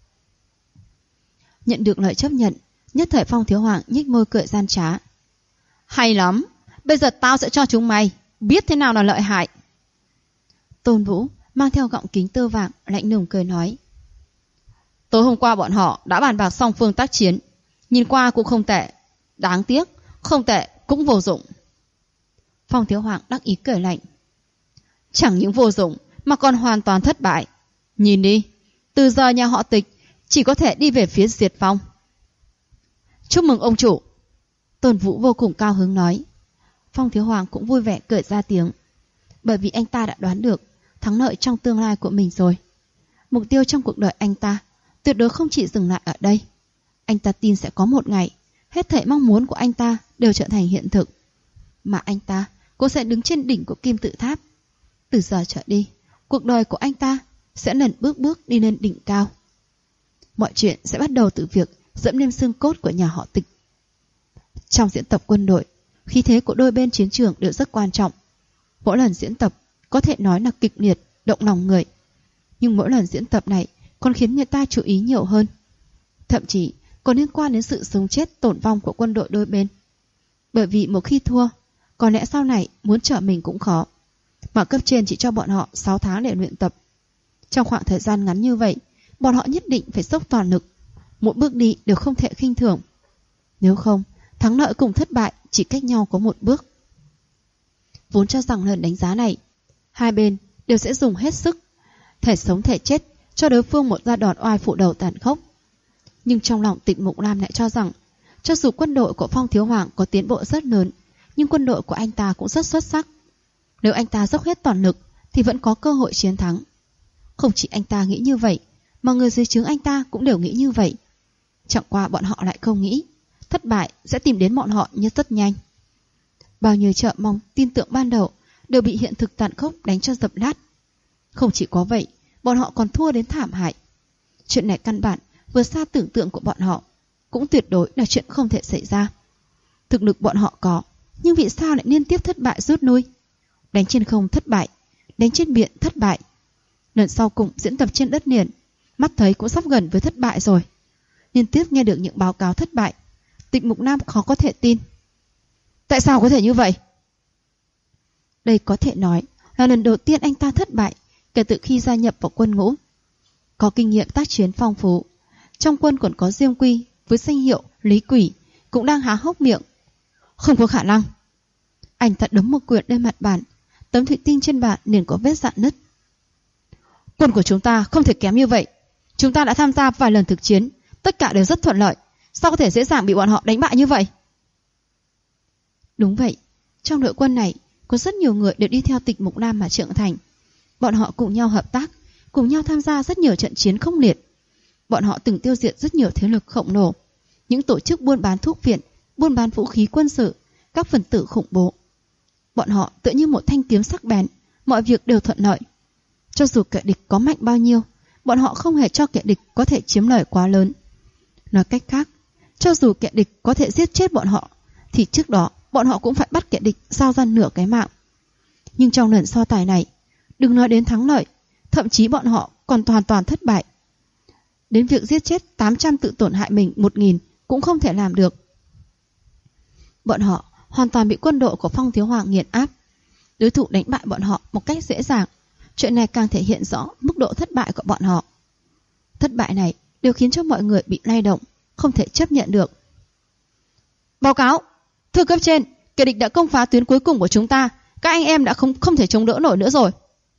Nhận được lời chấp nhận, nhất thời Phong Thiếu Hoàng nhếch môi cười gian trá. Hay lắm, bây giờ tao sẽ cho chúng mày biết thế nào là lợi hại. Tôn Vũ mang theo gọng kính tơ vàng lạnh lùng cười nói. Tối hôm qua bọn họ đã bàn bạc xong phương tác chiến, nhìn qua cũng không tệ. Đáng tiếc, không tệ cũng vô dụng. Phong Thiếu Hoàng đắc ý cười lạnh. Chẳng những vô dụng mà còn hoàn toàn thất bại. Nhìn đi, từ giờ nhà họ Tịch chỉ có thể đi về phía diệt vong. Chúc mừng ông chủ. Tôn Vũ vô cùng cao hứng nói. Phong Thiếu Hoàng cũng vui vẻ cười ra tiếng, bởi vì anh ta đã đoán được thắng lợi trong tương lai của mình rồi. Mục tiêu trong cuộc đời anh ta tuyệt đối không chỉ dừng lại ở đây. Anh ta tin sẽ có một ngày hết thảy mong muốn của anh ta đều trở thành hiện thực, mà anh ta cũng sẽ đứng trên đỉnh của kim tự tháp. Từ giờ trở đi, cuộc đời của anh ta sẽ lần bước bước đi lên đỉnh cao. Mọi chuyện sẽ bắt đầu từ việc dẫm lên xương cốt của nhà họ Tịch. Trong diễn tập quân đội, khí thế của đôi bên chiến trường đều rất quan trọng. Mỗi lần diễn tập có thể nói là kịch liệt, động lòng người. Nhưng mỗi lần diễn tập này còn khiến người ta chú ý nhiều hơn. Thậm chí còn liên quan đến sự sống chết tổn vong của quân đội đôi bên. Bởi vì một khi thua, có lẽ sau này muốn trở mình cũng khó. Mà cấp trên chỉ cho bọn họ 6 tháng để luyện tập. Trong khoảng thời gian ngắn như vậy, bọn họ nhất định phải dốc toàn lực. Mỗi bước đi đều không thể khinh thường. Nếu không, thắng lợi cùng thất bại chỉ cách nhau có một bước. Vốn cho rằng lần đánh giá này, hai bên đều sẽ dùng hết sức, thể sống thể chết, cho đối phương một gia đòn oai phủ đầu tàn khốc. Nhưng trong lòng Tịch Mục Nam lại cho rằng, cho dù quân đội của Phong Thiếu Hoàng có tiến bộ rất lớn, nhưng quân đội của anh ta cũng rất xuất sắc. Nếu anh ta dốc hết toàn lực thì vẫn có cơ hội chiến thắng. Không chỉ anh ta nghĩ như vậy, mà người dưới trướng anh ta cũng đều nghĩ như vậy. Chẳng qua bọn họ lại không nghĩ thất bại sẽ tìm đến bọn họ như rất nhanh. Bao nhiêu chờ mong tin tưởng ban đầu đều bị hiện thực tàn khốc đánh cho dập nát. Không chỉ có vậy, bọn họ còn thua đến thảm hại. Chuyện này căn bản vượt xa tưởng tượng của bọn họ, cũng tuyệt đối là chuyện không thể xảy ra. Thực lực bọn họ có, nhưng vì sao lại liên tiếp thất bại rút lui? Đánh trên không thất bại, đánh trên biển thất bại. Lần sau cùng diễn tập trên đất liền, mắt thấy cũng sắp gần với thất bại rồi. Liên tiếp nghe được những báo cáo thất bại, Tịch Mục Nam khó có thể tin. Tại sao có thể như vậy? Đây có thể nói là lần đầu tiên anh ta thất bại kể từ khi gia nhập vào quân ngũ. Có kinh nghiệm tác chiến phong phú, trong quân còn có Diêm Quy với danh hiệu Lý Quỷ cũng đang há hốc miệng. Không có khả năng. Anh ta đấm một quyền lên mặt bàn, tấm thủy tinh trên bàn liền có vết rạn nứt. Quân của chúng ta không thể kém như vậy. Chúng ta đã tham gia vài lần thực chiến, tất cả đều rất thuận lợi. Sao có thể dễ dàng bị bọn họ đánh bại như vậy? Đúng vậy, trong đội quân này có rất nhiều người đều đi theo Tịch Mục Nam mà trưởng thành. Bọn họ cùng nhau hợp tác, cùng nhau tham gia rất nhiều trận chiến khốc liệt. Bọn họ từng tiêu diệt rất nhiều thế lực khổng lồ, những tổ chức buôn bán thuốc viện, buôn bán vũ khí quân sự, các phần tử khủng bố. Bọn họ tựa như một thanh kiếm sắc bén, mọi việc đều thuận lợi. Cho dù kẻ địch có mạnh bao nhiêu, bọn họ không hề cho kẻ địch có thể chiếm lợi quá lớn. Nói cách khác, cho dù kẻ địch có thể giết chết bọn họ, thì trước đó bọn họ cũng phải bắt kẻ địch giao ra nửa cái mạng. Nhưng trong lần so tài này, đừng nói đến thắng lợi, thậm chí bọn họ còn hoàn toàn thất bại. Đến việc giết chết 800 tự tổn hại mình 1000 cũng không thể làm được. Bọn họ hoàn toàn bị quân đội của Phong Thiếu Hoàng nghiền áp. Đối thủ đánh bại bọn họ một cách dễ dàng. Chuyện này càng thể hiện rõ mức độ thất bại của bọn họ. Thất bại này đều khiến cho mọi người bị lay động, không thể chấp nhận được. Báo cáo, thưa cấp trên, kẻ địch đã công phá tuyến cuối cùng của chúng ta. Các anh em đã không thể chống đỡ nổi nữa rồi.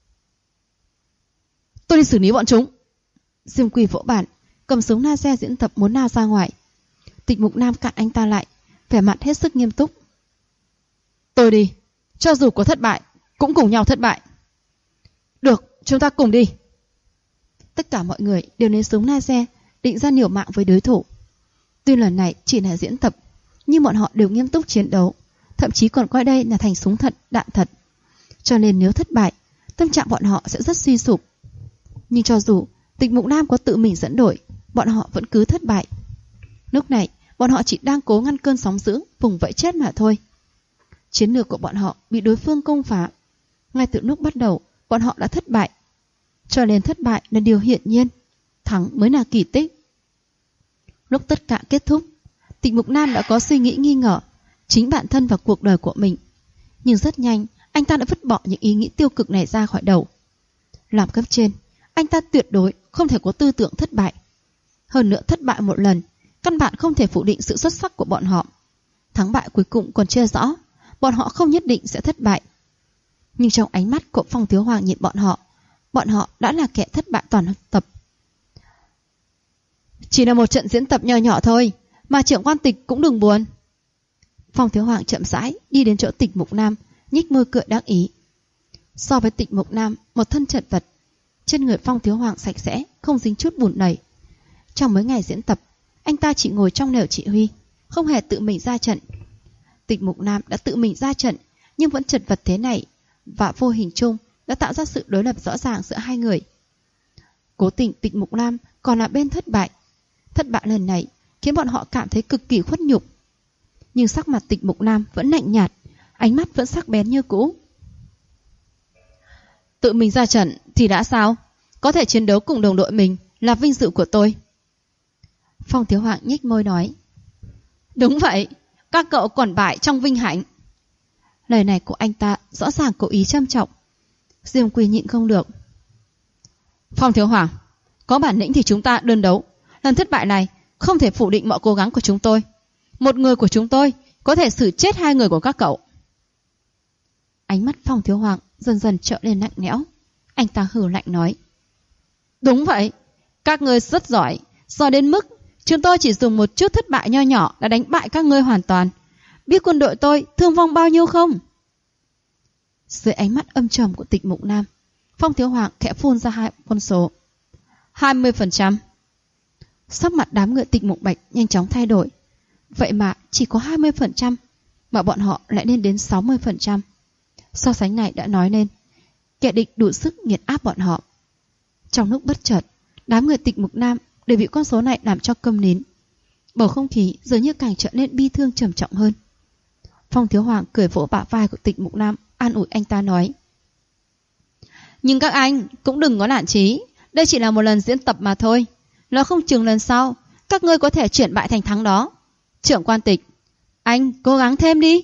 Tôi đi xử lý bọn chúng. Diêm Quỳ vỗ bàn, cầm súng laser diễn tập muốn lao ra ngoài. Tịch Mục Nam cản anh ta lại, vẻ mặt hết sức nghiêm túc. Tôi đi, cho dù có thất bại, cũng cùng nhau thất bại. Được, chúng ta cùng đi. Tất cả mọi người đều lấy súng laser, định ra liều mạng với đối thủ. Tuy lần này chỉ là diễn tập, nhưng bọn họ đều nghiêm túc chiến đấu, thậm chí còn coi đây là thành súng thật, đạn thật. Cho nên nếu thất bại, tâm trạng bọn họ sẽ rất suy sụp. Nhưng cho dù Tịch Mục Nam có tự mình dẫn đội, bọn họ vẫn cứ thất bại. Lúc này, bọn họ chỉ đang cố ngăn cơn sóng dữ, vùng vẫy chết mà thôi. Chiến lược của bọn họ bị đối phương công phá. Ngay từ lúc bắt đầu, bọn họ đã thất bại. Cho nên thất bại là điều hiển nhiên, thắng mới là kỳ tích. Lúc tất cả kết thúc, Tịch Mục Nam đã có suy nghĩ nghi ngờ chính bản thân và cuộc đời của mình. Nhưng rất nhanh, anh ta đã vứt bỏ những ý nghĩ tiêu cực này ra khỏi đầu. Làm cấp trên, anh ta tuyệt đối không thể có tư tưởng thất bại. Hơn nữa thất bại một lần, căn bản không thể phủ định sự xuất sắc của bọn họ. Thắng bại cuối cùng còn chưa rõ, bọn họ không nhất định sẽ thất bại. Nhưng trong ánh mắt của Phong Thiếu Hoàng nhìn bọn họ đã là kẻ thất bại toàn tập. Chỉ là một trận diễn tập nho nhỏ thôi, mà trưởng quan Tịch cũng đừng buồn. Phong Thiếu Hoàng chậm rãi đi đến chỗ Tịch Mục Nam, nhếch môi cười đắc ý. So với Tịch Mục Nam, một thân chật vật, trên người Phong Thiếu Hoàng sạch sẽ, không dính chút bùn lầy. Trong mấy ngày diễn tập, anh ta chỉ ngồi trong lều chỉ huy, không hề tự mình ra trận. Tịch Mục Nam đã tự mình ra trận, nhưng vẫn chật vật thế này, và vô hình chung đã tạo ra sự đối lập rõ ràng giữa hai người. Cố tình Tịch Mục Nam còn là bên thất bại. Thất bại lần này khiến bọn họ cảm thấy cực kỳ khuất nhục. Nhưng sắc mặt Tịch Mục Nam vẫn lạnh nhạt, ánh mắt vẫn sắc bén như cũ. Tự mình ra trận thì đã sao? Có thể chiến đấu cùng đồng đội mình là vinh dự của tôi. Phong Thiếu Hoàng nhếch môi nói. Đúng vậy, các cậu còn bại trong vinh hạnh. Lời này của anh ta rõ ràng cố ý châm trọng. Diêm Quỳ nhịn không được. Phong Thiếu Hoàng, có bản lĩnh thì chúng ta đơn đấu. Lần thất bại này không thể phủ định mọi cố gắng của chúng tôi. Một người của chúng tôi có thể xử chết 2 người của các cậu. Ánh mắt Phong Thiếu Hoàng dần dần trở lên lạnh lẽo. Anh ta hừ lạnh nói. Đúng vậy, các ngươi rất giỏi, giỏi đến mức chúng tôi chỉ dùng một chút thất bại nho nhỏ đã đánh bại các ngươi hoàn toàn. Biết quân đội tôi thương vong bao nhiêu không? Dưới ánh mắt âm trầm của Tịch Mục Nam, Phong Thiếu Hoàng khẽ phun ra 2 con số. 20%. Sắc mặt đám người Tịch Mục Bạch nhanh chóng thay đổi. Vậy mà chỉ có 20%, mà bọn họ lại lên đến 60%. So sánh này đã nói lên kẻ địch đủ sức nghiền áp bọn họ. Trong lúc bất chợt, đám người Tịch Mục Nam đều bị con số này làm cho câm nín. Bầu không khí dường như càng trở nên bi thương trầm trọng hơn. Phong Thiếu Hoàng cười vỗ bả vai của Tịch Mục Nam, an ủi anh ta nói. Nhưng các anh cũng đừng có nản chí, đây chỉ là một lần diễn tập mà thôi. Nó không chừng lần sau các ngươi có thể chuyển bại thành thắng đó. Trưởng quan Tịch, anh cố gắng thêm đi.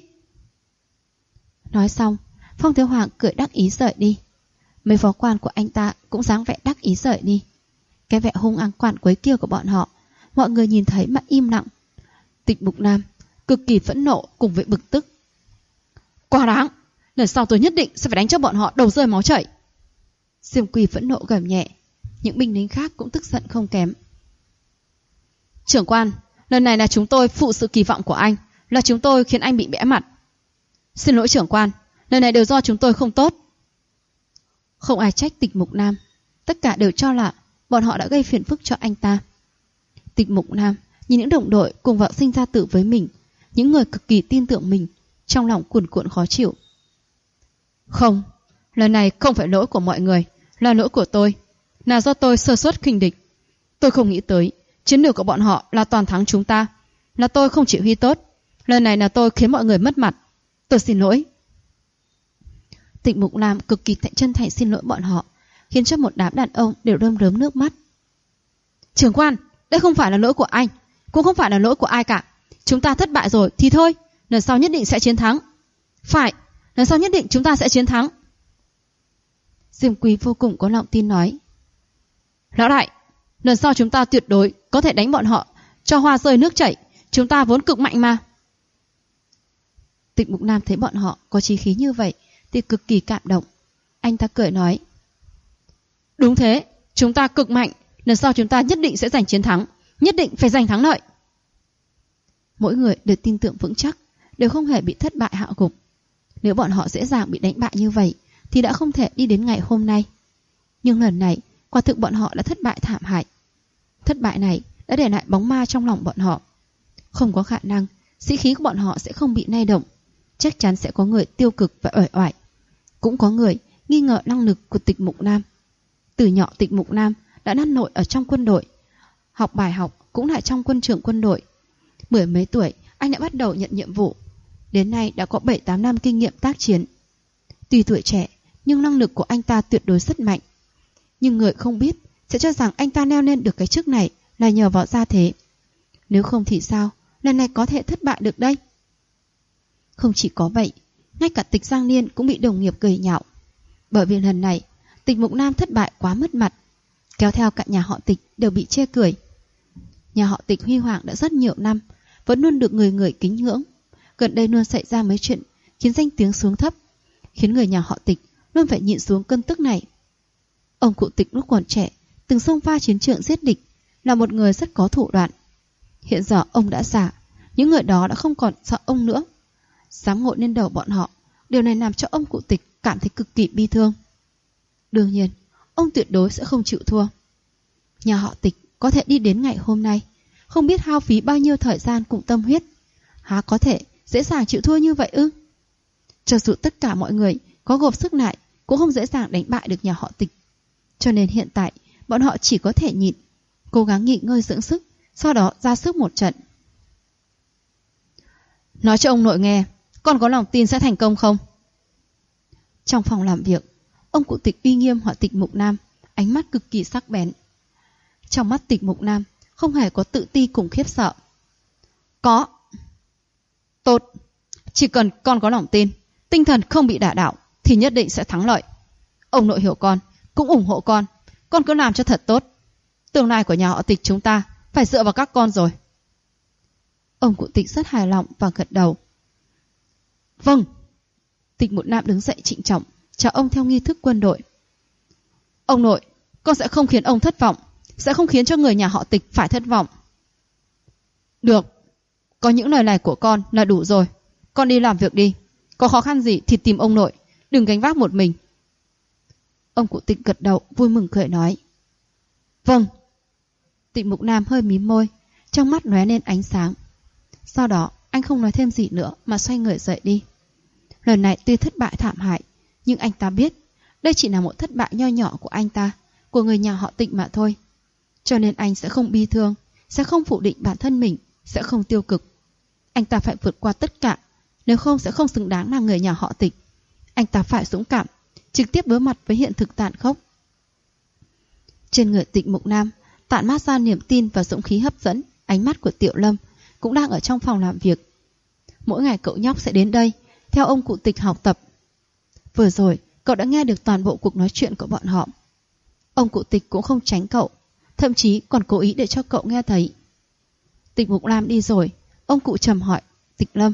Nói xong, Phong Thiếu Hoàng cười đắc ý rời đi. Mấy phó quan của anh ta cũng dáng vẻ đắc ý rời đi. Cái vẻ hung ác quản quấy kia của bọn họ, mọi người nhìn thấy mà im lặng. Tịch Mục Nam cực kỳ phẫn nộ cùng với bực tức. Quá đáng, lần sau tôi nhất định sẽ phải đánh cho bọn họ đầu rơi máu chảy. Diêm Quỳ phẫn nộ gầm nhẹ. Những binh lính khác cũng tức giận không kém. Trưởng quan, lần này là chúng tôi phụ sự kỳ vọng của anh, là chúng tôi khiến anh bị bẽ mặt. Xin lỗi trưởng quan, lần này đều do chúng tôi không tốt. Không ai trách Tịch Mục Nam. tất cả đều cho là bọn họ đã gây phiền phức cho anh ta. Tịch Mục Nam nhìn những đồng đội cùng vào sinh ra tử với mình, những người cực kỳ tin tưởng mình, trong lòng cuồn cuộn khó chịu. Không, lần này không phải lỗi của mọi người, là lỗi của tôi, là do tôi sơ suất khinh địch. Tôi không nghĩ tới chiến lược của bọn họ là toàn thắng chúng ta, là tôi không chỉ huy tốt, lần này là tôi khiến mọi người mất mặt. Tôi xin lỗi. Tịch Mục Nam cực kỳ chân thành xin lỗi bọn họ, khiến cho một đám đàn ông đều rơm rớm nước mắt. Trưởng quan, đây không phải là lỗi của anh, cũng không phải là lỗi của ai cả. Chúng ta thất bại rồi thì thôi, lần sau nhất định sẽ chiến thắng. Phải, lần sau nhất định chúng ta sẽ chiến thắng. Diêm Quý vô cùng có lòng tin nói. Lão đại, lần sau chúng ta tuyệt đối có thể đánh bọn họ cho hoa rơi nước chảy, chúng ta vốn cực mạnh mà. Tịch Mục Nam thấy bọn họ có chí khí như vậy thì cực kỳ cảm động. Anh ta cười nói. Đúng thế, chúng ta cực mạnh, lần sau chúng ta nhất định sẽ giành chiến thắng, nhất định phải giành thắng lợi. Mỗi người đều tin tưởng vững chắc, đều không hề bị thất bại hạ gục. Nếu bọn họ dễ dàng bị đánh bại như vậy thì đã không thể đi đến ngày hôm nay. Nhưng lần này, quả thực bọn họ đã thất bại thảm hại. Thất bại này đã để lại bóng ma trong lòng bọn họ. Không có khả năng, sĩ khí của bọn họ sẽ không bị lay động. Chắc chắn sẽ có người tiêu cực và uể oải. Cũng có người nghi ngờ năng lực của Tịch Mục Nam. Từ nhỏ Tịch Mục Nam đã năn nổi ở trong quân đội, học bài học cũng lại trong quân trường quân đội. 10 mấy tuổi anh đã bắt đầu nhận nhiệm vụ, đến nay đã có 7-8 năm kinh nghiệm tác chiến. Tuy tuổi trẻ nhưng năng lực của anh ta tuyệt đối rất mạnh. Nhưng người không biết sẽ cho rằng anh ta leo lên được cái chức này là nhờ vào gia thế. Nếu không thì sao lần này có thể thất bại được đây? Không chỉ có vậy, ngay cả Tịch Giang Niên cũng bị đồng nghiệp cười nhạo. Bởi vì lần này Tịch Mục Nam thất bại quá mất mặt, kéo theo cả nhà họ Tịch đều bị chê cười. Nhà họ Tịch huy hoàng đã rất nhiều năm, vẫn luôn được người người kính ngưỡng. Gần đây luôn xảy ra mấy chuyện khiến danh tiếng xuống thấp, khiến người nhà họ Tịch luôn phải nhịn xuống cơn tức này. Ông cụ Tịch lúc còn trẻ từng xông pha chiến trường giết địch, là một người rất có thủ đoạn. Hiện giờ ông đã già, những người đó đã không còn sợ ông nữa, dám ngồi lên đầu bọn họ. Điều này làm cho ông cụ Tịch cảm thấy cực kỳ bi thương. Đương nhiên, ông tuyệt đối sẽ không chịu thua. Nhà họ Tịch có thể đi đến ngày hôm nay, không biết hao phí bao nhiêu thời gian cùng tâm huyết, há có thể dễ dàng chịu thua như vậy ư? Cho dù tất cả mọi người có gộp sức lại cũng không dễ dàng đánh bại được nhà họ Tịch. Cho nên hiện tại bọn họ chỉ có thể nhịn, cố gắng nghỉ ngơi dưỡng sức, sau đó ra sức một trận. Nói cho ông nội nghe, con có lòng tin sẽ thành công không? Trong phòng làm việc, ông cụ Tịch uy nghiêm hỏi Tịch Mục Nam, ánh mắt cực kỳ sắc bén. Trong mắt Tịch Mục Nam không hề có tự ti cùng khiếp sợ. Có. Tốt, chỉ cần con có lòng tin, tinh thần không bị đả đảo thì nhất định sẽ thắng lợi. Ông nội hiểu con, cũng ủng hộ con cứ làm cho thật tốt. Tương lai của nhà họ Tịch chúng ta phải dựa vào các con rồi. Ông cụ Tịch rất hài lòng và gật đầu. Vâng. Tịch Mục Nam đứng dậy trịnh trọng chào ông theo nghi thức quân đội. Ông nội, con sẽ không khiến ông thất vọng, sẽ không khiến cho người nhà họ Tịch phải thất vọng. Được, có những lời này của con là đủ rồi. Con đi làm việc đi, có khó khăn gì thì tìm ông nội, đừng gánh vác một mình. Ông cụ Tịch gật đầu vui mừng cười nói. Vâng. Tịch Mục Nam hơi mím môi, trong mắt lóe lên ánh sáng. Sau đó anh không nói thêm gì nữa mà xoay người rời đi. Lần này tuy thất bại thảm hại, nhưng anh ta biết đây chỉ là một thất bại nho nhỏ của anh ta, của người nhà họ Tịch mà thôi. Cho nên anh sẽ không bi thương, sẽ không phủ định bản thân mình, sẽ không tiêu cực. Anh ta phải vượt qua tất cả, nếu không sẽ không xứng đáng là người nhà họ Tịch. Anh ta phải dũng cảm, trực tiếp đối mặt với hiện thực tàn khốc. Trên người Tịch Mục Nam tản mát ra niềm tin và dũng khí hấp dẫn. Ánh mắt của Tiểu Lâm cũng đang ở trong phòng làm việc. Mỗi ngày cậu nhóc sẽ đến đây theo ông cụ Tịch học tập. Vừa rồi cậu đã nghe được toàn bộ cuộc nói chuyện của bọn họ. Ông cụ Tịch cũng không tránh cậu, thậm chí còn cố ý để cho cậu nghe thấy. Tịch Mục Nam đi rồi, ông cụ trầm hỏi Tịch Lâm.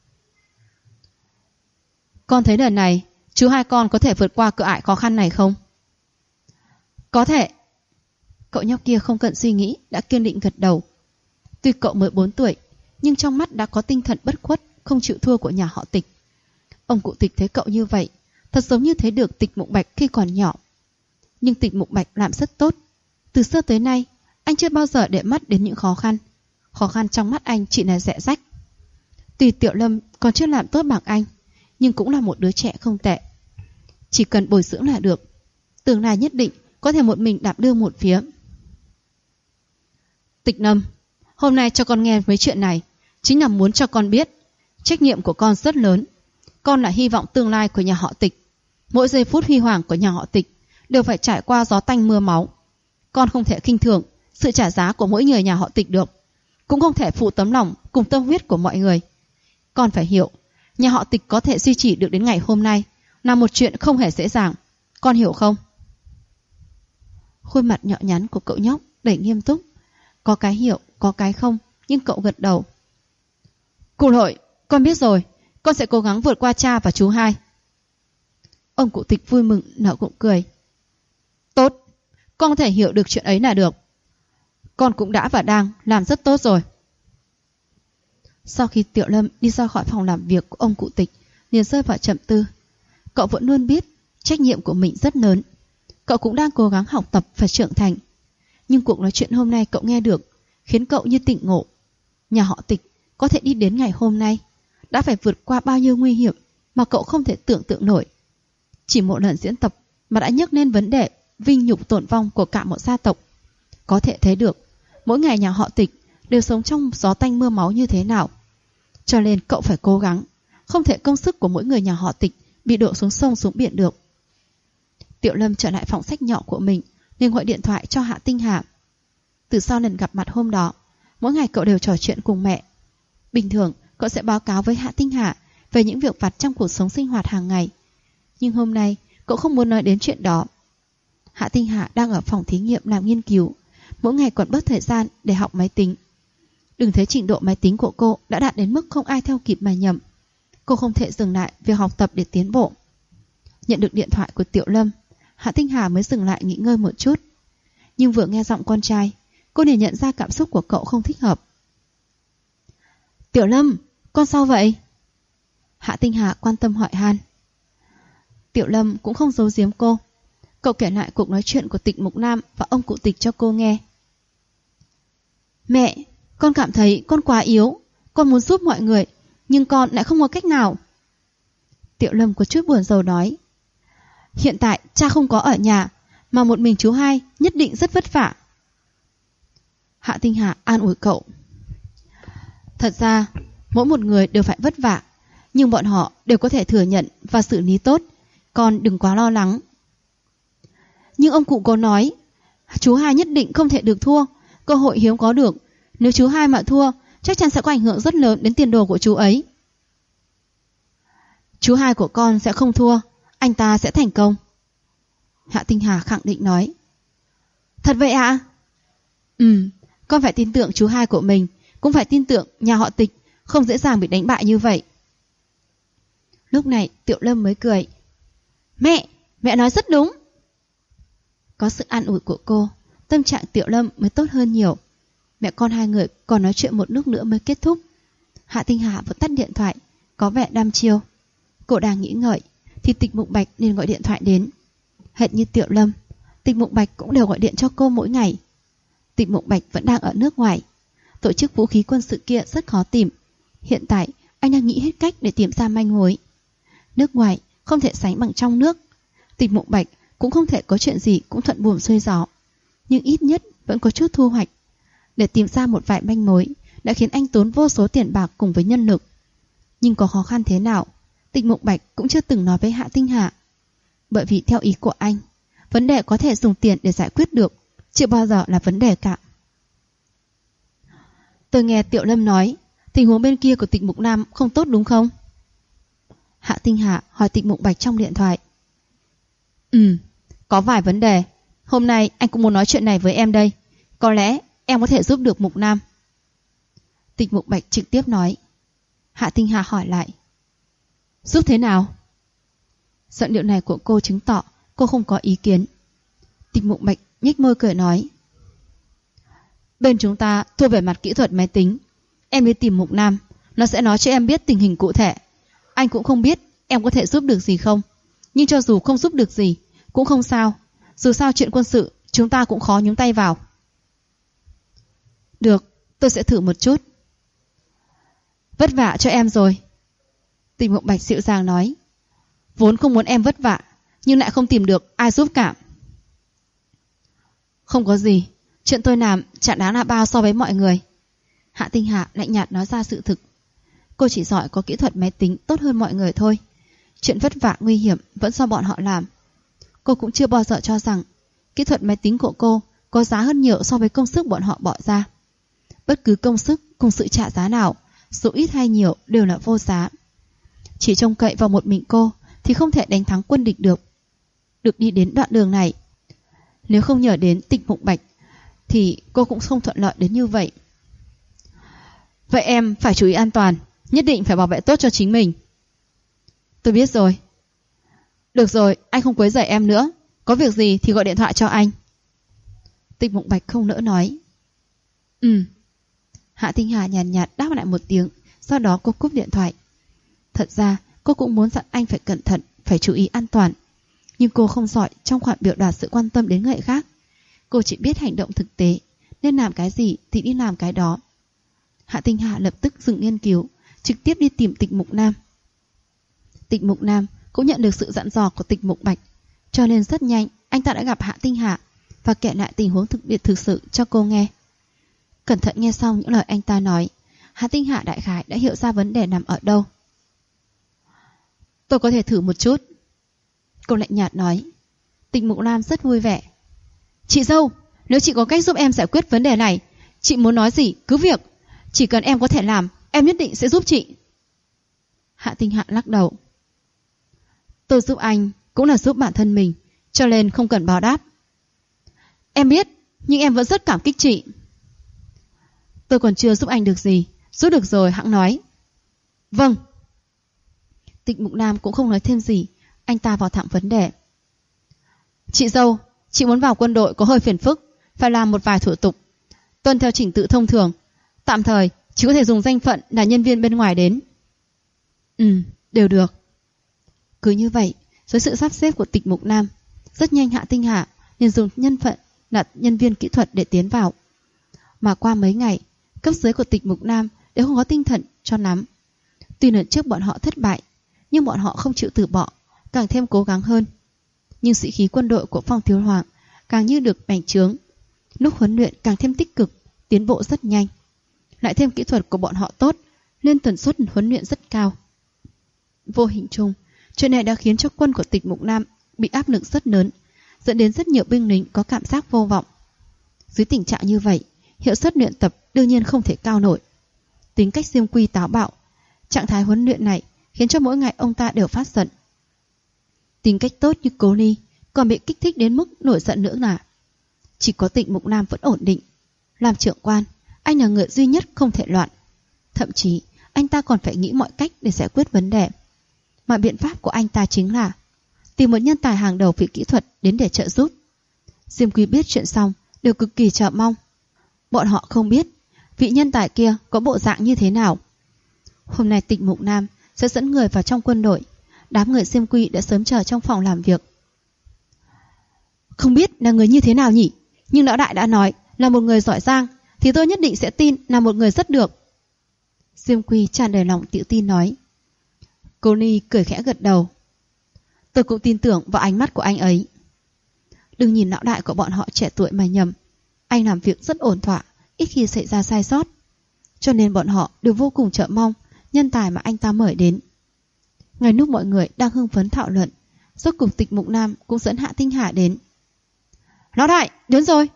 Con thấy lần này chú hai con có thể vượt qua cửa ải khó khăn này không? Có thể. Cậu nhóc kia không cần suy nghĩ đã kiên định gật đầu. Tuy cậu mới 4 tuổi, nhưng trong mắt đã có tinh thần bất khuất, không chịu thua của nhà họ Tịch. Ông cụ Tịch thấy cậu như vậy, thật giống như thấy được Tịch Mộng Bạch khi còn nhỏ. Nhưng Tịch Mục Bạch làm rất tốt. Từ xưa tới nay, anh chưa bao giờ để mắt đến những khó khăn. Khó khăn trong mắt anh chỉ là rẽ rách. Tuy Tiểu Lâm còn chưa làm tốt bằng anh, nhưng cũng là một đứa trẻ không tệ. Chỉ cần bồi dưỡng là được. Tương lai nhất định có thể một mình đảm đương một phía. Tịch Lâm, hôm nay cho con nghe mấy chuyện này, chính là muốn cho con biết trách nhiệm của con rất lớn. Con là hy vọng tương lai của nhà họ Tịch. Mỗi giây phút huy hoàng của nhà họ Tịch đều phải trải qua gió tanh mưa máu. Con không thể khinh thường sự trả giá của mỗi người nhà họ Tịch được, cũng không thể phụ tấm lòng cùng tâm huyết của mọi người. Con phải hiểu, nhà họ Tịch có thể duy trì được đến ngày hôm nay là một chuyện không hề dễ dàng. Con hiểu không? Khuôn mặt nhỏ nhắn của cậu nhóc đầy nghiêm túc. Có cái hiểu, có cái không, nhưng cậu gật đầu. Cụ nội, con biết rồi. Con sẽ cố gắng vượt qua cha và chú hai. Ông cụ Tịch vui mừng nở nụ cười. Tốt, con có thể hiểu được chuyện ấy là được. Con cũng đã và đang làm rất tốt rồi. Sau khi Tiểu Lâm đi ra khỏi phòng làm việc của ông cụ Tịch, liền rơi vào trầm tư. Cậu vẫn luôn biết trách nhiệm của mình rất lớn. Cậu cũng đang cố gắng học tập và trưởng thành. Nhưng cuộc nói chuyện hôm nay cậu nghe được khiến cậu như tỉnh ngộ. Nhà họ Tịch có thể đi đến ngày hôm nay đã phải vượt qua bao nhiêu nguy hiểm mà cậu không thể tưởng tượng nổi. Chỉ một lần diễn tập mà đã nhắc lên vấn đề vinh nhục tổn vong của cả một gia tộc. Có thể thấy được mỗi ngày nhà họ Tịch đều sống trong gió tanh mưa máu như thế nào. Cho nên cậu phải cố gắng, không thể công sức của mỗi người nhà họ Tịch bị đổ xuống sông xuống biển được. Tiểu Lâm trở lại phòng sách nhỏ của mình, liền gọi điện thoại cho Hạ Tinh Hà. Từ sau lần gặp mặt hôm đó, mỗi ngày cậu đều trò chuyện cùng mẹ. Bình thường cậu sẽ báo cáo với Hạ Tinh Hà về những việc vặt trong cuộc sống sinh hoạt hàng ngày. Nhưng hôm nay cậu không muốn nói đến chuyện đó. Hạ Tinh Hà đang ở phòng thí nghiệm làm nghiên cứu, mỗi ngày còn bớt thời gian để học máy tính. Đừng thấy trình độ máy tính của cô đã đạt đến mức không ai theo kịp mà nhầm. Cô không thể dừng lại việc học tập để tiến bộ. Nhận được điện thoại của Tiểu Lâm, Hạ Tinh Hà mới dừng lại nghỉ ngơi một chút. Nhưng vừa nghe giọng con trai, cô liền nhận ra cảm xúc của cậu không thích hợp. Tiểu Lâm, con sao vậy? Hạ Tinh Hà quan tâm hỏi han. Tiểu Lâm cũng không giấu giếm cô. Cậu kể lại cuộc nói chuyện của Tịch Mục Nam và ông cụ Tịch cho cô nghe. Mẹ, con cảm thấy con quá yếu. Con muốn giúp mọi người, nhưng con lại không có cách nào. Tiểu Lâm có chút buồn rầu nói. Hiện tại cha không có ở nhà, mà một mình chú hai nhất định rất vất vả. Hạ Tinh Hà an ủi cậu. Thật ra, mỗi một người đều phải vất vả, nhưng bọn họ đều có thể thừa nhận và xử lý tốt. Con đừng quá lo lắng. Nhưng ông cụ có nói, chú hai nhất định không thể được thua. Cơ hội hiếm có được. Nếu chú hai mà thua, chắc chắn sẽ có ảnh hưởng rất lớn đến tiền đồ của chú ấy. Chú hai của con sẽ không thua, anh ta sẽ thành công. Hạ Tinh Hà khẳng định nói. Thật vậy ạ? Con phải tin tưởng chú hai của mình, cũng phải tin tưởng nhà họ Tịch không dễ dàng bị đánh bại như vậy. Lúc này Tiểu Lâm mới cười. Mẹ nói rất đúng. Có sự an ủi của cô, tâm trạng Tiểu Lâm mới tốt hơn nhiều. Mẹ con hai người còn nói chuyện một lúc nữa mới kết thúc. Hạ Tinh Hà vẫn tắt điện thoại, có vẻ đăm chiêu. Cô đang nghĩ ngợi thì Tịch Mục Bạch liền gọi điện thoại đến. Hệt như Tiểu Lâm, Tịch Mục Bạch cũng đều gọi điện cho cô mỗi ngày. Tịch Mục Bạch vẫn đang ở nước ngoài. Tổ chức vũ khí quân sự kia rất khó tìm. Hiện tại anh đang nghĩ hết cách để tìm ra manh mối. Nước ngoài không thể sánh bằng trong nước. Tịch Mục Bạch cũng không thể có chuyện gì cũng thuận buồm xuôi gió. Nhưng ít nhất vẫn có chút thu hoạch. Để tìm ra một vài manh mối đã khiến anh tốn vô số tiền bạc cùng với nhân lực. Nhưng có khó khăn thế nào, Tịch Mục Bạch cũng chưa từng nói với Hạ Tinh Hà. Bởi vì theo ý của anh, vấn đề có thể dùng tiền để giải quyết được, chưa bao giờ là vấn đề cả. Tôi nghe Tiểu Lâm nói tình huống bên kia của Tịch Mục Nam không tốt đúng không? Hạ Tinh Hà hỏi Tịch Mục Bạch trong điện thoại. Có vài vấn đề. Hôm nay anh cũng muốn nói chuyện này với em đây. Có lẽ em có thể giúp được Mục Nam. Tịch Mục Bạch trực tiếp nói. Hạ Tinh Hà hỏi lại. Giúp thế nào? Giọng điệu này của cô chứng tỏ cô không có ý kiến. Tịch Mục Bạch nhếch môi cười nói. Bên chúng ta thua về mặt kỹ thuật máy tính. Em đi tìm Mục Nam, nó sẽ nói cho em biết tình hình cụ thể. Anh cũng không biết em có thể giúp được gì không. Nhưng cho dù không giúp được gì cũng không sao. Dù sao chuyện quân sự chúng ta cũng khó nhúng tay vào. Được, tôi sẽ thử một chút. Vất vả cho em rồi. Tịch Mộng Bạch dịu dàng nói. Vốn không muốn em vất vả, nhưng lại không tìm được ai giúp cả. Không có gì, chuyện tôi làm chẳng đáng là bao so với mọi người. Hạ Tinh Hà lạnh nhạt nói ra sự thực. Cô chỉ giỏi có kỹ thuật máy tính tốt hơn mọi người thôi. Chuyện vất vả nguy hiểm vẫn do bọn họ làm. Cô cũng chưa bao giờ cho rằng kỹ thuật máy tính của cô có giá hơn nhiều so với công sức bọn họ bỏ ra. Bất cứ công sức cùng sự trả giá nào, dù ít hay nhiều đều là vô giá. Chỉ trông cậy vào một mình cô thì không thể đánh thắng quân địch được. Được đi đến đoạn đường này, nếu không nhờ đến Tịch Mộng Bạch thì cô cũng không thuận lợi đến như vậy. Vậy em phải chú ý an toàn, nhất định phải bảo vệ tốt cho chính mình. Tôi biết rồi. Được rồi, anh không quấy rầy em nữa. Có việc gì thì gọi điện thoại cho anh. Tịch Mộng Bạch không nỡ nói. Hạ Tinh Hà nhàn nhạt đáp lại một tiếng. Sau đó cô cúp điện thoại. Thật ra cô cũng muốn dặn anh phải cẩn thận, phải chú ý an toàn. Nhưng cô không giỏi trong khoản biểu đạt sự quan tâm đến người khác. Cô chỉ biết hành động thực tế, nên làm cái gì thì đi làm cái đó. Hạ Tinh Hà lập tức dừng nghiên cứu, trực tiếp đi tìm Tịch Mục Nam. Tịch Mục Nam cũng nhận được sự dặn dò của Tịch Mục Bạch, cho nên rất nhanh anh ta đã gặp Hạ Tinh Hà và kể lại tình huống thực sự cho cô nghe. Cẩn thận nghe xong những lời anh ta nói, Hạ Tinh Hà đại khái đã hiểu ra vấn đề nằm ở đâu. Tôi có thể thử một chút. Cô lạnh nhạt nói. Tịch Mục Nam rất vui vẻ. Chị dâu, nếu chị có cách giúp em giải quyết vấn đề này, chị muốn nói gì cứ việc. Chỉ cần em có thể làm, em nhất định sẽ giúp chị. Hạ Tinh Hà lắc đầu. Tôi giúp anh cũng là giúp bản thân mình, cho nên không cần báo đáp. Em biết, nhưng em vẫn rất cảm kích chị. Tôi còn chưa giúp anh được gì, giúp được rồi hẵng nói. Vâng. Tịch Mục Nam cũng không nói thêm gì, anh ta vào thẳng vấn đề. Chị dâu, chị muốn vào quân đội có hơi phiền phức, phải làm một vài thủ tục, tuân theo trình tự thông thường. Tạm thời chỉ có thể dùng danh phận là nhân viên bên ngoài đến. Đều được. Cứ như vậy, dưới sự sắp xếp của Tịch Mục Nam, rất nhanh Hạ Tinh Hà liền dùng nhân phận là nhân viên kỹ thuật để tiến vào. Mà qua mấy ngày, cấp dưới của Tịch Mục Nam đều không có tinh thần cho lắm. Tuy lần trước bọn họ thất bại, nhưng bọn họ không chịu từ bỏ, càng thêm cố gắng hơn. Nhưng sĩ khí quân đội của Phong Thiếu Hoàng càng như được bành trướng. Lúc huấn luyện càng thêm tích cực, tiến bộ rất nhanh. Lại thêm kỹ thuật của bọn họ tốt, nên tần suất huấn luyện rất cao. Vô hình chung, chuyện này đã khiến cho quân của Tịch Mục Nam bị áp lực rất lớn, dẫn đến rất nhiều binh lính có cảm giác vô vọng. Dưới tình trạng như vậy, hiệu suất luyện tập đương nhiên không thể cao nổi. Tính cách Diêm Quy táo bạo, trạng thái huấn luyện này khiến cho mỗi ngày ông ta đều phát giận. Tính cách tốt như Cố Ly còn bị kích thích đến mức nổi giận nữa là chỉ có Tịch Mục Nam vẫn ổn định. Làm trưởng quan, anh là người duy nhất không thể loạn. Thậm chí anh ta còn phải nghĩ mọi cách để giải quyết vấn đề. Mà biện pháp của anh ta chính là tìm một nhân tài hàng đầu về kỹ thuật đến để trợ giúp. Diêm Quy biết chuyện xong đều cực kỳ chờ mong. Bọn họ không biết vị nhân tài kia có bộ dạng như thế nào. Hôm nay Tịch Mục Nam sẽ dẫn người vào trong quân đội. Đám người Diêm Quy đã sớm chờ trong phòng làm việc. Không biết là người như thế nào nhỉ, nhưng lão đại đã nói là một người giỏi giang, thì tôi nhất định sẽ tin là một người rất được. Diêm Quy tràn đầy lòng tự tin nói. Cô Ni cười khẽ gật đầu. Tôi cũng tin tưởng vào ánh mắt của anh ấy. Đừng nhìn lão đại của bọn họ trẻ tuổi mà nhầm. Anh làm việc rất ổn thỏa, ít khi xảy ra sai sót. Cho nên bọn họ đều vô cùng chờ mong nhân tài mà anh ta mời đến. Ngay lúc mọi người đang hưng phấn thảo luận, rốt cục Tịch Mục Nam cũng dẫn Hạ Tinh Hà đến. Lão đại, đến rồi.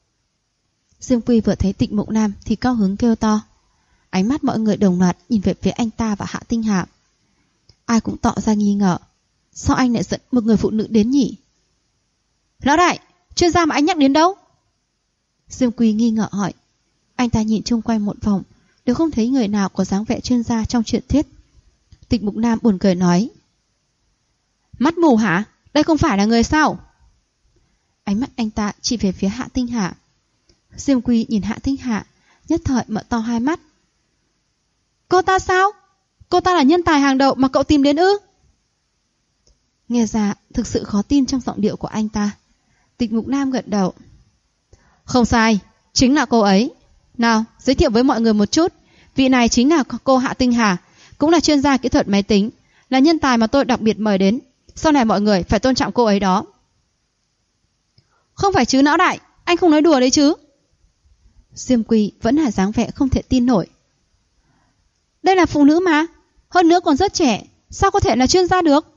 Diêm Quy vừa thấy Tịch Mục Nam thì cao hứng kêu to. Ánh mắt mọi người đồng loạt nhìn về phía anh ta và Hạ Tinh Hà. Ai cũng tỏ ra nghi ngờ. Sao anh lại dẫn một người phụ nữ đến nhỉ? Lão đại, chuyên gia mà anh nhắc đến đâu? Diêm Quy nghi ngờ hỏi. Anh ta nhìn chung quanh một vòng, đều không thấy người nào có dáng vẻ chuyên gia trong truyền thuyết. Tịch Mục Nam buồn cười nói. Mắt mù hả? Đây không phải là người sao? Ánh mắt anh ta chỉ về phía Hạ Tinh Hà. Diêm Quy nhìn Hạ Tinh Hà, nhất thời mở to hai mắt. Cô ta sao? Cô ta là nhân tài hàng đầu mà cậu tìm đến ư? Nghe ra thực sự khó tin trong giọng điệu của anh ta. Tịch Mục Nam gật đầu. Không sai, chính là cô ấy. Nào, giới thiệu với mọi người một chút. Vị này chính là cô Hạ Tinh Hà, cũng là chuyên gia kỹ thuật máy tính, là nhân tài mà tôi đặc biệt mời đến. Sau này mọi người phải tôn trọng cô ấy đó. Không phải chứ Lão đại, anh không nói đùa đấy chứ? Diêm Quy vẫn là dáng vẻ không thể tin nổi. Đây là phụ nữ mà, hơn nữa còn rất trẻ, sao có thể là chuyên gia được?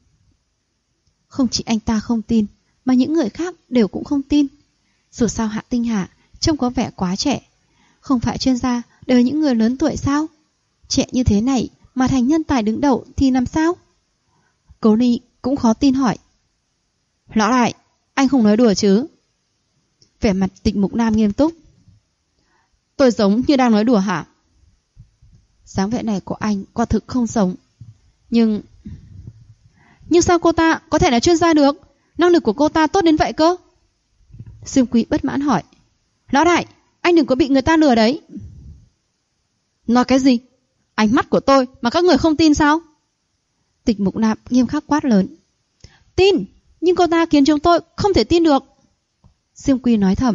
Không chỉ anh ta không tin, mà những người khác đều cũng không tin. Dù sao Hạ Tinh Hà trông có vẻ quá trẻ. Không phải chuyên gia đều là những người lớn tuổi sao? Trẻ như thế này mà thành nhân tài đứng đầu thì làm sao? Cố Ly cũng khó tin hỏi. Lão đại, anh không nói đùa chứ? Vẻ mặt Tịch Mục Nam nghiêm túc. Tôi giống như đang nói đùa hả? Dáng vẻ này của anh quả thực không giống. Nhưng sao cô ta có thể là chuyên gia được? Năng lực của cô ta tốt đến vậy cơ? Diêm Quý bất mãn hỏi. Lão đại, anh đừng có bị người ta lừa đấy. Nói cái gì? Ánh mắt của tôi mà các người không tin sao? Tịch Mục Nam nghiêm khắc quát lớn. Tin, nhưng cô ta khiến chúng tôi không thể tin được. Diêm Quý nói thầm.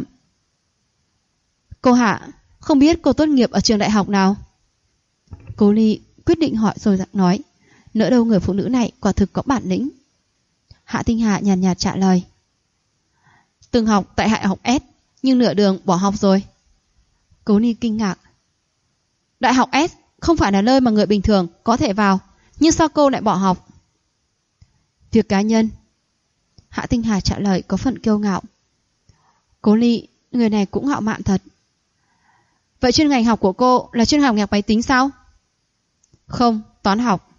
Cô Hạ, không biết cô tốt nghiệp ở trường đại học nào? Cố Ly quyết định hỏi rồi nói. Nỡ đâu người phụ nữ này quả thực có bản lĩnh. Hạ Tinh Hà nhàn nhạt trả lời. Từng học tại Đại học S, nhưng nửa đường bỏ học rồi. Cố Ly kinh ngạc. Đại học S không phải là nơi mà người bình thường có thể vào, nhưng sao cô lại bỏ học? Việc cá nhân. Hạ Tinh Hà trả lời có phần kiêu ngạo. Cố Ly, người này cũng ngạo mạn thật. Vậy chuyên ngành học của cô là chuyên học nhạc máy tính sao? Không, toán học.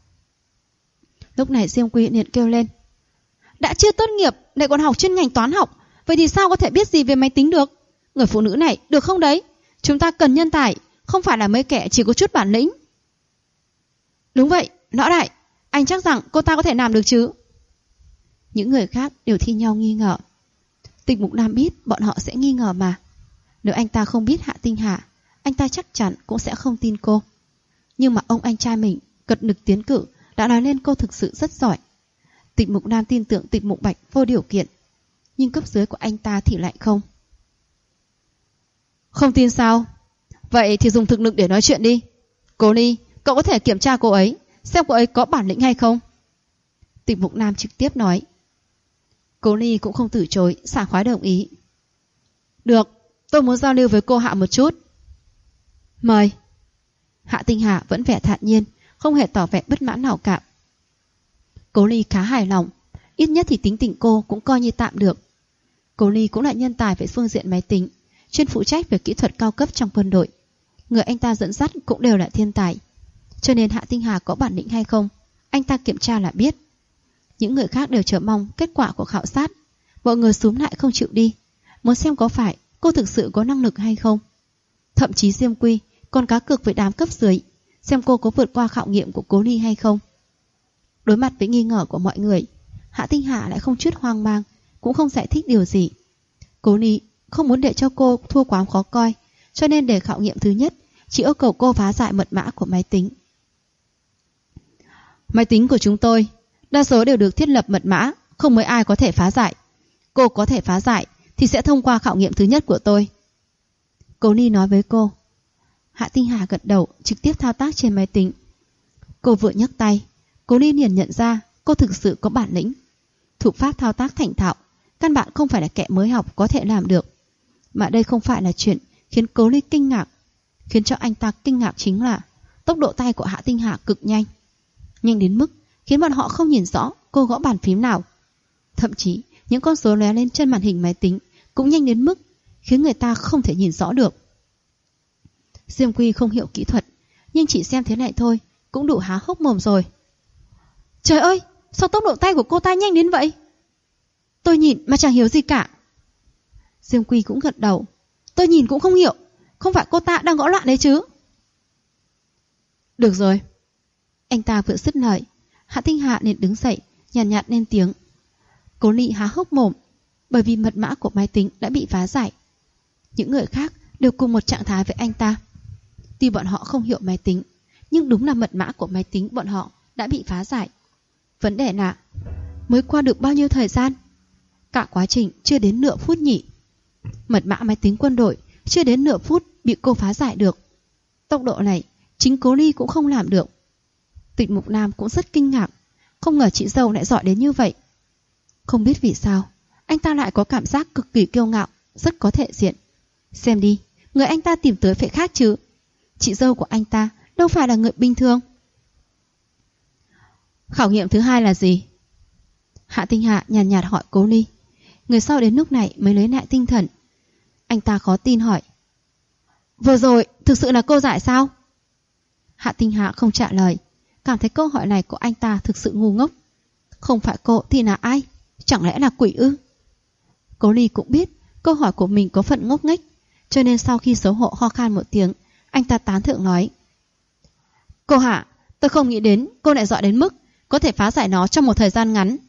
Lúc này Diêm Quy liền kêu lên. Đã chưa tốt nghiệp lại còn học chuyên ngành toán học, vậy thì sao có thể biết gì về máy tính được? Người phụ nữ này được không đấy? Chúng ta cần nhân tài, không phải là mấy kẻ chỉ có chút bản lĩnh. Đúng vậy, lão đại, anh chắc rằng cô ta có thể làm được chứ? Những người khác đều thi nhau nghi ngờ. Tịch Mục Nam biết bọn họ sẽ nghi ngờ mà. Nếu anh ta không biết Hạ Tinh Hà, anh ta chắc chắn cũng sẽ không tin cô. Nhưng mà ông anh trai mình cật lực tiến cử đã nói lên cô thực sự rất giỏi. Tịch Mục Nam tin tưởng Tịch Mục Bạch vô điều kiện, nhưng cấp dưới của anh ta thì lại không. Không tin sao? Vậy thì dùng thực lực để nói chuyện đi. Cố Ly, cậu có thể kiểm tra cô ấy, xem cô ấy có bản lĩnh hay không? Tịch Mục Nam trực tiếp nói. Cố Ly cũng không từ chối, sảng khoái đồng ý. Được, tôi muốn giao lưu với cô Hạ một chút. Mời. Hạ Tinh Hà vẫn vẻ thản nhiên, không hề tỏ vẻ bất mãn nào cả. Cố Ly khá hài lòng, ít nhất thì tính tình cô cũng coi như tạm được. Cố Ly cũng là nhân tài về phương diện máy tính, chuyên phụ trách về kỹ thuật cao cấp trong quân đội. Người anh ta dẫn dắt cũng đều là thiên tài. Cho nên Hạ Tinh Hà có bản lĩnh hay không, anh ta kiểm tra là biết. Những người khác đều chờ mong kết quả của khảo sát. Mọi người xúm lại không chịu đi, muốn xem có phải cô thực sự có năng lực hay không. Thậm chí Diêm Quy còn cá cược với đám cấp dưới, xem cô có vượt qua khảo nghiệm của Cố Ly hay không. Đối mặt với nghi ngờ của mọi người, Hạ Tinh Hà lại không chút hoang mang, cũng không giải thích điều gì. Cố Ly không muốn để cho cô thua quá khó coi, cho nên để khảo nghiệm thứ nhất chỉ yêu cầu cô phá giải mật mã của máy tính. Máy tính của chúng tôi đa số đều được thiết lập mật mã, không mấy ai có thể phá giải. Cô có thể phá giải thì sẽ thông qua khảo nghiệm thứ nhất của tôi. Cố Ly nói với cô. Hạ Tinh Hà gật đầu, trực tiếp thao tác trên máy tính. Cô vừa nhấc tay, Cố Ly liền nhận ra cô thực sự có bản lĩnh. Thủ pháp thao tác thành thạo, căn bản không phải là kẻ mới học có thể làm được. Mà đây không phải là chuyện khiến Cố Ly kinh ngạc. Khiến cho anh ta kinh ngạc chính là tốc độ tay của Hạ Tinh Hà cực nhanh. Nhanh đến mức khiến bọn họ không nhìn rõ cô gõ bàn phím nào. Thậm chí những con số lóe lên trên màn hình máy tính cũng nhanh đến mức khiến người ta không thể nhìn rõ được. Diêm Quy không hiểu kỹ thuật, nhưng chỉ xem thế này thôi cũng đủ há hốc mồm rồi. Trời ơi, sao tốc độ tay của cô ta nhanh đến vậy? Tôi nhìn mà chẳng hiểu gì cả. Diêm Quy cũng gật đầu. Tôi nhìn cũng không hiểu, không phải cô ta đang gõ loạn đấy chứ? Được rồi. Anh ta vừa dứt lời, Hạ Tinh Hà liền đứng dậy, nhàn nhạt lên tiếng. Cố Ly há hốc mồm, bởi vì mật mã của máy tính đã bị phá giải. Những người khác đều cùng một trạng thái với anh ta. Tuy bọn họ không hiểu máy tính, nhưng đúng là mật mã của máy tính bọn họ đã bị phá giải. Vấn đề là mới qua được bao nhiêu thời gian? Cả quá trình chưa đến nửa phút nhỉ. Mật mã máy tính quân đội chưa đến nửa phút bị cô phá giải được. Tốc độ này chính Cố Ly cũng không làm được. Tịch Mục Nam cũng rất kinh ngạc, không ngờ chị dâu lại giỏi đến như vậy. Không biết vì sao anh ta lại có cảm giác cực kỳ kiêu ngạo, rất có thể diện. Xem đi, người anh ta tìm tới phải khác chứ. Chị dâu của anh ta đâu phải là người bình thường. Khảo nghiệm thứ 2 là gì? Hạ Tinh Hà nhàn nhạt hỏi Cố Ly. Người sau đến lúc này mới lấy lại tinh thần. Anh ta khó tin hỏi. Vừa rồi thực sự là cô giải sao? Hạ Tinh Hà không trả lời, cảm thấy câu hỏi này của anh ta thực sự ngu ngốc. Không phải cô thì là ai? Chẳng lẽ là quỷ ư? Cố Ly cũng biết câu hỏi của mình có phần ngốc nghếch, cho nên sau khi xấu hổ ho khan một tiếng, anh ta tán thưởng nói. Cô Hạ, tôi không nghĩ đến cô lại giỏi đến mức có thể phá giải nó trong một thời gian ngắn.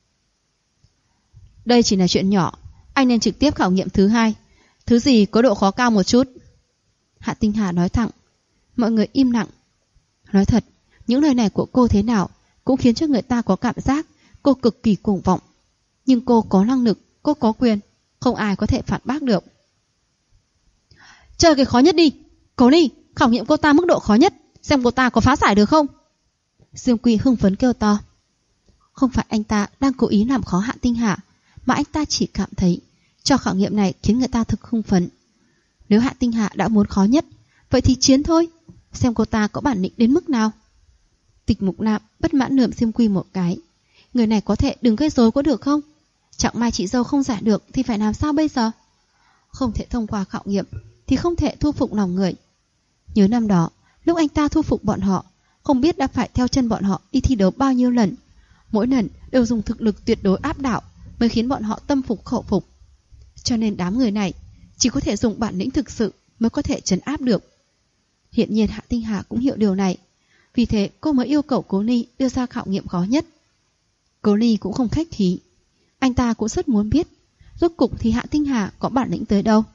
Đây chỉ là chuyện nhỏ, anh nên trực tiếp khảo nghiệm thứ 2, thứ gì có độ khó cao một chút. Hạ Tinh Hà nói thẳng. Mọi người im lặng. Nói thật, những lời này của cô thế nào cũng khiến cho người ta có cảm giác cô cực kỳ cuồng vọng. Nhưng cô có năng lực, cô có quyền, không ai có thể phản bác được. Chờ cái khó nhất đi. Cố Ly, khảo nghiệm cô ta mức độ khó nhất, xem cô ta có phá giải được không? Dương Quy hưng phấn kêu to. Không phải anh ta đang cố ý làm khó Hạ Tinh Hà, mà anh ta chỉ cảm thấy cho khảo nghiệm này khiến người ta thực hưng phấn. Nếu Hạ Tinh Hà đã muốn khó nhất, vậy thì chiến thôi, xem cô ta có bản lĩnh đến mức nào. Tịch Mục Nam bất mãn lườm Dương Quy một cái. Người này có thể đừng gây rối có được không? Chẳng may chị dâu không giải được thì phải làm sao bây giờ? Không thể thông qua khảo nghiệm thì không thể thu phục lòng người. Nhớ năm đó, lúc anh ta thu phục bọn họ, không biết đã phải theo chân bọn họ đi thi đấu bao nhiêu lần. Mỗi lần đều dùng thực lực tuyệt đối áp đảo mới khiến bọn họ tâm phục khẩu phục. Cho nên đám người này chỉ có thể dùng bản lĩnh thực sự mới có thể trấn áp được. Hiện nhiên Hạ Tinh Hà cũng hiểu điều này, vì thế cô mới yêu cầu Cố Ly đưa ra khảo nghiệm khó nhất. Cố Ly cũng không khách khí, anh ta cũng rất muốn biết rốt cục thì Hạ Tinh Hà có bản lĩnh tới đâu.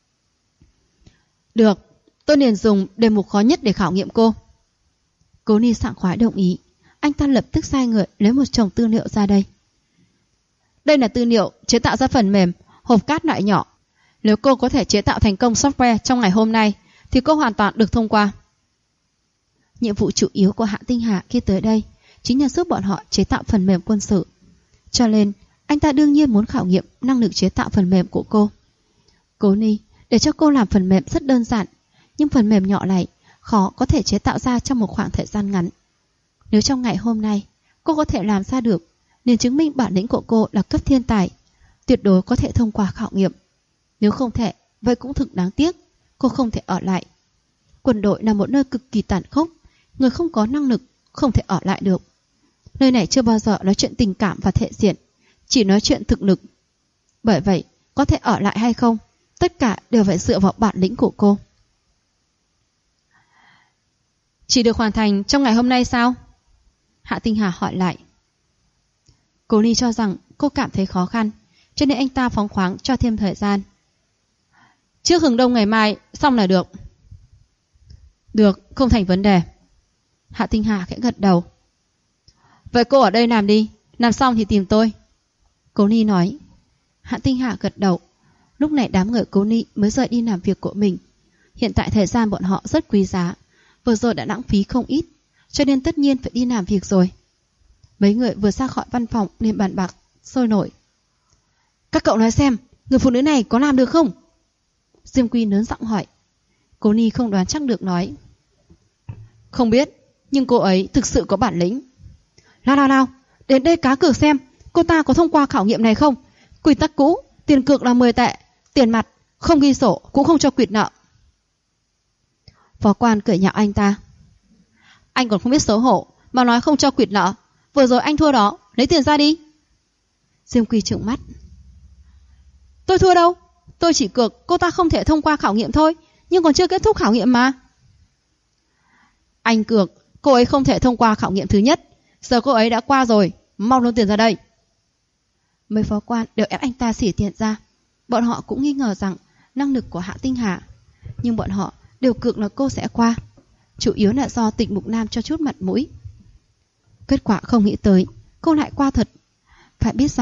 Được, tôi liền dùng đề mục khó nhất để khảo nghiệm cô. Cố Ly sảng khoái đồng ý. Anh ta lập tức sai người lấy một chồng tư liệu ra đây. Đây là tư liệu chế tạo ra phần mềm hộp cát loại nhỏ. Nếu cô có thể chế tạo thành công software trong ngày hôm nay thì cô hoàn toàn được thông qua. Nhiệm vụ chủ yếu của Hạ Tinh Hà khi tới đây chính là giúp bọn họ chế tạo phần mềm quân sự. Cho nên anh ta đương nhiên muốn khảo nghiệm năng lực chế tạo phần mềm của cô. Cố Ly để cho cô làm phần mềm rất đơn giản, nhưng phần mềm nhỏ này khó có thể chế tạo ra trong một khoảng thời gian ngắn. Nếu trong ngày hôm nay cô có thể làm ra được, nên chứng minh bản lĩnh của cô là cấp thiên tài, tuyệt đối có thể thông qua khảo nghiệm. Nếu không thể, vậy cũng thực đáng tiếc, cô không thể ở lại. Quân đội là một nơi cực kỳ tàn khốc, người không có năng lực không thể ở lại được. Nơi này chưa bao giờ nói chuyện tình cảm và thể diện, chỉ nói chuyện thực lực. Bởi vậy, có thể ở lại hay không, tất cả đều phải dựa vào bản lĩnh của cô. Chỉ được hoàn thành trong ngày hôm nay sao? Hạ Tinh Hà hỏi lại. Cố Ly cho rằng cô cảm thấy khó khăn, cho nên anh ta phóng khoáng cho thêm thời gian. Trước hừng đông ngày mai xong là được. Được, không thành vấn đề. Hạ Tinh Hà khẽ gật đầu. Vậy cô ở đây làm đi, làm xong thì tìm tôi. Cố Ly nói. Hạ Tinh Hà gật đầu. Lúc này đám người Cố Ly mới rời đi làm việc của mình. Hiện tại thời gian bọn họ rất quý giá, vừa rồi đã lãng phí không ít, cho nên tất nhiên phải đi làm việc rồi. Mấy người vừa ra khỏi văn phòng liền bàn bạc sôi nổi. Các cậu nói xem, người phụ nữ này có làm được không? Diêm Quy lớn giọng hỏi. Cố Ly không đoán chắc được nói. Không biết, nhưng cô ấy thực sự có bản lĩnh. Nào, đến đây cá cược xem cô ta có thông qua khảo nghiệm này không. Quy tắc cũ, tiền cược là 10 tệ, tiền mặt, không ghi sổ cũng không cho quyệt nợ. Phó quan cười nhạo anh ta. Anh còn không biết xấu hổ mà nói không cho quyệt nợ. Vừa rồi anh thua đó, lấy tiền ra đi. Diêm Quy trợn mắt. Tôi thua đâu, tôi chỉ cược cô ta không thể thông qua khảo nghiệm thôi, nhưng còn chưa kết thúc khảo nghiệm mà. Anh cược cô ấy không thể thông qua khảo nghiệm thứ nhất, giờ cô ấy đã qua rồi, mau đưa tiền ra đây. Mấy phó quan đều ép anh ta xỉ tiền ra. Bọn họ cũng nghi ngờ rằng năng lực của Hạ Tinh Hà, nhưng bọn họ đều cược là cô sẽ qua. Chủ yếu là do Tịch Mục Nam cho chút mặt mũi. Kết quả không nghĩ tới cô lại qua thật. Phải biết rằng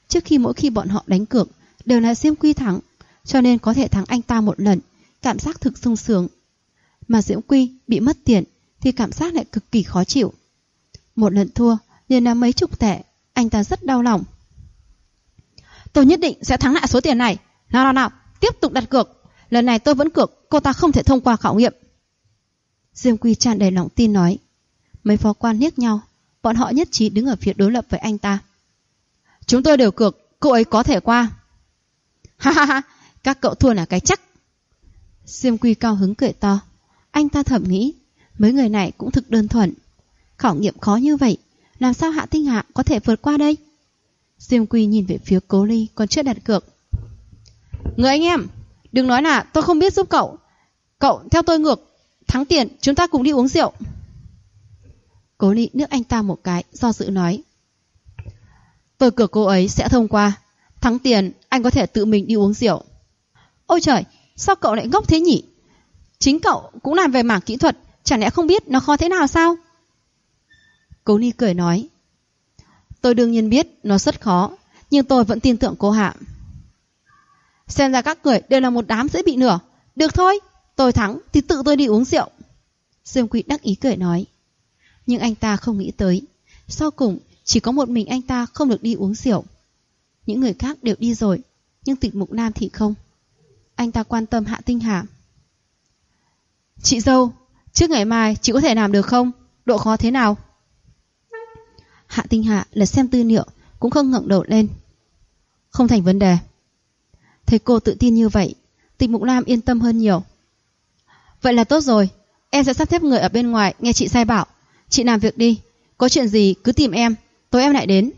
Trước khi mỗi khi bọn họ đánh cược đều là Diêm Quy thắng, cho nên có thể thắng anh ta một lần, cảm giác thực sung sướng. Mà Diễm Quy bị mất tiền thì cảm giác lại cực kỳ khó chịu. Một lần thua liền là mấy chục tệ, anh ta rất đau lòng. Tôi nhất định sẽ thắng lại số tiền này. Nào, tiếp tục đặt cược. Lần này tôi vẫn cược cô ta không thể thông qua khảo nghiệm. Diêm Quy tràn đầy lòng tin nói. Mấy phó quan liếc nhau, bọn họ nhất trí đứng ở phía đối lập với anh ta. Chúng tôi đều cược cô ấy có thể qua. Ha, các cậu thua là cái chắc. Diêm Quy cao hứng cười to. Anh ta thầm nghĩ, mấy người này cũng thực đơn thuần. Khảo nghiệm khó như vậy, làm sao Hạ Tinh Hạ có thể vượt qua đây? Diêm Quy nhìn về phía Cố Ly còn chưa đặt cược. Người anh em, đừng nói là tôi không biết giúp cậu. Cậu theo tôi ngược, thắng tiền chúng ta cùng đi uống rượu. Cố Ly nước anh ta một cái, do dự nói. Tôi cược cô ấy sẽ thông qua. Thắng tiền anh có thể tự mình đi uống rượu. Ôi trời, sao cậu lại ngốc thế nhỉ? Chính cậu cũng làm về mảng kỹ thuật, chẳng lẽ không biết nó khó thế nào sao? Cố Ly cười nói. Tôi đương nhiên biết nó rất khó, nhưng tôi vẫn tin tưởng cô Hạ. Xem ra các người đều là một đám dễ bị lừa. Được thôi, tôi thắng thì tự tôi đi uống rượu. Diêm Quy đắc ý cười nói. Nhưng anh ta không nghĩ tới, sau cùng chỉ có một mình anh ta không được đi uống rượu. Những người khác đều đi rồi, nhưng Tịch Mục Nam thì không. Anh ta quan tâm Hạ Tinh Hà. Chị dâu, trước ngày mai chị có thể làm được không? Độ khó thế nào? Hạ Tinh Hà lật xem tư liệu, cũng không ngẩng đầu lên. Không thành vấn đề. Thấy cô tự tin như vậy, Tịch Mục Nam yên tâm hơn nhiều. Vậy là tốt rồi, em sẽ sắp xếp người ở bên ngoài nghe chị sai bảo. Chị làm việc đi, có chuyện gì cứ tìm em, tối em lại đến.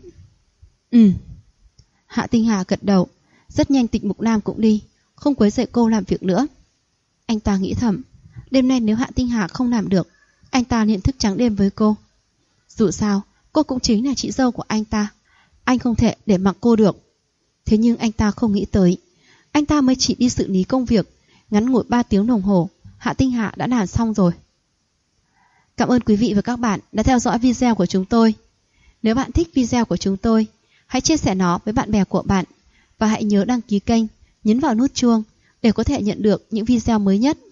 Hạ Tinh Hà gật đầu. Rất nhanh Tịch Mục Nam cũng đi, không quấy rầy cô làm việc nữa. Anh ta nghĩ thầm, đêm nay nếu Hạ Tinh Hà không làm được, anh ta liền thức trắng đêm với cô. Dù sao cô cũng chính là chị dâu của anh ta, anh không thể để mặc cô được. Thế nhưng anh ta không nghĩ tới, anh ta mới chỉ đi xử lý công việc, ngắn ngủi 3 tiếng đồng hồ, Hạ Tinh Hà đã làm xong rồi. Cảm ơn quý vị và các bạn đã theo dõi video của chúng tôi. Nếu bạn thích video của chúng tôi, hãy chia sẻ nó với bạn bè của bạn và hãy nhớ đăng ký kênh, nhấn vào nút chuông để có thể nhận được những video mới nhất.